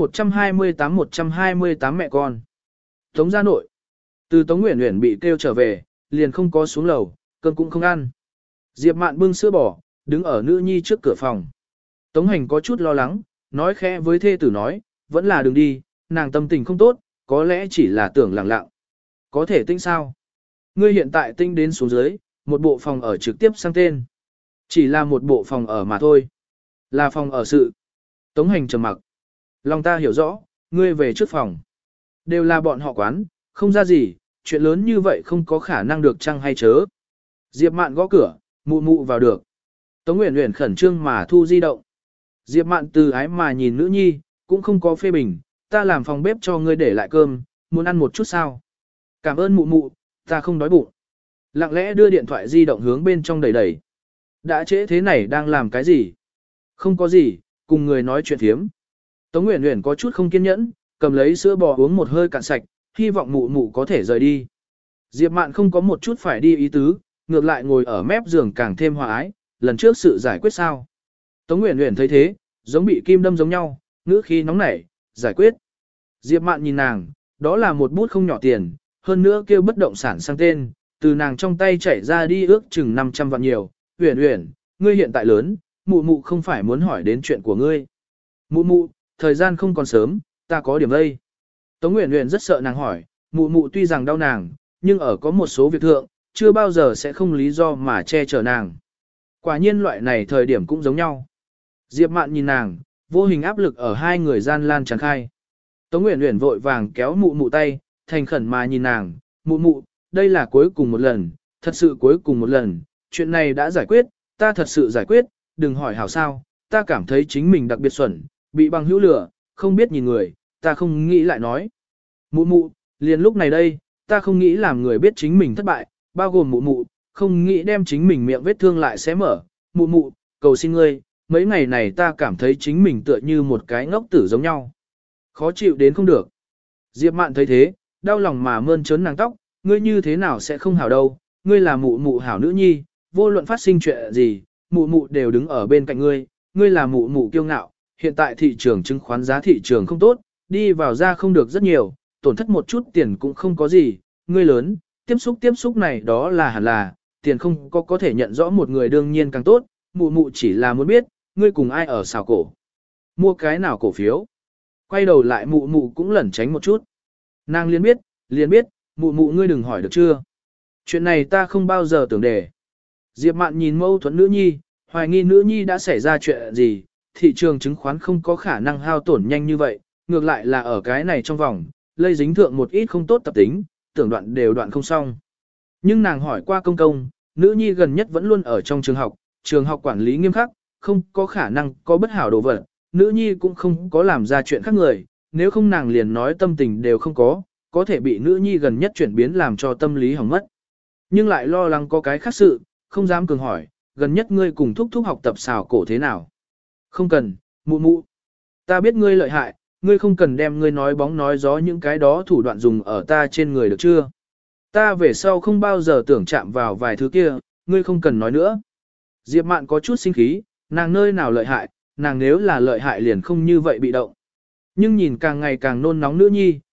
128 mẹ con. Tống gia nội. Từ Tống Uyển Uyển bị kêu trở về, liền không có xuống lầu, cơm cũng không ăn. Diệp Mạn bưng sữa bò, đứng ở nữ nhi trước cửa phòng. Tống Hành có chút lo lắng, nói khẽ với thê tử nói, vẫn là đừng đi, nàng tâm tình không tốt, có lẽ chỉ là tưởng lẳng lặng. Có thể tinh sao? Ngươi hiện tại tinh đến xuống dưới, một bộ phòng ở trực tiếp sang tên. Chỉ là một bộ phòng ở mà thôi. Là phòng ở sự. Tống Hành trầm mặc. Lòng ta hiểu rõ, ngươi về trước phòng. Đều là bọn họ quán, không ra gì, chuyện lớn như vậy không có khả năng được chăng hay chớ. Diệp Mạn gõ cửa, mụ mụ vào được. Tống Uyển Uyển khẩn trương mà thu di động. Diệp Mạn từ ái mà nhìn nữ nhi, cũng không có phê bình, ta làm phòng bếp cho ngươi để lại cơm, muốn ăn một chút sao? Cảm ơn mụ mụ, ta không đói bụng. Lặng lẽ đưa điện thoại di động hướng bên trong đẩy đẩy. Đã trễ thế này đang làm cái gì? Không có gì, cùng người nói chuyện thiếm. Tống Uyển Uyển có chút không kiên nhẫn, cầm lấy sữa bò uống một hơi cạn sạch, hy vọng mụ mụ có thể rời đi. Diệp Mạn không có một chút phải đi ý tứ, ngược lại ngồi ở mép giường càng thêm hòa ái, lần trước sự giải quyết sao. Tống Uyển Uyển thấy thế, giống bị kim đâm giống nhau, ngữ khí nóng nảy, giải quyết. Diệp Mạn nhìn nàng, đó là một bút không nhỏ tiền, hơn nữa kêu bất động sản sang tên, từ nàng trong tay chảy ra đi ước chừng 500 vạn nhiều. Uyển Uyển, ngươi hiện tại lớn, mụ mụ không phải muốn hỏi đến chuyện của ngươi. Mụ mụ, thời gian không còn sớm, ta có điểm lây. Tống Uyển Uyển rất sợ nàng hỏi, mụ mụ tuy rằng đau nàng, nhưng ở có một số việc thượng, chưa bao giờ sẽ không lý do mà che chở nàng. Quả nhiên loại này thời điểm cũng giống nhau. Diệp Mạn nhìn nàng, vô hình áp lực ở hai người gian lan tràn khai. Tống Uyển Uyển vội vàng kéo mụ mụ tay, thành khẩn mà nhìn nàng, mụ mụ, đây là cuối cùng một lần, thật sự cuối cùng một lần, chuyện này đã giải quyết, ta thật sự giải quyết, đừng hỏi hảo sao, ta cảm thấy chính mình đặc biệt xuẩn, bị bằng hữu lửa, không biết nhìn người, ta không nghĩ lại nói. Mụ mụ, liền lúc này đây, ta không nghĩ làm người biết chính mình thất bại, bao gồm mụ mụ, không nghĩ đem chính mình miệng vết thương lại xé mở. Mụ mụ, cầu xin ngươi, mấy ngày này ta cảm thấy chính mình tựa như một cái ngốc tử giống nhau. Khó chịu đến không được. Diệp Mạn thấy thế, đau lòng mà mơn trớn nàng tóc, ngươi như thế nào sẽ không hảo đâu, ngươi là mụ mụ hảo nữ nhi, vô luận phát sinh chuyện gì, mụ mụ đều đứng ở bên cạnh ngươi, ngươi là mụ mụ kiêu ngạo, hiện tại thị trường chứng khoán giá thị trường không tốt, đi vào ra không được rất nhiều, tổn thất một chút tiền cũng không có gì, ngươi lớn, tiếp xúc này đó là hẳn là, tiền không có thể nhận rõ một người đương nhiên càng tốt, mụ mụ chỉ là muốn biết, ngươi cùng ai ở xào cổ, mua cái nào cổ phiếu. Quay đầu lại mụ mụ cũng lẩn tránh một chút. Nàng liền biết, mụ mụ ngươi đừng hỏi được chưa. Chuyện này ta không bao giờ tưởng đề. Diệp Mạn nhìn mâu thuẫn nữ nhi, hoài nghi nữ nhi đã xảy ra chuyện gì, thị trường chứng khoán không có khả năng hao tổn nhanh như vậy, ngược lại là ở cái này trong vòng, lây dính thượng một ít không tốt tập tính, tưởng đoạn đều đoạn không xong. Nhưng nàng hỏi qua công công, nữ nhi gần nhất vẫn luôn ở trong trường học quản lý nghiêm khắc, không có khả năng có bất hảo đồ vật, nữ nhi cũng không có làm ra chuyện khác người, nếu không nàng liền nói tâm tình đều không có thể bị nữ nhi gần nhất chuyển biến làm cho tâm lý hỏng mất. Nhưng lại lo lắng có cái khác sự, không dám cường hỏi, gần nhất ngươi cùng thúc học tập xào cổ thế nào. Không cần, mụ mụ. Ta biết ngươi lợi hại, ngươi không cần đem ngươi nói bóng nói gió những cái đó thủ đoạn dùng ở ta trên người được chưa? Ta về sau không bao giờ tưởng chạm vào vài thứ kia, ngươi không cần nói nữa. Diệp Mạn có chút sinh khí, nàng nơi nào lợi hại, nàng nếu là lợi hại liền không như vậy bị động. Nhưng nhìn càng ngày càng nôn nóng nữ nhi,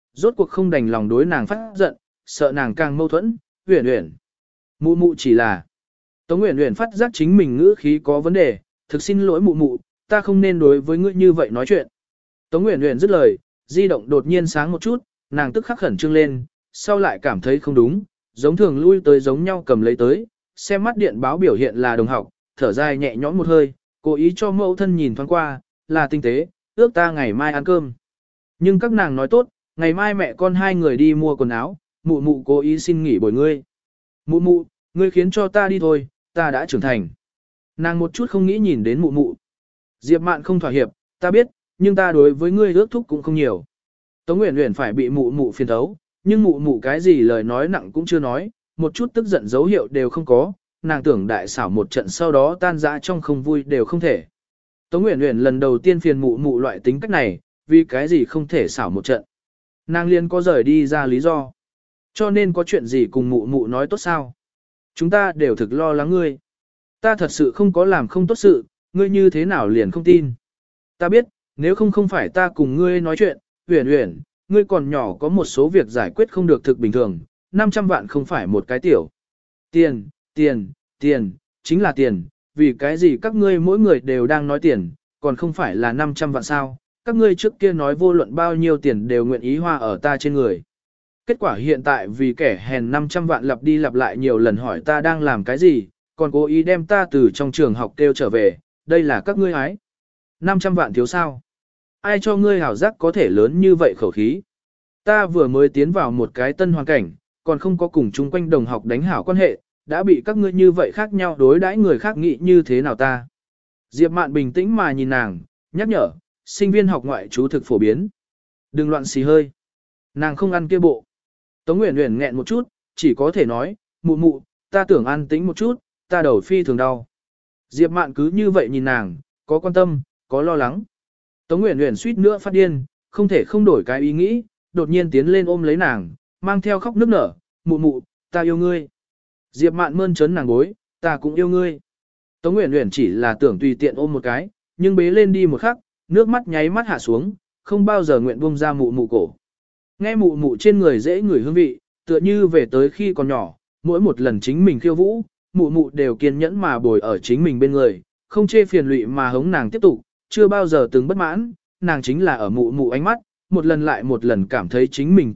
rốt cuộc không đành lòng đối nàng phát giận, sợ nàng càng mâu thuẫn, Uyển Uyển. Mụ mụ chỉ là. Tống Uyển Uyển phát giác chính mình ngữ khí có vấn đề, thực xin lỗi mụ mụ, ta không nên đối với ngươi như vậy nói chuyện. Tống Uyển Uyển dứt lời, di động đột nhiên sáng một chút, nàng tức khắc khẩn trương lên, sau lại cảm thấy không đúng, giống thường lui tới giống nhau cầm lấy tới, xem mắt điện báo biểu hiện là đồng học, thở dài nhẹ nhõm một hơi, cố ý cho mẫu thân nhìn thoáng qua, là tinh tế, ước ta ngày mai ăn cơm. Nhưng các nàng nói tốt, ngày mai mẹ con hai người đi mua quần áo, mụ mụ cố ý xin nghỉ bồi ngươi. Mụ mụ, ngươi khiến cho ta đi thôi, ta đã trưởng thành. Nàng một chút không nghĩ nhìn đến mụ mụ. Diệp Mạn không thỏa hiệp, ta biết, nhưng ta đối với ngươi ước thúc cũng không nhiều. Tống Uyển Uyển phải bị mụ mụ phiền thấu, nhưng mụ mụ cái gì lời nói nặng cũng chưa nói, một chút tức giận dấu hiệu đều không có, nàng tưởng đại xảo một trận sau đó tan rã trong không vui đều không thể. Tống Uyển Uyển lần đầu tiên phiền mụ mụ loại tính cách này, vì cái gì không thể xảo một trận. Nàng liền có rời đi ra lý do. Cho nên có chuyện gì cùng mụ mụ nói tốt sao? Chúng ta đều thực lo lắng ngươi. Ta thật sự không có làm không tốt sự, ngươi như thế nào liền không tin. Ta biết, nếu không phải ta cùng ngươi nói chuyện, Uyển Uyển, ngươi còn nhỏ có một số việc giải quyết không được thực bình thường, 500 vạn không phải một cái tiểu. Tiền, tiền, tiền, chính là tiền, vì cái gì các ngươi mỗi người đều đang nói tiền, còn không phải là 500 vạn sao, các ngươi trước kia nói vô luận bao nhiêu tiền đều nguyện ý hoa ở ta trên người. Kết quả hiện tại vì kẻ hèn 500 vạn lặp đi lặp lại nhiều lần hỏi ta đang làm cái gì, còn cố ý đem ta từ trong trường học kêu trở về, đây là các ngươi ái. 500 vạn thiếu sao? Ai cho ngươi hảo giác có thể lớn như vậy khẩu khí? Ta vừa mới tiến vào một cái tân hoàn cảnh, còn không có cùng chung quanh đồng học đánh hảo quan hệ, đã bị các ngươi như vậy khác nhau đối đãi người khác nghĩ như thế nào ta? Diệp Mạn bình tĩnh mà nhìn nàng, nhắc nhở, sinh viên học ngoại trú thực phổ biến. Đừng loạn xì hơi. Nàng không ăn kia bộ. Tống Uyển Uyển nghẹn một chút, chỉ có thể nói, mụ mụ, ta tưởng an tĩnh một chút, ta đầu phi thường đau. Diệp Mạn cứ như vậy nhìn nàng, có quan tâm, có lo lắng. Tống Uyển Uyển suýt nữa phát điên, không thể không đổi cái ý nghĩ, đột nhiên tiến lên ôm lấy nàng, mang theo khóc nức nở, mụ mụ, ta yêu ngươi. Diệp Mạn mơn trớn nàng gối, ta cũng yêu ngươi. Tống Uyển Uyển chỉ là tưởng tùy tiện ôm một cái, nhưng bế lên đi một khắc, nước mắt nháy mắt hạ xuống, không bao giờ nguyện buông ra mụ mụ cổ. Nghe mụ mụ trên người dễ ngửi hương vị, tựa như về tới khi còn nhỏ, mỗi một lần chính mình khiêu vũ, mụ mụ đều kiên nhẫn mà bồi ở chính mình bên người, không chê phiền lụy mà hống nàng tiếp tục, chưa bao giờ từng bất mãn, nàng chính là ở mụ mụ ánh mắt, một lần lại một lần cảm thấy chính mình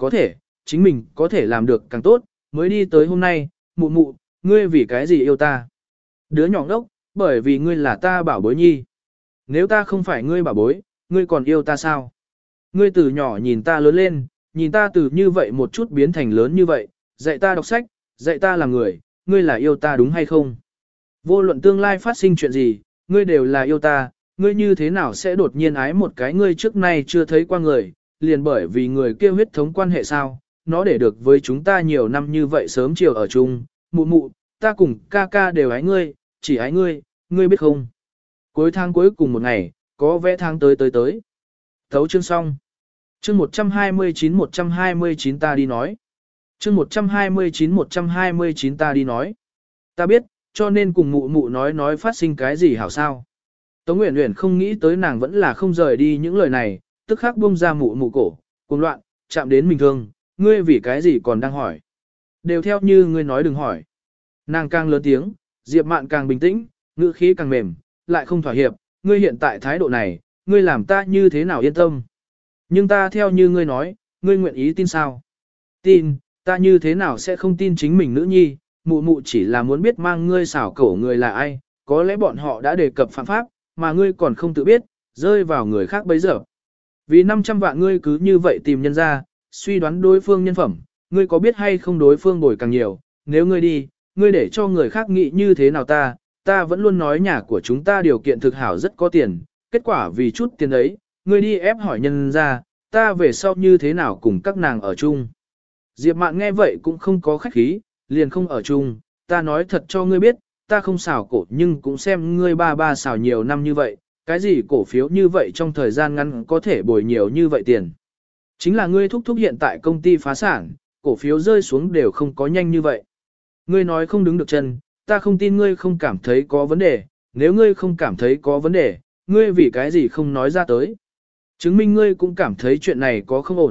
có thể làm được càng tốt, mới đi tới hôm nay, mụ mụ, ngươi vì cái gì yêu ta? Đứa nhỏ ngốc, bởi vì ngươi là ta bảo bối nhi. Nếu ta không phải ngươi bảo bối, ngươi còn yêu ta sao? Ngươi từ nhỏ nhìn ta lớn lên, nhìn ta từ như vậy một chút biến thành lớn như vậy, dạy ta đọc sách, dạy ta làm người, ngươi là yêu ta đúng hay không? Vô luận tương lai phát sinh chuyện gì, ngươi đều là yêu ta, ngươi như thế nào sẽ đột nhiên ái một cái ngươi trước nay chưa thấy qua người, liền bởi vì người kia huyết thống quan hệ sao, nó để được với chúng ta nhiều năm như vậy sớm chiều ở chung, mụ mụ, ta cùng ca ca đều ái ngươi, chỉ ái ngươi, ngươi biết không? Cuối tháng cuối cùng một ngày, có vẽ tháng tới. Thấu chương xong. Chương 129 ta đi nói. Chương 129 ta đi nói. Ta biết, cho nên cùng mụ mụ nói phát sinh cái gì hảo sao. Tống Uyển Uyển không nghĩ tới nàng vẫn là không rời đi những lời này, tức khắc buông ra mụ mụ cổ, cuồng loạn, chạm đến mình thương, ngươi vì cái gì còn đang hỏi. Đều theo như ngươi nói đừng hỏi. Nàng càng lớn tiếng, Diệp Mạn càng bình tĩnh, ngữ khí càng mềm, lại không thỏa hiệp, ngươi hiện tại thái độ này, ngươi làm ta như thế nào yên tâm. Nhưng ta theo như ngươi nói, ngươi nguyện ý tin sao? Tin, ta như thế nào sẽ không tin chính mình nữ nhi, mụ mụ chỉ là muốn biết mang ngươi xảo cẩu người là ai, có lẽ bọn họ đã đề cập phạm pháp, mà ngươi còn không tự biết, rơi vào người khác bấy giờ. Vì 500 vạn ngươi cứ như vậy tìm nhân ra, suy đoán đối phương nhân phẩm, ngươi có biết hay không đối phương bồi càng nhiều, nếu ngươi đi, ngươi để cho người khác nghĩ như thế nào ta vẫn luôn nói nhà của chúng ta điều kiện thực hảo rất có tiền, kết quả vì chút tiền ấy, ngươi đi ép hỏi nhân ra, ta về sau như thế nào cùng các nàng ở chung. Diệp Mạn nghe vậy cũng không có khách khí, liền không ở chung, ta nói thật cho ngươi biết, ta không xảo cổ nhưng cũng xem ngươi ba xảo nhiều năm như vậy, cái gì cổ phiếu như vậy trong thời gian ngắn có thể bồi nhiều như vậy tiền. Chính là ngươi thúc hiện tại công ty phá sản, cổ phiếu rơi xuống đều không có nhanh như vậy. Ngươi nói không đứng được chân, ta không tin ngươi không cảm thấy có vấn đề, nếu ngươi không cảm thấy có vấn đề, ngươi vì cái gì không nói ra tới. Chứng minh ngươi cũng cảm thấy chuyện này có không ổn,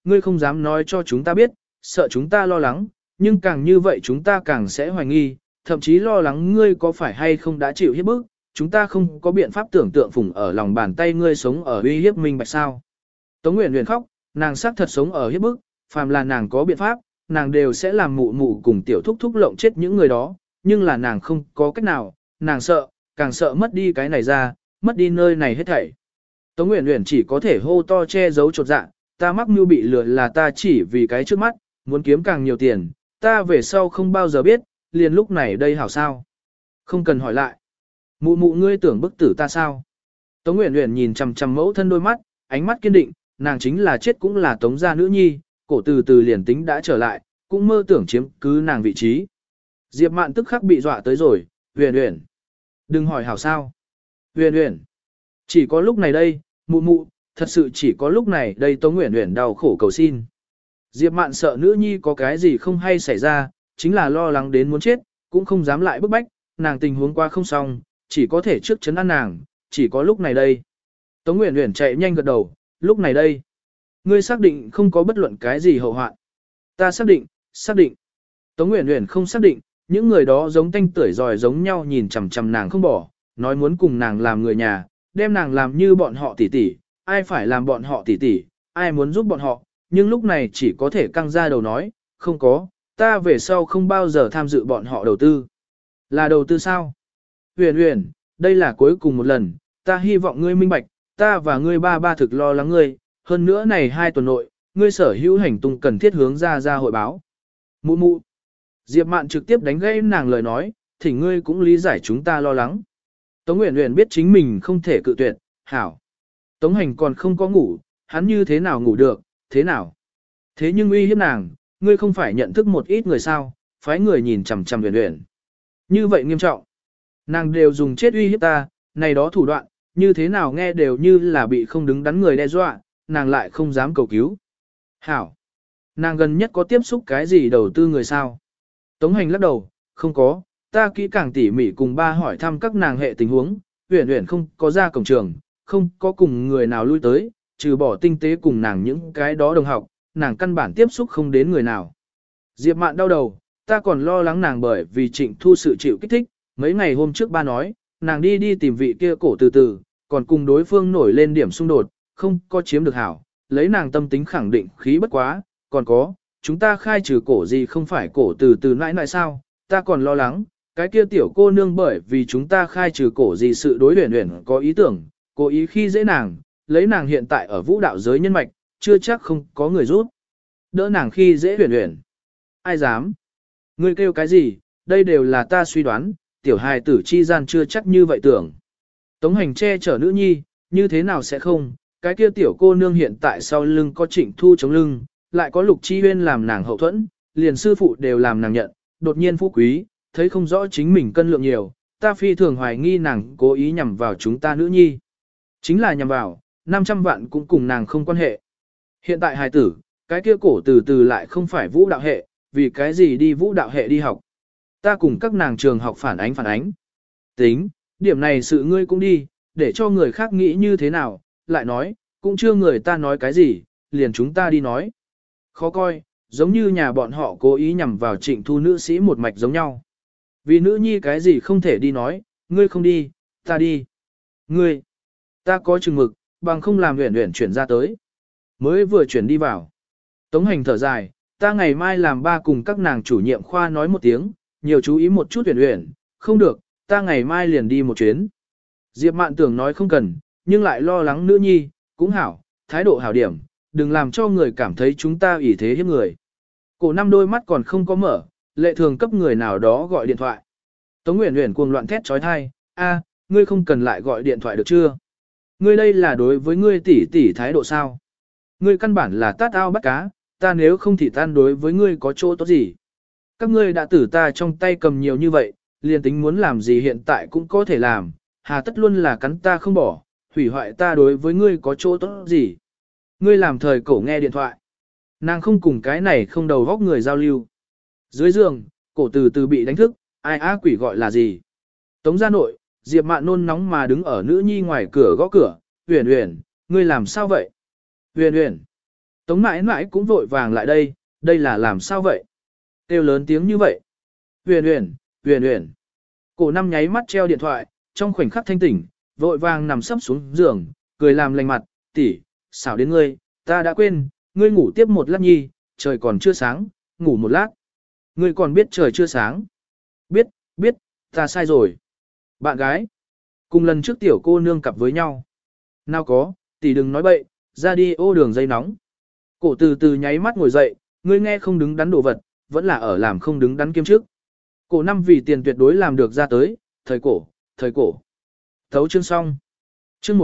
ngươi không dám nói cho chúng ta biết, sợ chúng ta lo lắng, nhưng càng như vậy chúng ta càng sẽ hoài nghi, thậm chí lo lắng ngươi có phải hay không đã chịu hiếp bức, chúng ta không có biện pháp tưởng tượng phủng ở lòng bàn tay ngươi sống ở uy hiếp minh bạch sao. Tống Uyển Uyển khóc, nàng xác thật sống ở hiếp bức, phàm là nàng có biện pháp, nàng đều sẽ làm mụ mụ cùng tiểu thúc thúc lộng chết những người đó, nhưng là nàng không có cách nào, nàng sợ, càng sợ mất đi cái này ra, mất đi nơi này hết thảy. Tống Uyển Uyển chỉ có thể hô to che giấu chột dạ, ta mắc mưu bị lừa là ta chỉ vì cái trước mắt, muốn kiếm càng nhiều tiền, ta về sau không bao giờ biết, liền lúc này đây hảo sao. Không cần hỏi lại. Mụ mụ ngươi tưởng bức tử ta sao? Tống Uyển Uyển nhìn chằm chằm mẫu thân đôi mắt, ánh mắt kiên định, nàng chính là chết cũng là Tống gia nữ nhi, cổ từ từ liền tính đã trở lại, cũng mơ tưởng chiếm cứ nàng vị trí. Diệp Mạn tức khắc bị dọa tới rồi, Uyển Uyển, đừng hỏi hảo sao. Uyển Uyển, chỉ có lúc này đây, mụ mụ, thật sự chỉ có lúc này đây Tống Uyển Uyển đau khổ cầu xin. Diệp Mạn sợ nữ nhi có cái gì không hay xảy ra, chính là lo lắng đến muốn chết, cũng không dám lại bức bách, nàng tình huống qua không xong, chỉ có thể trước chấn an nàng, chỉ có lúc này đây. Tống Uyển Uyển chạy nhanh gật đầu, lúc này đây. Ngươi xác định không có bất luận cái gì hậu hoạn. Ta xác định, xác định. Tống Uyển Uyển không xác định, những người đó giống tanh tưởi giỏi giống nhau nhìn chằm chằm nàng không bỏ, nói muốn cùng nàng làm người nhà, đem nàng làm như bọn họ tỷ tỷ, ai phải làm bọn họ tỷ tỷ, ai muốn giúp bọn họ, nhưng lúc này chỉ có thể căng ra đầu nói, không có, ta về sau không bao giờ tham dự bọn họ đầu tư. Là đầu tư sao? Uyển Uyển, đây là cuối cùng một lần, ta hy vọng ngươi minh bạch, ta và ngươi ba thực lo lắng ngươi, hơn nữa này 2 tuần nội, ngươi sở hữu hành tung cần thiết hướng ra hội báo. Mụ mụ. Diệp Mạn trực tiếp đánh gãy nàng lời nói, thỉnh ngươi cũng lý giải chúng ta lo lắng. Tống Uyển Uyển biết chính mình không thể cự tuyệt, hảo. Tống Hành còn không có ngủ, hắn như thế nào ngủ được, thế nào? Thế nhưng uy hiếp nàng, ngươi không phải nhận thức một ít người sao, phái người nhìn chằm chằm Uyển Uyển. Như vậy nghiêm trọng. Nàng đều dùng chết uy hiếp ta, này đó thủ đoạn, như thế nào nghe đều như là bị không đứng đắn người đe dọa, nàng lại không dám cầu cứu. Hảo. Nàng gần nhất có tiếp xúc cái gì đầu tư người sao? Tống Hành lắc đầu, không có, ta kỹ càng tỉ mỉ cùng ba hỏi thăm các nàng hệ tình huống, Uyển Uyển không có ra cổng trường, không có cùng người nào lui tới, trừ bỏ tinh tế cùng nàng những cái đó đồng học, nàng căn bản tiếp xúc không đến người nào. Diệp Mạn đau đầu, ta còn lo lắng nàng bởi vì Trịnh Thu sự chịu kích thích, mấy ngày hôm trước ba nói, nàng đi tìm vị kia cổ từ từ, còn cùng đối phương nổi lên điểm xung đột, không có chiếm được hảo, lấy nàng tâm tính khẳng định khí bất quá, còn có, chúng ta khai trừ cổ gì không phải cổ từ từ nãi sao, ta còn lo lắng, cái kia tiểu cô nương bởi vì chúng ta khai trừ cổ gì sự đối Uyển Uyển có ý tưởng, cố ý khi dễ nàng, lấy nàng hiện tại ở vũ đạo giới nhân mạch, chưa chắc không có người giúp. Đỡ nàng khi dễ Uyển Uyển. Ai dám? Ngươi kêu cái gì, đây đều là ta suy đoán, tiểu hài tử chi gian chưa chắc như vậy tưởng. Tống Hành che chở nữ nhi, như thế nào sẽ không, cái kia tiểu cô nương hiện tại sau lưng có Trịnh Thu chống lưng, lại có Lục Chi Huyên làm nàng hậu thuẫn, liền sư phụ đều làm nàng nhận, đột nhiên phú quý, thấy không rõ chính mình cân lượng nhiều, ta phi thường hoài nghi nàng cố ý nhằm vào chúng ta nữ nhi. Chính là nhằm vào, 500 vạn cũng cùng nàng không quan hệ. Hiện tại hài tử, cái kia cổ từ từ lại không phải vũ đạo hệ, vì cái gì đi vũ đạo hệ đi học. Ta cùng các nàng trường học phản ánh. Tính, điểm này sự ngươi cũng đi, để cho người khác nghĩ như thế nào, lại nói, cũng chưa người ta nói cái gì, liền chúng ta đi nói. Khó coi, giống như nhà bọn họ cố ý nhằm vào Trịnh Thu nữ sĩ một mạch giống nhau. Vì nữ nhi cái gì không thể đi nói, ngươi không đi, ta đi. Ngươi, ta có chừng mực, bằng không làm Uyển Uyển chuyển ra tới. Mới vừa chuyển đi vào. Tống Hành thở dài, ta ngày mai làm ba cùng các nàng chủ nhiệm khoa nói một tiếng, nhiều chú ý một chút Uyển Uyển, không được, ta ngày mai liền đi một chuyến. Diệp Mạn tưởng nói không cần, nhưng lại lo lắng nữ nhi, cũng hảo, thái độ hảo điểm, đừng làm cho người cảm thấy chúng ta ủy thế hiếp người. Cổ năm đôi mắt còn không có mở, lệ thường cấp người nào đó gọi điện thoại. Tống Uyển Uyển cuồng loạn thét trói thai, a, ngươi không cần lại gọi điện thoại được chưa? Ngươi đây là đối với ngươi tỷ tỷ thái độ sao? Ngươi căn bản là tát ao bắt cá, ta nếu không thì tan đối với ngươi có chỗ tốt gì? Các ngươi đã tử ta trong tay cầm nhiều như vậy, liền tính muốn làm gì hiện tại cũng có thể làm, hà tất luôn là cắn ta không bỏ, hủy hoại ta đối với ngươi có chỗ tốt gì? Ngươi làm thời cổ nghe điện thoại. Nàng không cùng cái này không đầu góc người giao lưu. Dưới giường, cổ từ từ bị đánh thức, ai á quỷ gọi là gì? Tống gia nội, Diệp Mạn nôn nóng mà đứng ở nữ nhi ngoài cửa gõ cửa, Uyển Uyển, ngươi làm sao vậy? Uyển Uyển, Tống mãi mãi cũng vội vàng lại đây là làm sao vậy? Kêu lớn tiếng như vậy. Huyền huyền, huyền huyền. Cổ năm nháy mắt treo điện thoại, trong khoảnh khắc thanh tỉnh, vội vàng nằm sấp xuống giường, cười làm lành mặt, tỷ, xảo đến ngươi, ta đã quên, ngươi ngủ tiếp một lát nhi, trời còn chưa sáng, ngủ một lát. Ngươi còn biết trời chưa sáng. Biết, ta sai rồi. Bạn gái, cùng lần trước tiểu cô nương cặp với nhau. Nào có, tỷ đừng nói bậy, ra đi ô đường dây nóng. Cổ từ từ nháy mắt ngồi dậy, ngươi nghe không đứng đắn đồ vật, vẫn là ở làm không đứng đắn kiêm trước. Cổ năm vì tiền tuyệt đối làm được ra tới, thời cổ. Thấu chương xong. Chương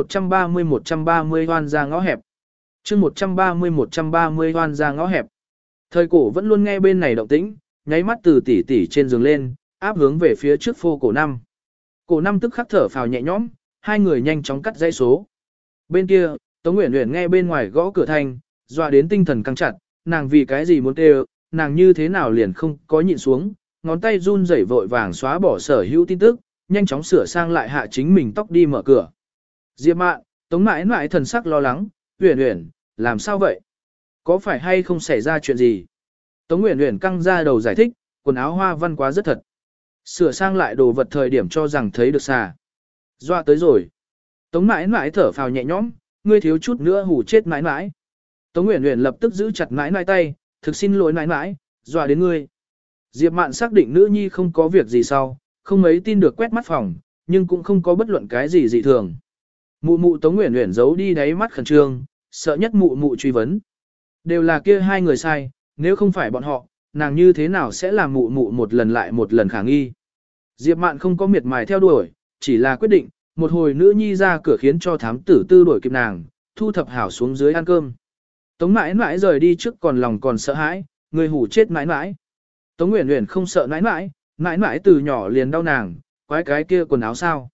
130 hoan ra ngõ hẹp. Chương 130 hoan ra ngõ hẹp. Thời cổ vẫn luôn nghe bên này động tĩnh, nháy mắt từ tỉ tỉ trên giường lên, áp hướng về phía trước phô cổ năm. Cổ năm tức khắc thở phào nhẹ nhõm, hai người nhanh chóng cắt dãy số. Bên kia, Tống Uyển Uyển nghe bên ngoài gõ cửa thành, dọa đến tinh thần căng chặt, nàng vì cái gì muốn kêu, nàng như thế nào liền không có nhịn xuống, ngón tay run rẩy vội vàng xóa bỏ sở hữu tin tức, nhanh chóng sửa sang lại hạ chính mình tóc đi mở cửa. Diệp Mạn, Tống mãi mãi thần sắc lo lắng, Uyển Uyển, làm sao vậy? Có phải hay không xảy ra chuyện gì? Tống Uyển Uyển căng ra đầu giải thích, quần áo hoa văn quá rất thật. Sửa sang lại đồ vật thời điểm cho rằng thấy được xà. Dọa tới rồi. Tống mãi mãi thở phào nhẹ nhõm, ngươi thiếu chút nữa hù chết mãi mãi. Tống Uyển Uyển lập tức giữ chặt mãi mãi tay, thực xin lỗi mãi mãi, dọa đến ngươi. Diệp Mạn xác định nữ nhi không có việc gì sau, không mấy tin được quét mắt phòng, nhưng cũng không có bất luận cái gì dị thường. Mụ mụ Tống Uyển Uyển giấu đi đáy mắt khẩn trương, sợ nhất mụ mụ truy vấn. Đều là kia hai người sai, nếu không phải bọn họ, nàng như thế nào sẽ làm mụ mụ một lần lại một lần khả nghi. Diệp Mạn không có miệt mài theo đuổi, chỉ là quyết định, một hồi nữ nhi ra cửa khiến cho thám tử tư đuổi kịp nàng, thu thập hảo xuống dưới ăn cơm. Tống mãi mãi rời đi trước còn lòng còn sợ hãi, người hủ chết mãi mãi. Tống Uyển Uyển không sợ mãi mãi, mãi mãi từ nhỏ liền đau nàng, quái cái kia quần áo sao.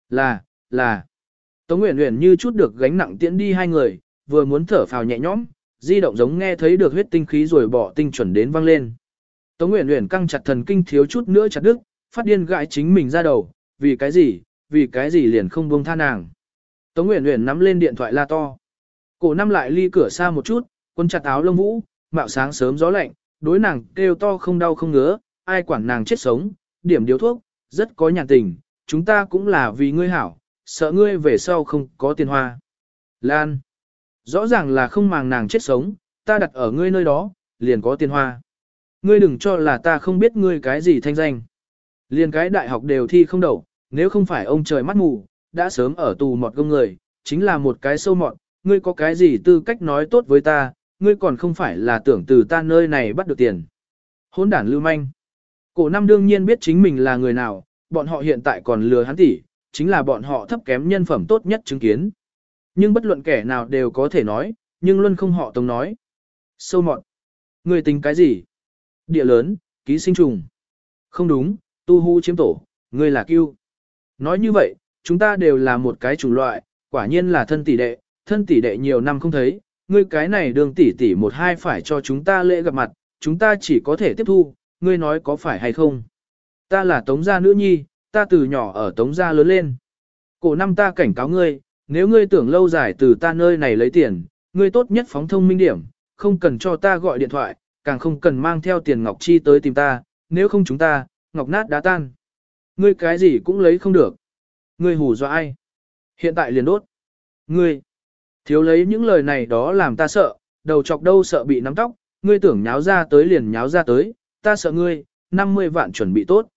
Là. Tống Uyển Uyển như chút được gánh nặng tiễn đi hai người, vừa muốn thở phào nhẹ nhõm, di động giống nghe thấy được huyết tinh khí rồi bỏ tinh chuẩn đến văng lên. Tống Uyển Uyển căng chặt thần kinh thiếu chút nữa chặt đứt, phát điên gãi chính mình ra đầu, vì cái gì liền không buông tha nàng. Tống Uyển Uyển nắm lên điện thoại la to. Cổ năm lại ly cửa xa một chút, quân chặt áo lông vũ, mạo sáng sớm gió lạnh, đối nàng kêu to không đau không ngứa, ai quản nàng chết sống, điểm điếu thuốc, rất có nhàn tình, chúng ta cũng là vì ngươi hảo, sợ ngươi về sau không có tiền hoa. Lan, rõ ràng là không màng nàng chết sống, ta đặt ở ngươi nơi đó, liền có tiền hoa. Ngươi đừng cho là ta không biết ngươi cái gì thanh danh. Liền cái đại học đều thi không đậu, nếu không phải ông trời mắt mù, đã sớm ở tù mọt công người, chính là một cái sâu mọt, ngươi có cái gì tư cách nói tốt với ta, ngươi còn không phải là tưởng từ ta nơi này bắt được tiền. Hỗn đản lưu manh. Cổ năm đương nhiên biết chính mình là người nào, bọn họ hiện tại còn lừa hắn tỷ, chính là bọn họ thấp kém nhân phẩm tốt nhất chứng kiến. Nhưng bất luận kẻ nào đều có thể nói, nhưng luôn không họ Tống nói. Sâu mọt. Ngươi tính cái gì? Địa lớn, ký sinh trùng. Không đúng, tu hu chiếm tổ, ngươi là Cưu. Nói như vậy, chúng ta đều là một cái chủng loại, quả nhiên là thân tỷ đệ nhiều năm không thấy, ngươi cái này đường tỷ tỷ một hai phải cho chúng ta lễ gặp mặt, chúng ta chỉ có thể tiếp thu, ngươi nói có phải hay không? Ta là Tống gia nữ nhi, ta từ nhỏ ở Tống gia lớn lên. Cổ năm ta cảnh cáo ngươi, nếu ngươi tưởng lâu dài từ ta nơi này lấy tiền, ngươi tốt nhất phóng thông minh điểm, không cần cho ta gọi điện thoại, càng không cần mang theo tiền Ngọc Chi tới tìm ta, nếu không chúng ta, ngọc nát đá tan. Ngươi cái gì cũng lấy không được. Ngươi hù dọa ai? Hiện tại liền đốt. Ngươi, thiếu lấy những lời này đó làm ta sợ, đầu chọc đâu sợ bị nắm tóc, ngươi tưởng nháo ra tới liền nháo ra tới, ta sợ ngươi, 50 vạn chuẩn bị tốt.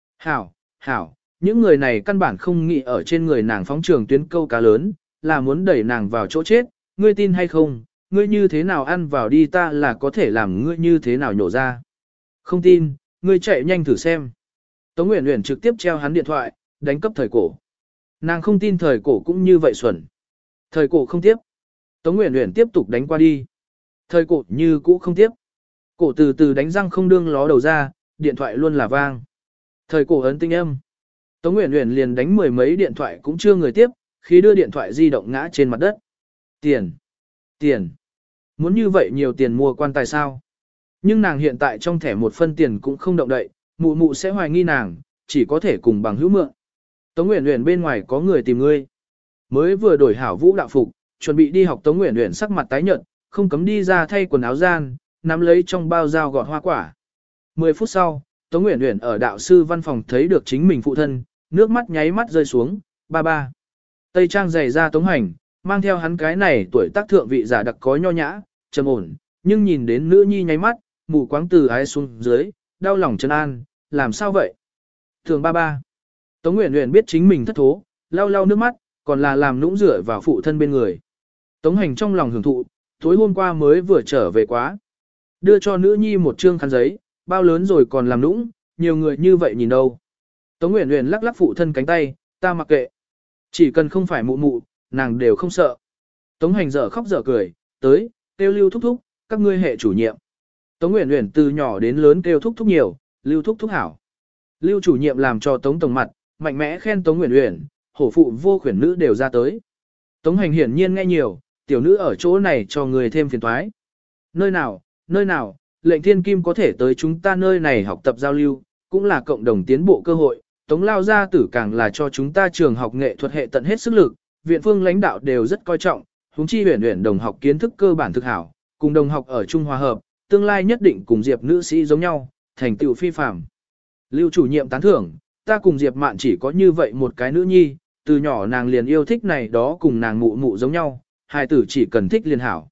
Hảo, những người này căn bản không nghĩ ở trên người nàng phóng trường tuyến câu cá lớn, là muốn đẩy nàng vào chỗ chết, ngươi tin hay không, ngươi như thế nào ăn vào đi ta là có thể làm ngươi như thế nào nhổ ra. Không tin, ngươi chạy nhanh thử xem. Tống Uyển Uyển trực tiếp treo hắn điện thoại, đánh cấp thời cổ. Nàng không tin thời cổ cũng như vậy xuẩn. Thời cổ không tiếp. Tống Uyển Uyển tiếp tục đánh qua đi. Thời cổ như cũ không tiếp. Cổ từ từ đánh răng không đương ló đầu ra, điện thoại luôn là vang. Thời cổ ấn tinh âm. Tống Uyển Uyển liền đánh mười mấy điện thoại cũng chưa người tiếp, khi đưa điện thoại di động ngã trên mặt đất. Tiền. Muốn như vậy nhiều tiền mua quan tài sao? Nhưng nàng hiện tại trong thẻ một phân tiền cũng không động đậy, mụ mụ sẽ hoài nghi nàng, chỉ có thể cùng bằng hữu mượn. Tống Uyển Uyển bên ngoài có người tìm ngươi. Mới vừa đổi hảo vũ đạo phục, chuẩn bị đi học Tống Uyển Uyển sắc mặt tái nhợt, không cấm đi ra thay quần áo gian, nắm lấy trong bao dao gọt hoa quả. 10 phút sau, Tống Uyển Uyển ở đạo sư văn phòng thấy được chính mình phụ thân, nước mắt nháy mắt rơi xuống, ba ba. Tây trang giày ra Tống Hành, mang theo hắn cái này tuổi tác thượng vị giả đặc có nho nhã, trầm ổn, nhưng nhìn đến nữ nhi nháy mắt, mù quáng từ ái xuống dưới, đau lòng chân an, làm sao vậy? Thường ba ba. Tống Uyển Uyển biết chính mình thất thố, lau lau nước mắt, còn là làm nũng rửa vào phụ thân bên người. Tống Hành trong lòng hưởng thụ, tối hôm qua mới vừa trở về quá. Đưa cho nữ nhi một trương khăn giấy, bao lớn rồi còn làm nũng, nhiều người như vậy nhìn đâu. Tống Uyển Uyển lắc lắc phụ thân cánh tay, ta mặc kệ. Chỉ cần không phải mụ mụ, nàng đều không sợ. Tống Hành dở khóc dở cười, tới, kêu Lưu thúc thúc, các ngươi hệ chủ nhiệm. Tống Uyển Uyển từ nhỏ đến lớn kêu thúc thúc nhiều, Lưu thúc thúc hảo. Lưu chủ nhiệm làm cho Tống tổng mặt, mạnh mẽ khen Tống Uyển Uyển, hổ phụ vô khuyển nữ đều ra tới. Tống Hành hiển nhiên nghe nhiều, tiểu nữ ở chỗ này cho người thêm phiền toái. Nơi nào, lệnh thiên kim có thể tới chúng ta nơi này học tập giao lưu, cũng là cộng đồng tiến bộ cơ hội. Tống lao gia tử càng là cho chúng ta trường học nghệ thuật hệ tận hết sức lực, viện phương lãnh đạo đều rất coi trọng, huống chi Uyển Uyển đồng học kiến thức cơ bản thực hảo, cùng đồng học ở Trung Hòa hợp, tương lai nhất định cùng Diệp nữ sĩ giống nhau, thành tựu phi phàm. Lưu chủ nhiệm tán thưởng, ta cùng Diệp Mạn chỉ có như vậy một cái nữ nhi, từ nhỏ nàng liền yêu thích này đó cùng nàng mụ mụ giống nhau, hai tử chỉ cần thích liền hảo.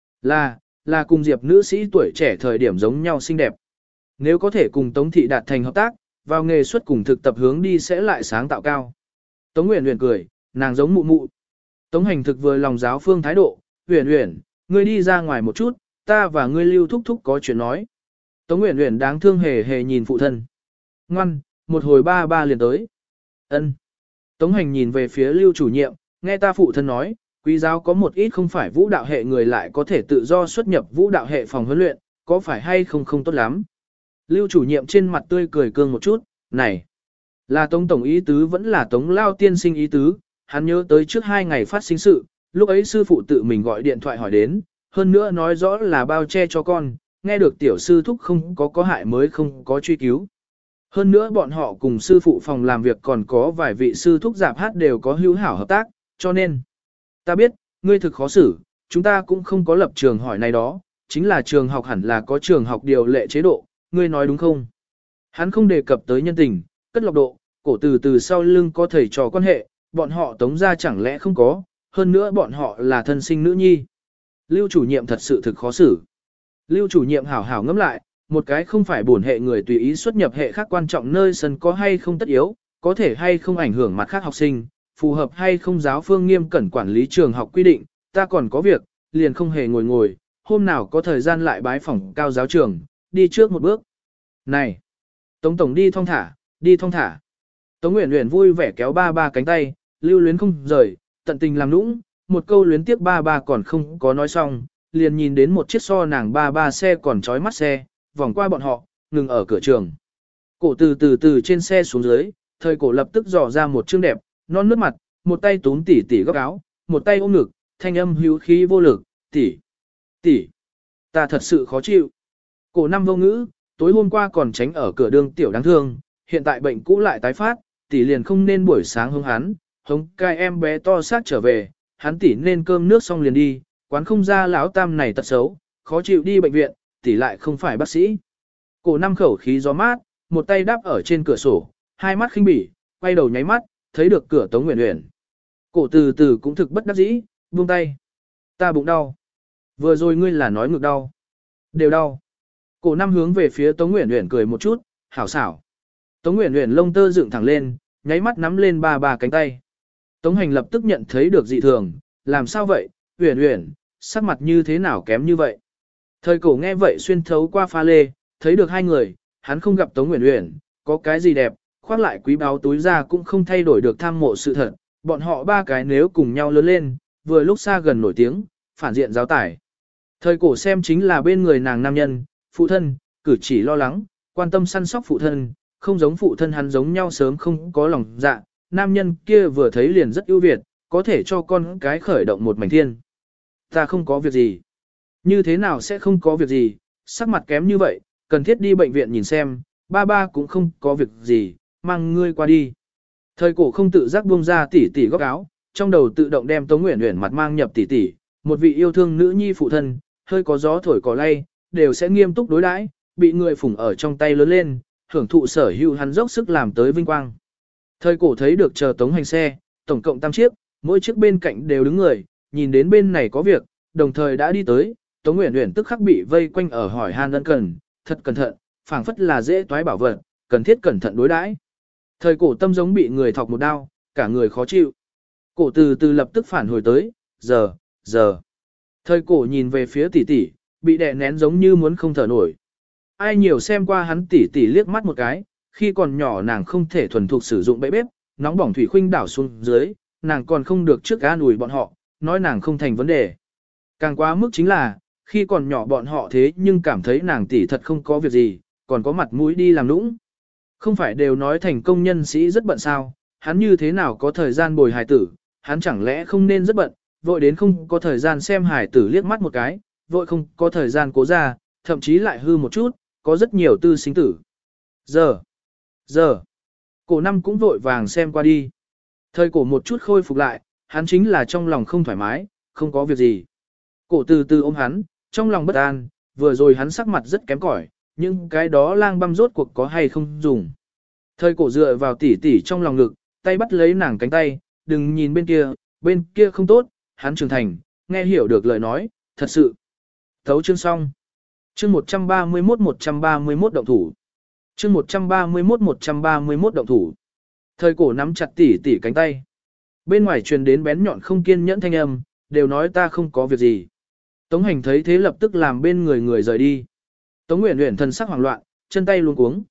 Là cùng Diệp nữ sĩ tuổi trẻ thời điểm giống nhau xinh đẹp. Nếu có thể cùng Tống thị đạt thành hợp tác, vào nghề xuất cùng thực tập hướng đi sẽ lại sáng tạo cao. Tống Uyển Uyển cười, nàng giống mụ mụ. Tống Hành thực vừa lòng giáo phương thái độ, Uyển Uyển, ngươi đi ra ngoài một chút, ta và ngươi Lưu thúc thúc có chuyện nói. Tống Uyển Uyển đáng thương hề hề nhìn phụ thân. Ngoan, một hồi ba ba liền tới. Ân. Tống Hành nhìn về phía Lưu chủ nhiệm, nghe ta phụ thân nói, quý giáo có một ít không phải vũ đạo hệ người lại có thể tự do xuất nhập vũ đạo hệ phòng huấn luyện, có phải hay không không tốt lắm. Lưu chủ nhiệm trên mặt tươi cười cương một chút, này, là Tống tổng ý tứ vẫn là Tống lao tiên sinh ý tứ, hắn nhớ tới trước 2 ngày phát sinh sự, lúc ấy sư phụ tự mình gọi điện thoại hỏi đến, hơn nữa nói rõ là bao che cho con, nghe được tiểu sư thúc không có hại mới không có truy cứu. Hơn nữa bọn họ cùng sư phụ phòng làm việc còn có vài vị sư thúc giạp hát đều có hữu hảo hợp tác, cho nên, ta biết, ngươi thực khó xử, chúng ta cũng không có lập trường hỏi này đó, chính là trường học hẳn là có trường học điều lệ chế độ, ngươi nói đúng không? Hắn không đề cập tới nhân tình, cất lọc độ, cổ từ sau lưng có thầy trò quan hệ, bọn họ Tống ra chẳng lẽ không có, hơn nữa bọn họ là thân sinh nữ nhi. Lưu chủ nhiệm thật sự thực khó xử. Lưu chủ nhiệm hảo hảo ngẫm lại, một cái không phải bổn hệ người tùy ý xuất nhập hệ khác quan trọng nơi sân có hay không tất yếu, có thể hay không ảnh hưởng mặt khác học sinh, phù hợp hay không giáo phương nghiêm cẩn quản lý trường học quy định, ta còn có việc, liền không hề ngồi, hôm nào có thời gian lại bái phỏng cao giáo trường, đi trước một bước. Này, Tống tổng đi thong thả. Tống Uyển Uyển vui vẻ kéo ba ba cánh tay, lưu luyến không rời, tận tình làm nũng, một câu luyến tiếp ba ba còn không có nói xong, liền nhìn đến một chiếc so nàng ba ba xe còn chói mắt xe, vòng qua bọn họ, ngừng ở cửa trường. Cổ từ trên xe xuống dưới, thời cổ lập tức dò ra một chương đẹp, non nước mặt, một tay túm tỉ góc áo, một tay ôm ngực, thanh âm hữu khí vô lực, tỉ, ta thật sự khó chịu. Cổ năm vô ngữ, tối hôm qua còn tránh ở cửa đường tiểu đáng thương, hiện tại bệnh cũ lại tái phát, tỉ liền không nên buổi sáng hống hắn, hống cai em bé to xác trở về, hắn tỉ nên cơm nước xong liền đi, quán không ra lão tam này tật xấu, khó chịu đi bệnh viện, tỉ lại không phải bác sĩ. Cổ năm khẩu khí gió mát, một tay đáp ở trên cửa sổ, hai mắt khinh bỉ, quay đầu nháy mắt, thấy được cửa Tống Uyển Uyển. Cổ từ cũng thực bất đắc dĩ, buông tay. Ta bụng đau. Vừa rồi ngươi là nói ngực đau. Đều đau. Cổ năm hướng về phía Tống Uyển Uyển cười một chút, hảo xảo. Tống Uyển Uyển lông tơ dựng thẳng lên, nháy mắt nắm lên ba cánh tay. Tống Hành lập tức nhận thấy được dị thường, làm sao vậy, Uyển Uyển, sắc mặt như thế nào kém như vậy. Thời cổ nghe vậy xuyên thấu qua pha lê, thấy được hai người, hắn không gặp Tống Uyển Uyển, có cái gì đẹp, khoác lại quý báu túi ra cũng không thay đổi được tham mộ sự thật, bọn họ ba cái nếu cùng nhau lớn lên, vừa lúc xa gần nổi tiếng, phản diện giáo tải. Thời cổ xem chính là bên người nàng nam nhân, phụ thân, cử chỉ lo lắng, quan tâm săn sóc phụ thân, không giống phụ thân hắn giống nhau sớm không có lòng dạ, nam nhân kia vừa thấy liền rất ưu việt, có thể cho con cái khởi động một mảnh thiên. Ta không có việc gì. Như thế nào sẽ không có việc gì, sắc mặt kém như vậy, cần thiết đi bệnh viện nhìn xem, ba cũng không có việc gì, mang ngươi qua đi. Thời cổ không tự giác buông ra tỉ góc áo, trong đầu tự động đem Tống Uyển Uyển mặt mang nhập tỉ, một vị yêu thương nữ nhi phụ thân, hơi có gió thổi cỏ lay, đều sẽ nghiêm túc đối đãi, bị người phủng ở trong tay lớn lên, hưởng thụ sở hữu hắn dốc sức làm tới vinh quang. Thời cổ thấy được chờ Tống Hành xe, tổng cộng 8 chiếc, mỗi chiếc bên cạnh đều đứng người, nhìn đến bên này có việc, đồng thời đã đi tới, Tống Uyển Uyển tức khắc bị vây quanh ở hỏi han ân cần, thật cẩn thận, phảng phất là dễ toái bảo vật, cần thiết cẩn thận đối đãi. Thời cổ tâm giống bị người thọc một đao, cả người khó chịu. Cổ từ từ lập tức phản hồi tới, giờ. Thời cổ nhìn về phía tỷ tỷ, bị đè nén giống như muốn không thở nổi. Ai nhiều xem qua hắn tỷ tỷ liếc mắt một cái, khi còn nhỏ nàng không thể thuần thục sử dụng bẫy bếp, nóng bỏng thủy khuynh đảo xuống dưới, nàng còn không được trước an ủi bọn họ, nói nàng không thành vấn đề. Càng quá mức chính là, khi còn nhỏ bọn họ thế nhưng cảm thấy nàng tỷ thật không có việc gì, còn có mặt mũi đi làm nũng. Không phải đều nói thành công nhân sĩ rất bận sao, hắn như thế nào có thời gian bồi hài tử, hắn chẳng lẽ không nên rất bận, vội đến không có thời gian xem hài tử liếc mắt một cái, vội không có thời gian cố ra, thậm chí lại hư một chút, có rất nhiều tư sinh tử. Giờ, cổ năm cũng vội vàng xem qua đi. Thời cổ một chút khôi phục lại, hắn chính là trong lòng không thoải mái, không có việc gì. Cổ từ từ ôm hắn, trong lòng bất an, vừa rồi hắn sắc mặt rất kém cỏi, nhưng cái đó lang băm rốt cuộc có hay không dùng. Thời cổ dựa vào tỉ tỉ trong lòng ngực, tay bắt lấy nàng cánh tay, đừng nhìn bên kia không tốt, hắn trưởng thành, nghe hiểu được lời nói, thật sự. Thấu chương xong. Chương 131 động thủ. Chương 131 động thủ. Thời cổ nắm chặt tỉ tỉ cánh tay. Bên ngoài truyền đến bén nhọn không kiên nhẫn thanh âm, đều nói ta không có việc gì. Tống Hành thấy thế lập tức làm bên người rời đi. Tống Uyển Uyển thần sắc hoảng loạn, chân tay luống cuống,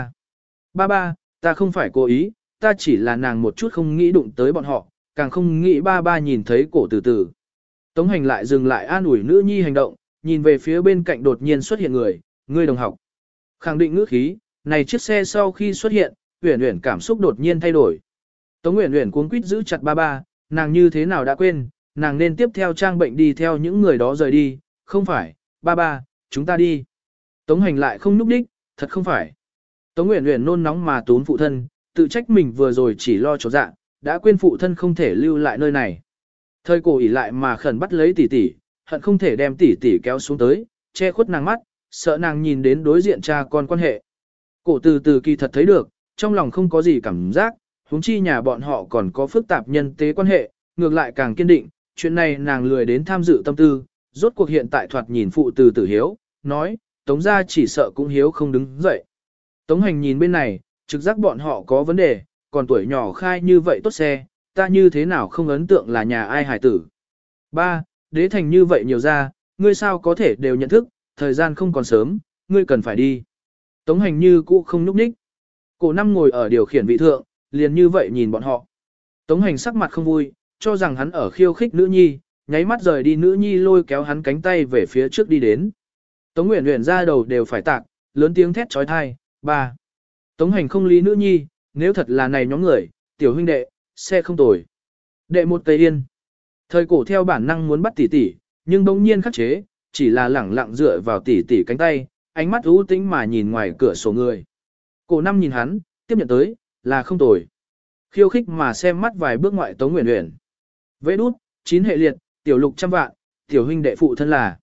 ba, ta không phải cố ý, ta chỉ là nàng một chút không nghĩ đụng tới bọn họ, càng không nghĩ ba nhìn thấy cổ từ từ. Tống Hành lại dừng lại an ủi nữ nhi hành động, nhìn về phía bên cạnh đột nhiên xuất hiện người đồng học. Khẳng định ngữ khí, này chiếc xe sau khi xuất hiện, Uyển Uyển cảm xúc đột nhiên thay đổi. Tống Uyển Uyển cuống quýt giữ chặt ba, nàng như thế nào đã quên, nàng nên tiếp theo trang bệnh đi theo những người đó rời đi, không phải, ba, chúng ta đi. Tống Hành lại không núp đích, thật không phải. Tống Uyển Uyển nôn nóng mà tún phụ thân, tự trách mình vừa rồi chỉ lo chỗ dạ, đã quên phụ thân không thể lưu lại nơi này. Thời cổ ỉ lại mà khẩn bắt lấy tỷ tỷ, hận không thể đem tỷ tỷ kéo xuống tới, che khuất nàng mắt, sợ nàng nhìn đến đối diện cha con quan hệ. Cổ từ từ kỳ thật thấy được, trong lòng không có gì cảm giác, huống chi nhà bọn họ còn có phức tạp nhân tế quan hệ, ngược lại càng kiên định, chuyện này nàng lười đến tham dự tâm tư, rốt cuộc hiện tại thoạt nhìn phụ từ tử hiếu, nói, Tống gia chỉ sợ cũng hiếu không đứng dậy. Tống Hành nhìn bên này, trực giác bọn họ có vấn đề, còn tuổi nhỏ khai như vậy tốt xe, ta như thế nào không ấn tượng là nhà ai hải tử. Ba, đế thành như vậy nhiều ra, ngươi sao có thể đều nhận thức, thời gian không còn sớm, ngươi cần phải đi. Tống Hành như cũ không núp ních. Cổ năm ngồi ở điều khiển vị thượng, liền như vậy nhìn bọn họ. Tống Hành sắc mặt không vui, cho rằng hắn ở khiêu khích nữ nhi, nháy mắt rời đi nữ nhi lôi kéo hắn cánh tay về phía trước đi đến. Tống Uyển Uyển ra đầu đều phải tạc, lớn tiếng thét trói thai, ba. Tống Hành không lý nữ nhi, nếu thật là này nhóm người, tiểu huynh đệ, xe không tồi. Đệ một Tây Yên. Thời cổ theo bản năng muốn bắt tỷ tỷ, nhưng bỗng nhiên khắc chế, chỉ là lẳng lặng dựa vào tỷ tỷ cánh tay, ánh mắt u tĩnh mà nhìn ngoài cửa sổ người. Cổ năm nhìn hắn, tiếp nhận tới, là không tồi. Khiêu khích mà xem mắt vài bước ngoại Tống Uyển Uyển. Vế đút, 9 hệ liệt, tiểu lục trăm vạn, tiểu huynh đệ phụ thân là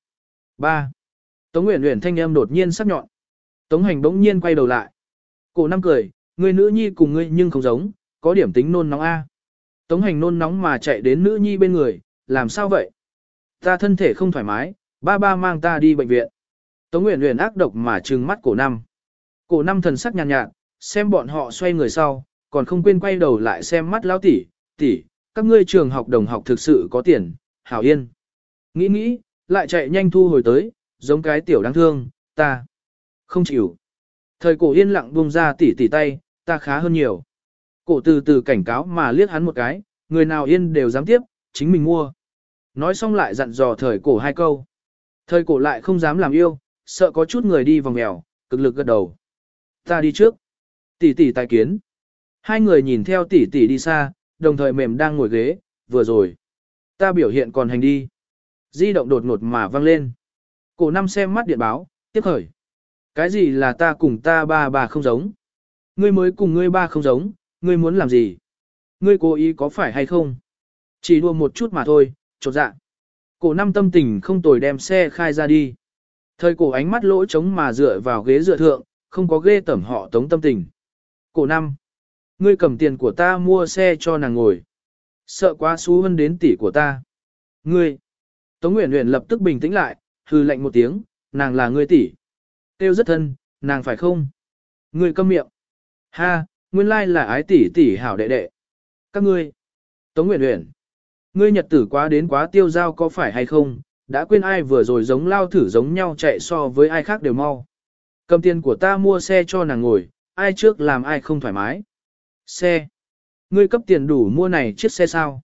3. Tống Uyển Uyển thanh âm đột nhiên sắc nhọn. Tống Hành bỗng nhiên quay đầu lại. Cổ năm cười, người nữ nhi cùng ngươi nhưng không giống, có điểm tính nôn nóng a. Tống Hành nôn nóng mà chạy đến nữ nhi bên người, làm sao vậy? Ta thân thể không thoải mái, ba mang ta đi bệnh viện. Tống Uyển Uyển ác độc mà trừng mắt cổ năm. Cổ năm thần sắc nhàn nhạt, xem bọn họ xoay người sau, còn không quên quay đầu lại xem mắt lão tỷ, tỷ, các ngươi trường học đồng học thực sự có tiền, hảo yên. Nghĩ, lại chạy nhanh thu hồi tới, giống cái tiểu đáng thương, ta không chịu. Thời cổ yên lặng buông ra tỷ tay, ta khá hơn nhiều. Cổ từ từ cảnh cáo mà liếc hắn một cái, người nào yên đều dám tiếp, chính mình mua. Nói xong lại dặn dò thời cổ 2 câu. Thời cổ lại không dám làm yêu, sợ có chút người đi vòng mèo, cực lực gật đầu. Ta đi trước. Tỷ tài kiến. Hai người nhìn theo tỷ đi xa, đồng thời mềm đang ngồi ghế, vừa rồi. Ta biểu hiện còn hành đi. Di động đột ngột mà vang lên. Cổ năm xem mắt điện báo, tiếp khởi. Cái gì là ta cùng ta ba không giống? Ngươi mới cùng ngươi ba không giống, ngươi muốn làm gì? Ngươi cố ý có phải hay không? Chỉ đùa một chút mà thôi, chột dạ. Cổ năm tâm tình không tồi đem xe khai ra đi. Thời cổ ánh mắt lỗ trống mà dựa vào ghế dựa thượng, không có ghê tẩm họ tống tâm tình. Cổ năm, ngươi cầm tiền của ta mua xe cho nàng ngồi. Sợ quá xú hơn đến tỷ của ta. Ngươi, Tống Uyển Uyển lập tức bình tĩnh lại, hừ lạnh một tiếng, nàng là ngươi tỷ. Tiêu rất thân, nàng phải không? Ngươi câm miệng. Ha, nguyên lai là ái tỷ tỷ hảo đệ đệ. Các ngươi. Tống Uyển Uyển, ngươi nhật tử quá đến quá tiêu dao có phải hay không? Đã quên ai vừa rồi giống lao thử giống nhau chạy so với ai khác đều mau. Cầm tiền của ta mua xe cho nàng ngồi, ai trước làm ai không thoải mái. Xe. Ngươi cấp tiền đủ mua này chiếc xe sao?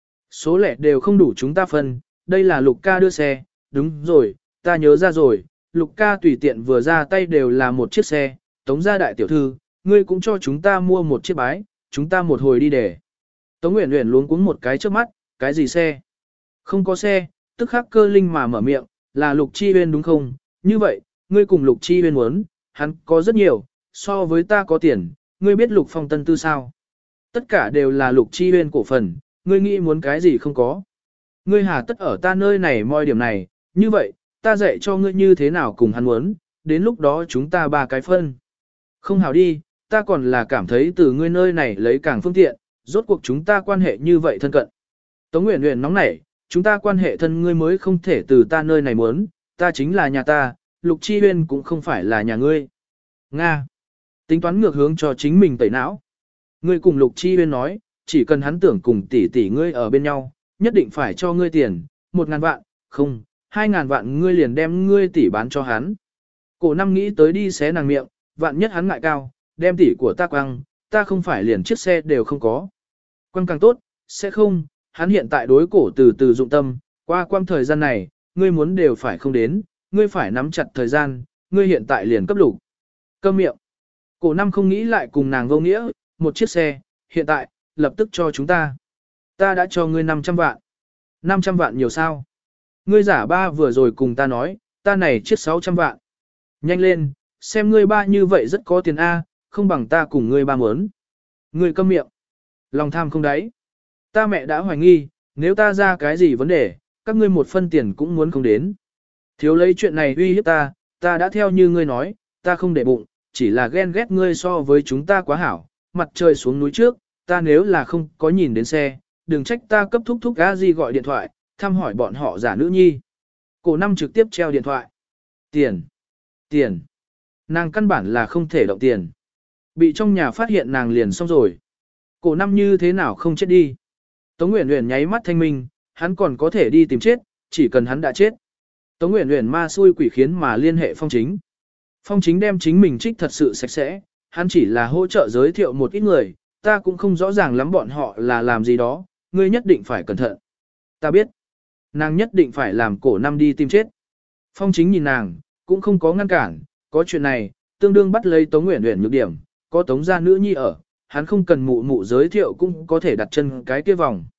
Số lẻ đều không đủ chúng ta phân, đây là Lục ca đưa xe, đúng rồi, ta nhớ ra rồi, Lục ca tùy tiện vừa ra tay đều là một chiếc xe, Tống gia đại tiểu thư, ngươi cũng cho chúng ta mua một chiếc bái, chúng ta một hồi đi để. Tống Uyển Uyển luống cuống một cái trước mắt, cái gì xe? Không có xe, tức khắc cơ linh mà mở miệng, là Lục Chi Huyên đúng không? Như vậy, ngươi cùng Lục Chi Huyên muốn, hắn có rất nhiều, so với ta có tiền, ngươi biết Lục Phong Tân Tư sao? Tất cả đều là Lục Chi Huyên cổ phần, ngươi nghĩ muốn cái gì không có. Ngươi hà tất ở ta nơi này moi điểm này, như vậy, ta dạy cho ngươi như thế nào cùng hắn muốn, đến lúc đó chúng ta ba cái phân. Không hảo đi, ta còn là cảm thấy từ ngươi nơi này lấy càng phương tiện, rốt cuộc chúng ta quan hệ như vậy thân cận. Tống Uyển Uyển nóng nảy, chúng ta quan hệ thân ngươi mới không thể từ ta nơi này muốn, ta chính là nhà ta, Lục Chi Huyên cũng không phải là nhà ngươi. Nga. Tính toán ngược hướng cho chính mình tẩy não. Ngươi cùng Lục Chi Huyên nói, chỉ cần hắn tưởng cùng tỷ tỷ ngươi ở bên nhau, nhất định phải cho ngươi tiền, 1.000 vạn, không, 2.000 vạn ngươi liền đem ngươi tỷ bán cho hắn. Cổ năm nghĩ tới đi xé nàng miệng, vạn nhất hắn ngại cao, đem tỷ của ta quăng, ta không phải liền chiếc xe đều không có. Quăng càng tốt, sẽ không, hắn hiện tại đối cổ từ từ dụng tâm, qua quăng thời gian này, ngươi muốn đều phải không đến, ngươi phải nắm chặt thời gian, ngươi hiện tại liền cấp lục. Câm miệng. Cổ năm không nghĩ lại cùng nàng vô nghĩa, một chiếc xe, hiện tại, lập tức cho chúng ta. Ta đã cho ngươi 500 vạn. 500 vạn nhiều sao? Ngươi giả ba vừa rồi cùng ta nói, ta này chiếc 600 vạn. Nhanh lên, xem ngươi ba như vậy rất có tiền A, không bằng ta cùng ngươi ba muốn. Ngươi câm miệng. Lòng tham không đáy. Ta mẹ đã hoài nghi, nếu ta ra cái gì vấn đề, các ngươi một phân tiền cũng muốn không đến. Thiếu lấy chuyện này uy hiếp ta, ta đã theo như ngươi nói, ta không để bụng, chỉ là ghen ghét ngươi so với chúng ta quá hảo. Mặt trời xuống núi trước, ta nếu là không có nhìn đến xe, đừng trách ta cấp thúc thúc Gazi gọi điện thoại, thăm hỏi bọn họ giả nữ nhi. Cổ năm trực tiếp treo điện thoại. Tiền. Tiền. Nàng căn bản là không thể động tiền. Bị trong nhà phát hiện nàng liền xong rồi. Cổ năm như thế nào không chết đi. Tống Uyển Uyển nháy mắt thanh minh, hắn còn có thể đi tìm chết, chỉ cần hắn đã chết. Tống Uyển Uyển ma xui quỷ khiến mà liên hệ Phong Chính. Phong Chính đem chính mình trích thật sự sạch sẽ, hắn chỉ là hỗ trợ giới thiệu một ít người, ta cũng không rõ ràng lắm bọn họ là làm gì đó, ngươi nhất định phải cẩn thận. Ta biết, nàng nhất định phải làm cổ năm đi tìm chết. Phong Chính nhìn nàng, cũng không có ngăn cản, có chuyện này, tương đương bắt lấy Tống Uyển Uyển nhược điểm, có Tống gia nữ nhi ở, hắn không cần mụ mụ giới thiệu cũng có thể đặt chân cái kia vòng.